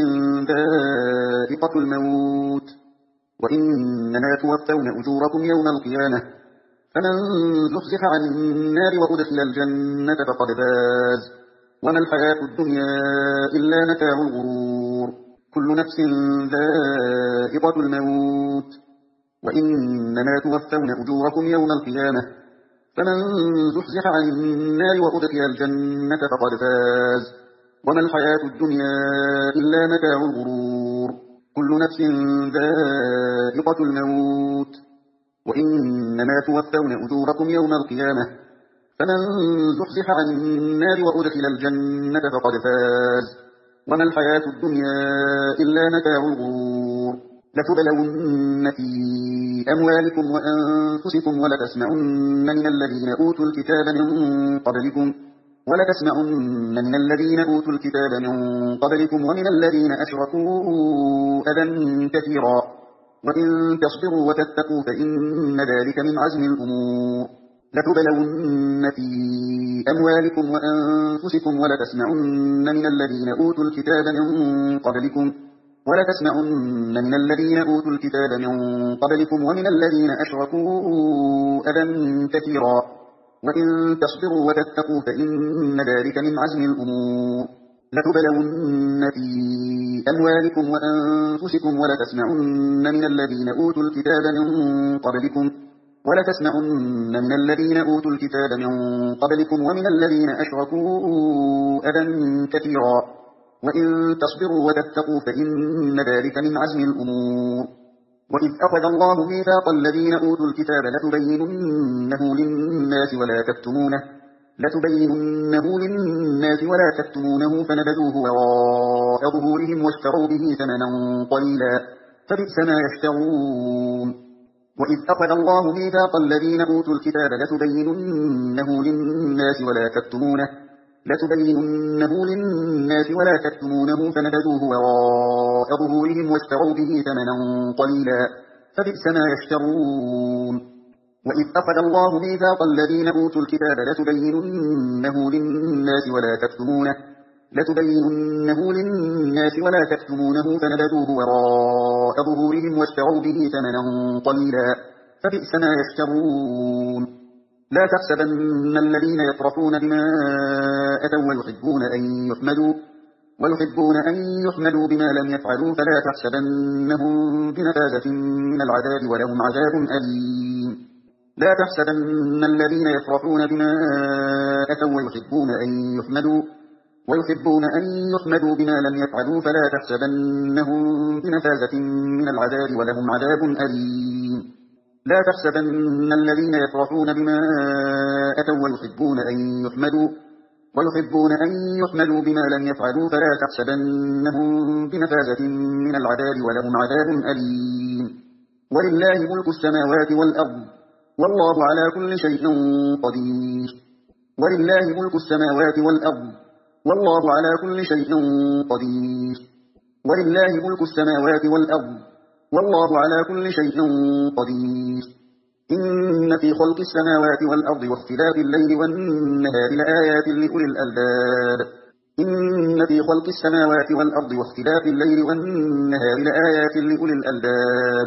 ذائقة الموت وإنما توفون أجوركم يوم القيامة فمن زحزح عن النار وأدخل الجنة فقد فاز وما الحياة الدنيا إلا متاع الغرور كل نفس ذائقة الموت وإنما توفون أجوركم يوم القيامة فمن زحزح عن النار وأدخل الجنة فقد فاز وما الحياة الدنيا إلا متاع الغرور كل نفس ذائقة الموت وإنما توفون أجوركم يوم القيامة فمن زحزح عن النار وأدخل الجنة فقد فاز وما الحياة الدنيا إلا متاع الغرور لتبلون في أموالكم وأنفسكم ولتسمعن من الذين أوتوا الكتاب من قبلكم ولتسمعن من الذين أوتوا الكتاب من قبلكم ومن الذين أشركوا أذى كثيرا وإن تصبروا وتتقوا فإن ذلك من عزم الأمور لتبلون في أموالكم وأنفسكم ولتسمعن من الذين أوتوا الكتاب من قبلكم ولتسمعن من الذين أوتوا الكتاب من قبلكم ومن الذين أشركوا أذى كثيرا وإن تصبروا وتتقوا فإن ذلك من عزم الأمور لتبلون في أموالكم وأنفسكم ولتسمعن من الذين أوتوا الكتاب من قبلكم ولتسمعن من الذين أوتوا الكتاب من قبلكم ومن الذين أشركوا أذى كثيرا وإن تصبروا وتتقوا فإن ذلك من عزم الأمور وإذ أخذ الله ميثاق الذين أوتوا الكتاب لتبيننه للناس ولا تكتمونه لتبيننه للناس ولا تكتمونه فنبذوه وراء ظهورهم واشتروا به ثمنا قليلا فبئس ما يشترون وإذ أخذ الله ميثاق الذين أوتوا الكتاب لتبيننه للناس ولا تكتمونه لتبيننه للناس ولا تكتمونه فنبذوه وراء ظهورهم واشتروا به ثمنا قليلا فبئس ما يشترون وإذ أخذ الله ميثاق الذين أوتوا الكتاب لتبيننه للناس ولا تكتمونه لتبيننه للناس ولا تكتمونه فنبذوه وراء ظهورهم واشتروا به ثمنا قليلا فبئس ما يشترون لا تحسبن الذين يفرحون بما أتوا ويحبون أن يحمدوا ويحبون أن يحمدوا بما لم يفعلوا فلا تحسبنهم بمفازة من العذاب ولهم عذاب أليم لا تحسبن الذين يفرحون بما أتوا ويحبون أن يحمدوا ويحبون أن يحمدوا بما لم يفعلوا فلا تحسبنهم بمفازة من العذاب ولهم عذاب أليم لا تحسبن الذين يفرحون بما أتوا ويحبون أن يحمدوا ويحبون أن يحمدوا بما لم يفعلوا فلا تحسبنهم بمفازة من العذاب ولهم عذاب أليم ولله ملك السماوات والأرض والله على كل شيء قدير ولله ملك السماوات والأرض والله على كل شيء قدير ولله ملك السماوات والأرض والله على كل شيء قدير إن في خلق السماوات والأرض واختلاف الليل والنهار لآيات لأولي الألباب إن في خلق السماوات والأرض واختلاف الليل والنهار لآيات لأولي الألباب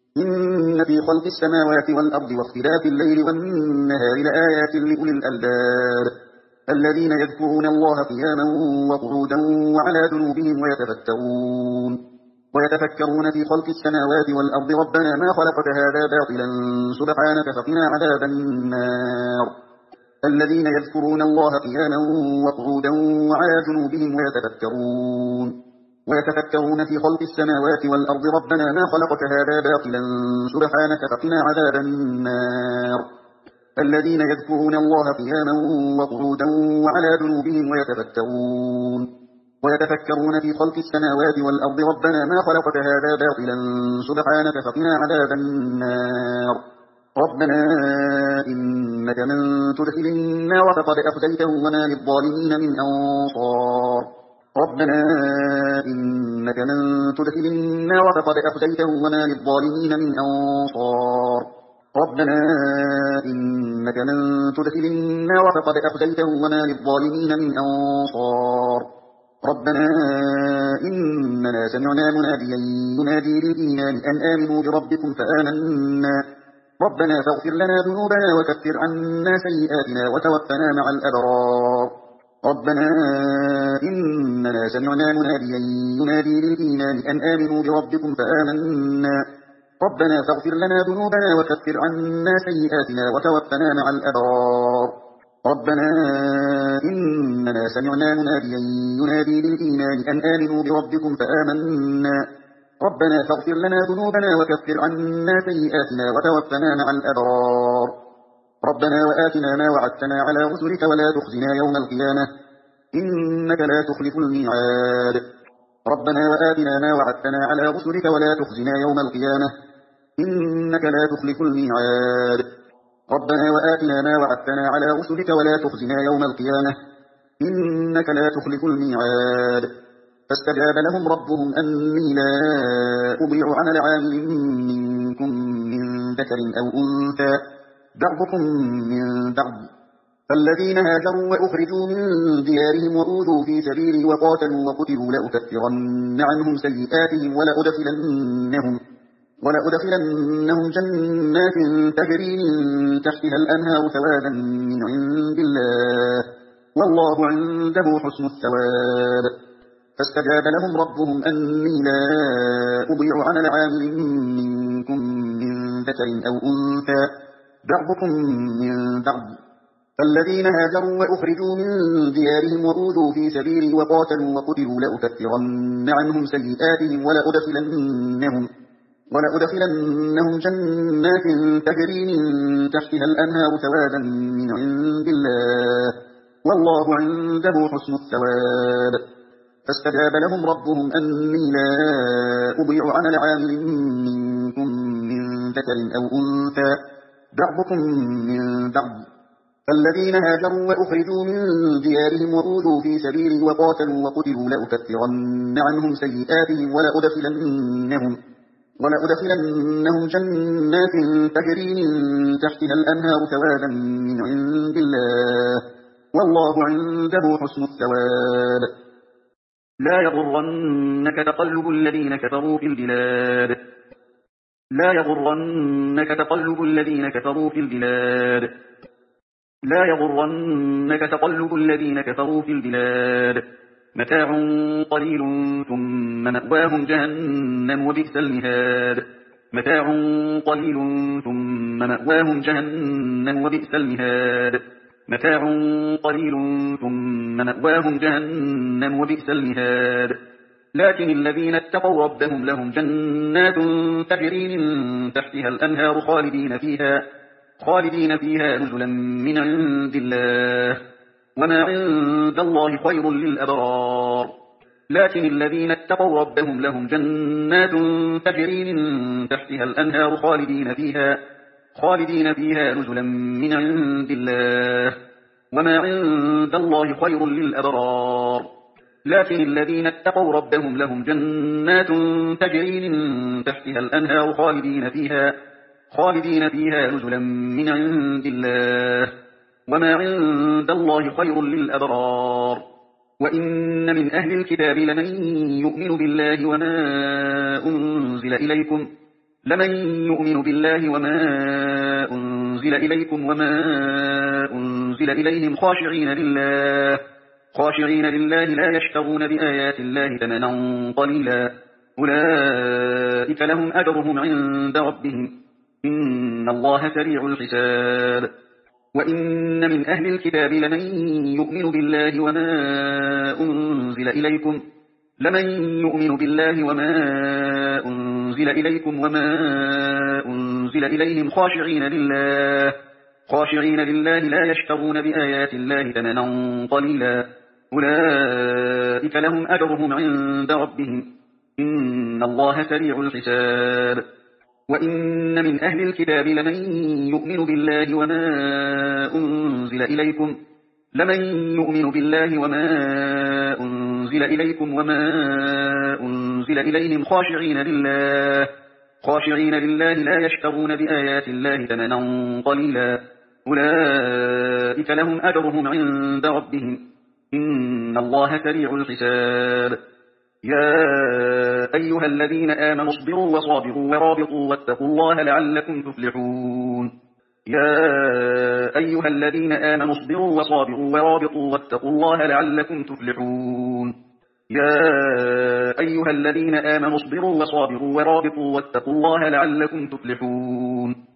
إن في خلق السماوات والأرض واختلاف الليل والنهار لآيات لأولي الألباب الذين يذكرون الله قياما وقعودا وعلى جنوبهم ويتفكرون ويتفكرون في خلق السماوات والأرض ربنا ما خلقت هذا باطلا سبحانك فقنا عذاب النار الذين يذكرون الله قياما وقعودا وعلى جنوبهم ويتفكرون ويتفكرون في خلق السماوات والأرض ربنا ما خلقت هذا باطلا سبحانك فقنا عذاب النار الذين يذكرون الله قياما وقعودا وعلى جنوبهم ويتفكرون ويتفكرون في خلق السماوات والأرض ربنا ما خلقت هذا باطلا سبحانك فقنا عذاب النار ربنا إنك من تدخل النار فقد أخزيته وما للظالمين من أنصار ربنا إنك من تدخل النار فقد أخزيته وما للظالمين من أنصار ربنا إنك من تدخل النار فقد أخزيته وما للظالمين من أنصار ربنا إننا سمعنا مناديا ينادي للإيمان أن آمنوا بربكم فآمنا ربنا فاغفر لنا ذنوبنا وكفر عنا سيئاتنا وتوفنا مع الأبرار ربنا إننا سمعنا مناديا ينادي للإيمان أن آمنوا بربكم فآمنا ربنا فاغفر لنا ذنوبنا وكفر عنا سيئاتنا وتوفنا مع الأبرار ربنا إننا سمعنا مناديا ينادي للإيمان أن آمنوا بربكم فآمنا ربنا فاغفر لنا ذنوبنا وكفر عنا سيئاتنا وتوفنا مع الأبرار ربنا وآتنا ما وعدتنا على رسلك ولا تخزنا يوم القيامة إنك لا تخلف الميعاد ربنا وآتنا ما وعدتنا على رسلك ولا تخزنا يوم القيامة إنك لا تخلف الميعاد ربنا وآتنا ما وعدتنا على رسلك ولا تخزنا يوم القيامة إنك لا تخلف الميعاد فاستجاب لهم ربهم أني لا أضيع عمل عامل منكم من ذكر أو أنثى بعضكم من بعض فالذين هاجروا وأخرجوا من ديارهم وأوذوا في سبيلي وقاتلوا وقتلوا لأكفرن عنهم سيئاتهم ولأدخلنهم ولأدخلنهم جنات تجري من تحتها الأنهار ثوابا من عند الله والله عنده حسن الثواب فاستجاب لهم ربهم أني لا أضيع عمل عامل منكم من ذكر أو أنثى بعضكم من بعض فالذين هاجروا وأخرجوا من ديارهم وأوذوا في سبيلي وقاتلوا وقتلوا لأكفرن عنهم سيئاتهم ولأدخلنهم ولأدخلنهم جنات تجري من تحتها الأنهار ثوابا من عند الله والله عنده حسن الثواب فاستجاب لهم ربهم أني لا أضيع عمل عامل منكم من ذكر أو أنثى بعضكم من بعض فالذين هاجروا وأخرجوا من ديارهم وأوذوا في سبيلي وقاتلوا وقتلوا لأكفرن عنهم سيئاتهم ولأدخلنهم ولأدخلنهم جنات تجري من تحتها الأنهار ثوابا من عند الله والله عنده حسن الثواب لا يغرنك تقلب الذين كفروا في البلاد لا يغرنك تقلب الذين كفروا في البلاد لا يغرنك تقلب الذين كفروا في البلاد متاع قليل ثم مأواهم جهنم وبئس المهاد متاع قليل ثم مأواهم جهنم وبئس المهاد متاع قليل ثم مأواهم جهنم وبئس المهاد لكن الذين اتقوا ربهم لهم جنات تجري من تحتها الأنهار خالدين فيها خالدين فيها نزلا من عند الله وما عند الله خير للأبرار لكن الذين اتقوا ربهم لهم جنات تجري من تحتها الأنهار خالدين فيها خالدين فيها نزلا من عند الله وما عند الله خير للأبرار لكن الذين اتقوا ربهم لهم جنات تجري من تحتها الأنهار خالدين فيها خالدين فيها نزلا من عند الله وما عند الله خير للأبرار وإن من أهل الكتاب لمن يؤمن بالله وما أنزل إليكم لمن يؤمن بالله وما أنزل إليكم وما أنزل إليهم خاشعين لله خاشعين لله لا يشترون بآيات الله ثمنا قليلا أولئك لهم أجرهم عند ربهم إن الله سريع الحساب وإن من أهل الكتاب لمن يؤمن بالله وما أنزل إليكم لمن يؤمن بالله وما أنزل إليكم وما أنزل إليهم خاشعين لله خاشعين لله لا يشترون بآيات الله ثمنا قليلا أولئك لهم أجرهم عند ربهم إن الله سريع الحساب وإن من أهل الكتاب لمن يؤمن بالله وما أنزل إليكم لمن يؤمن بالله وما أنزل إليكم وما أنزل إليهم خاشعين لله خاشعين لله لا يشترون بآيات الله ثمنا قليلا أولئك لهم أجرهم عند ربهم إن الله سريع الحساب يا أيها الذين آمنوا اصبروا وصابروا ورابطوا واتقوا الله لعلكم تفلحون يا أيها الذين آمنوا اصبروا وصابروا ورابطوا واتقوا الله لعلكم تفلحون يا أيها الذين آمنوا اصبروا وصابروا ورابطوا واتقوا الله لعلكم تفلحون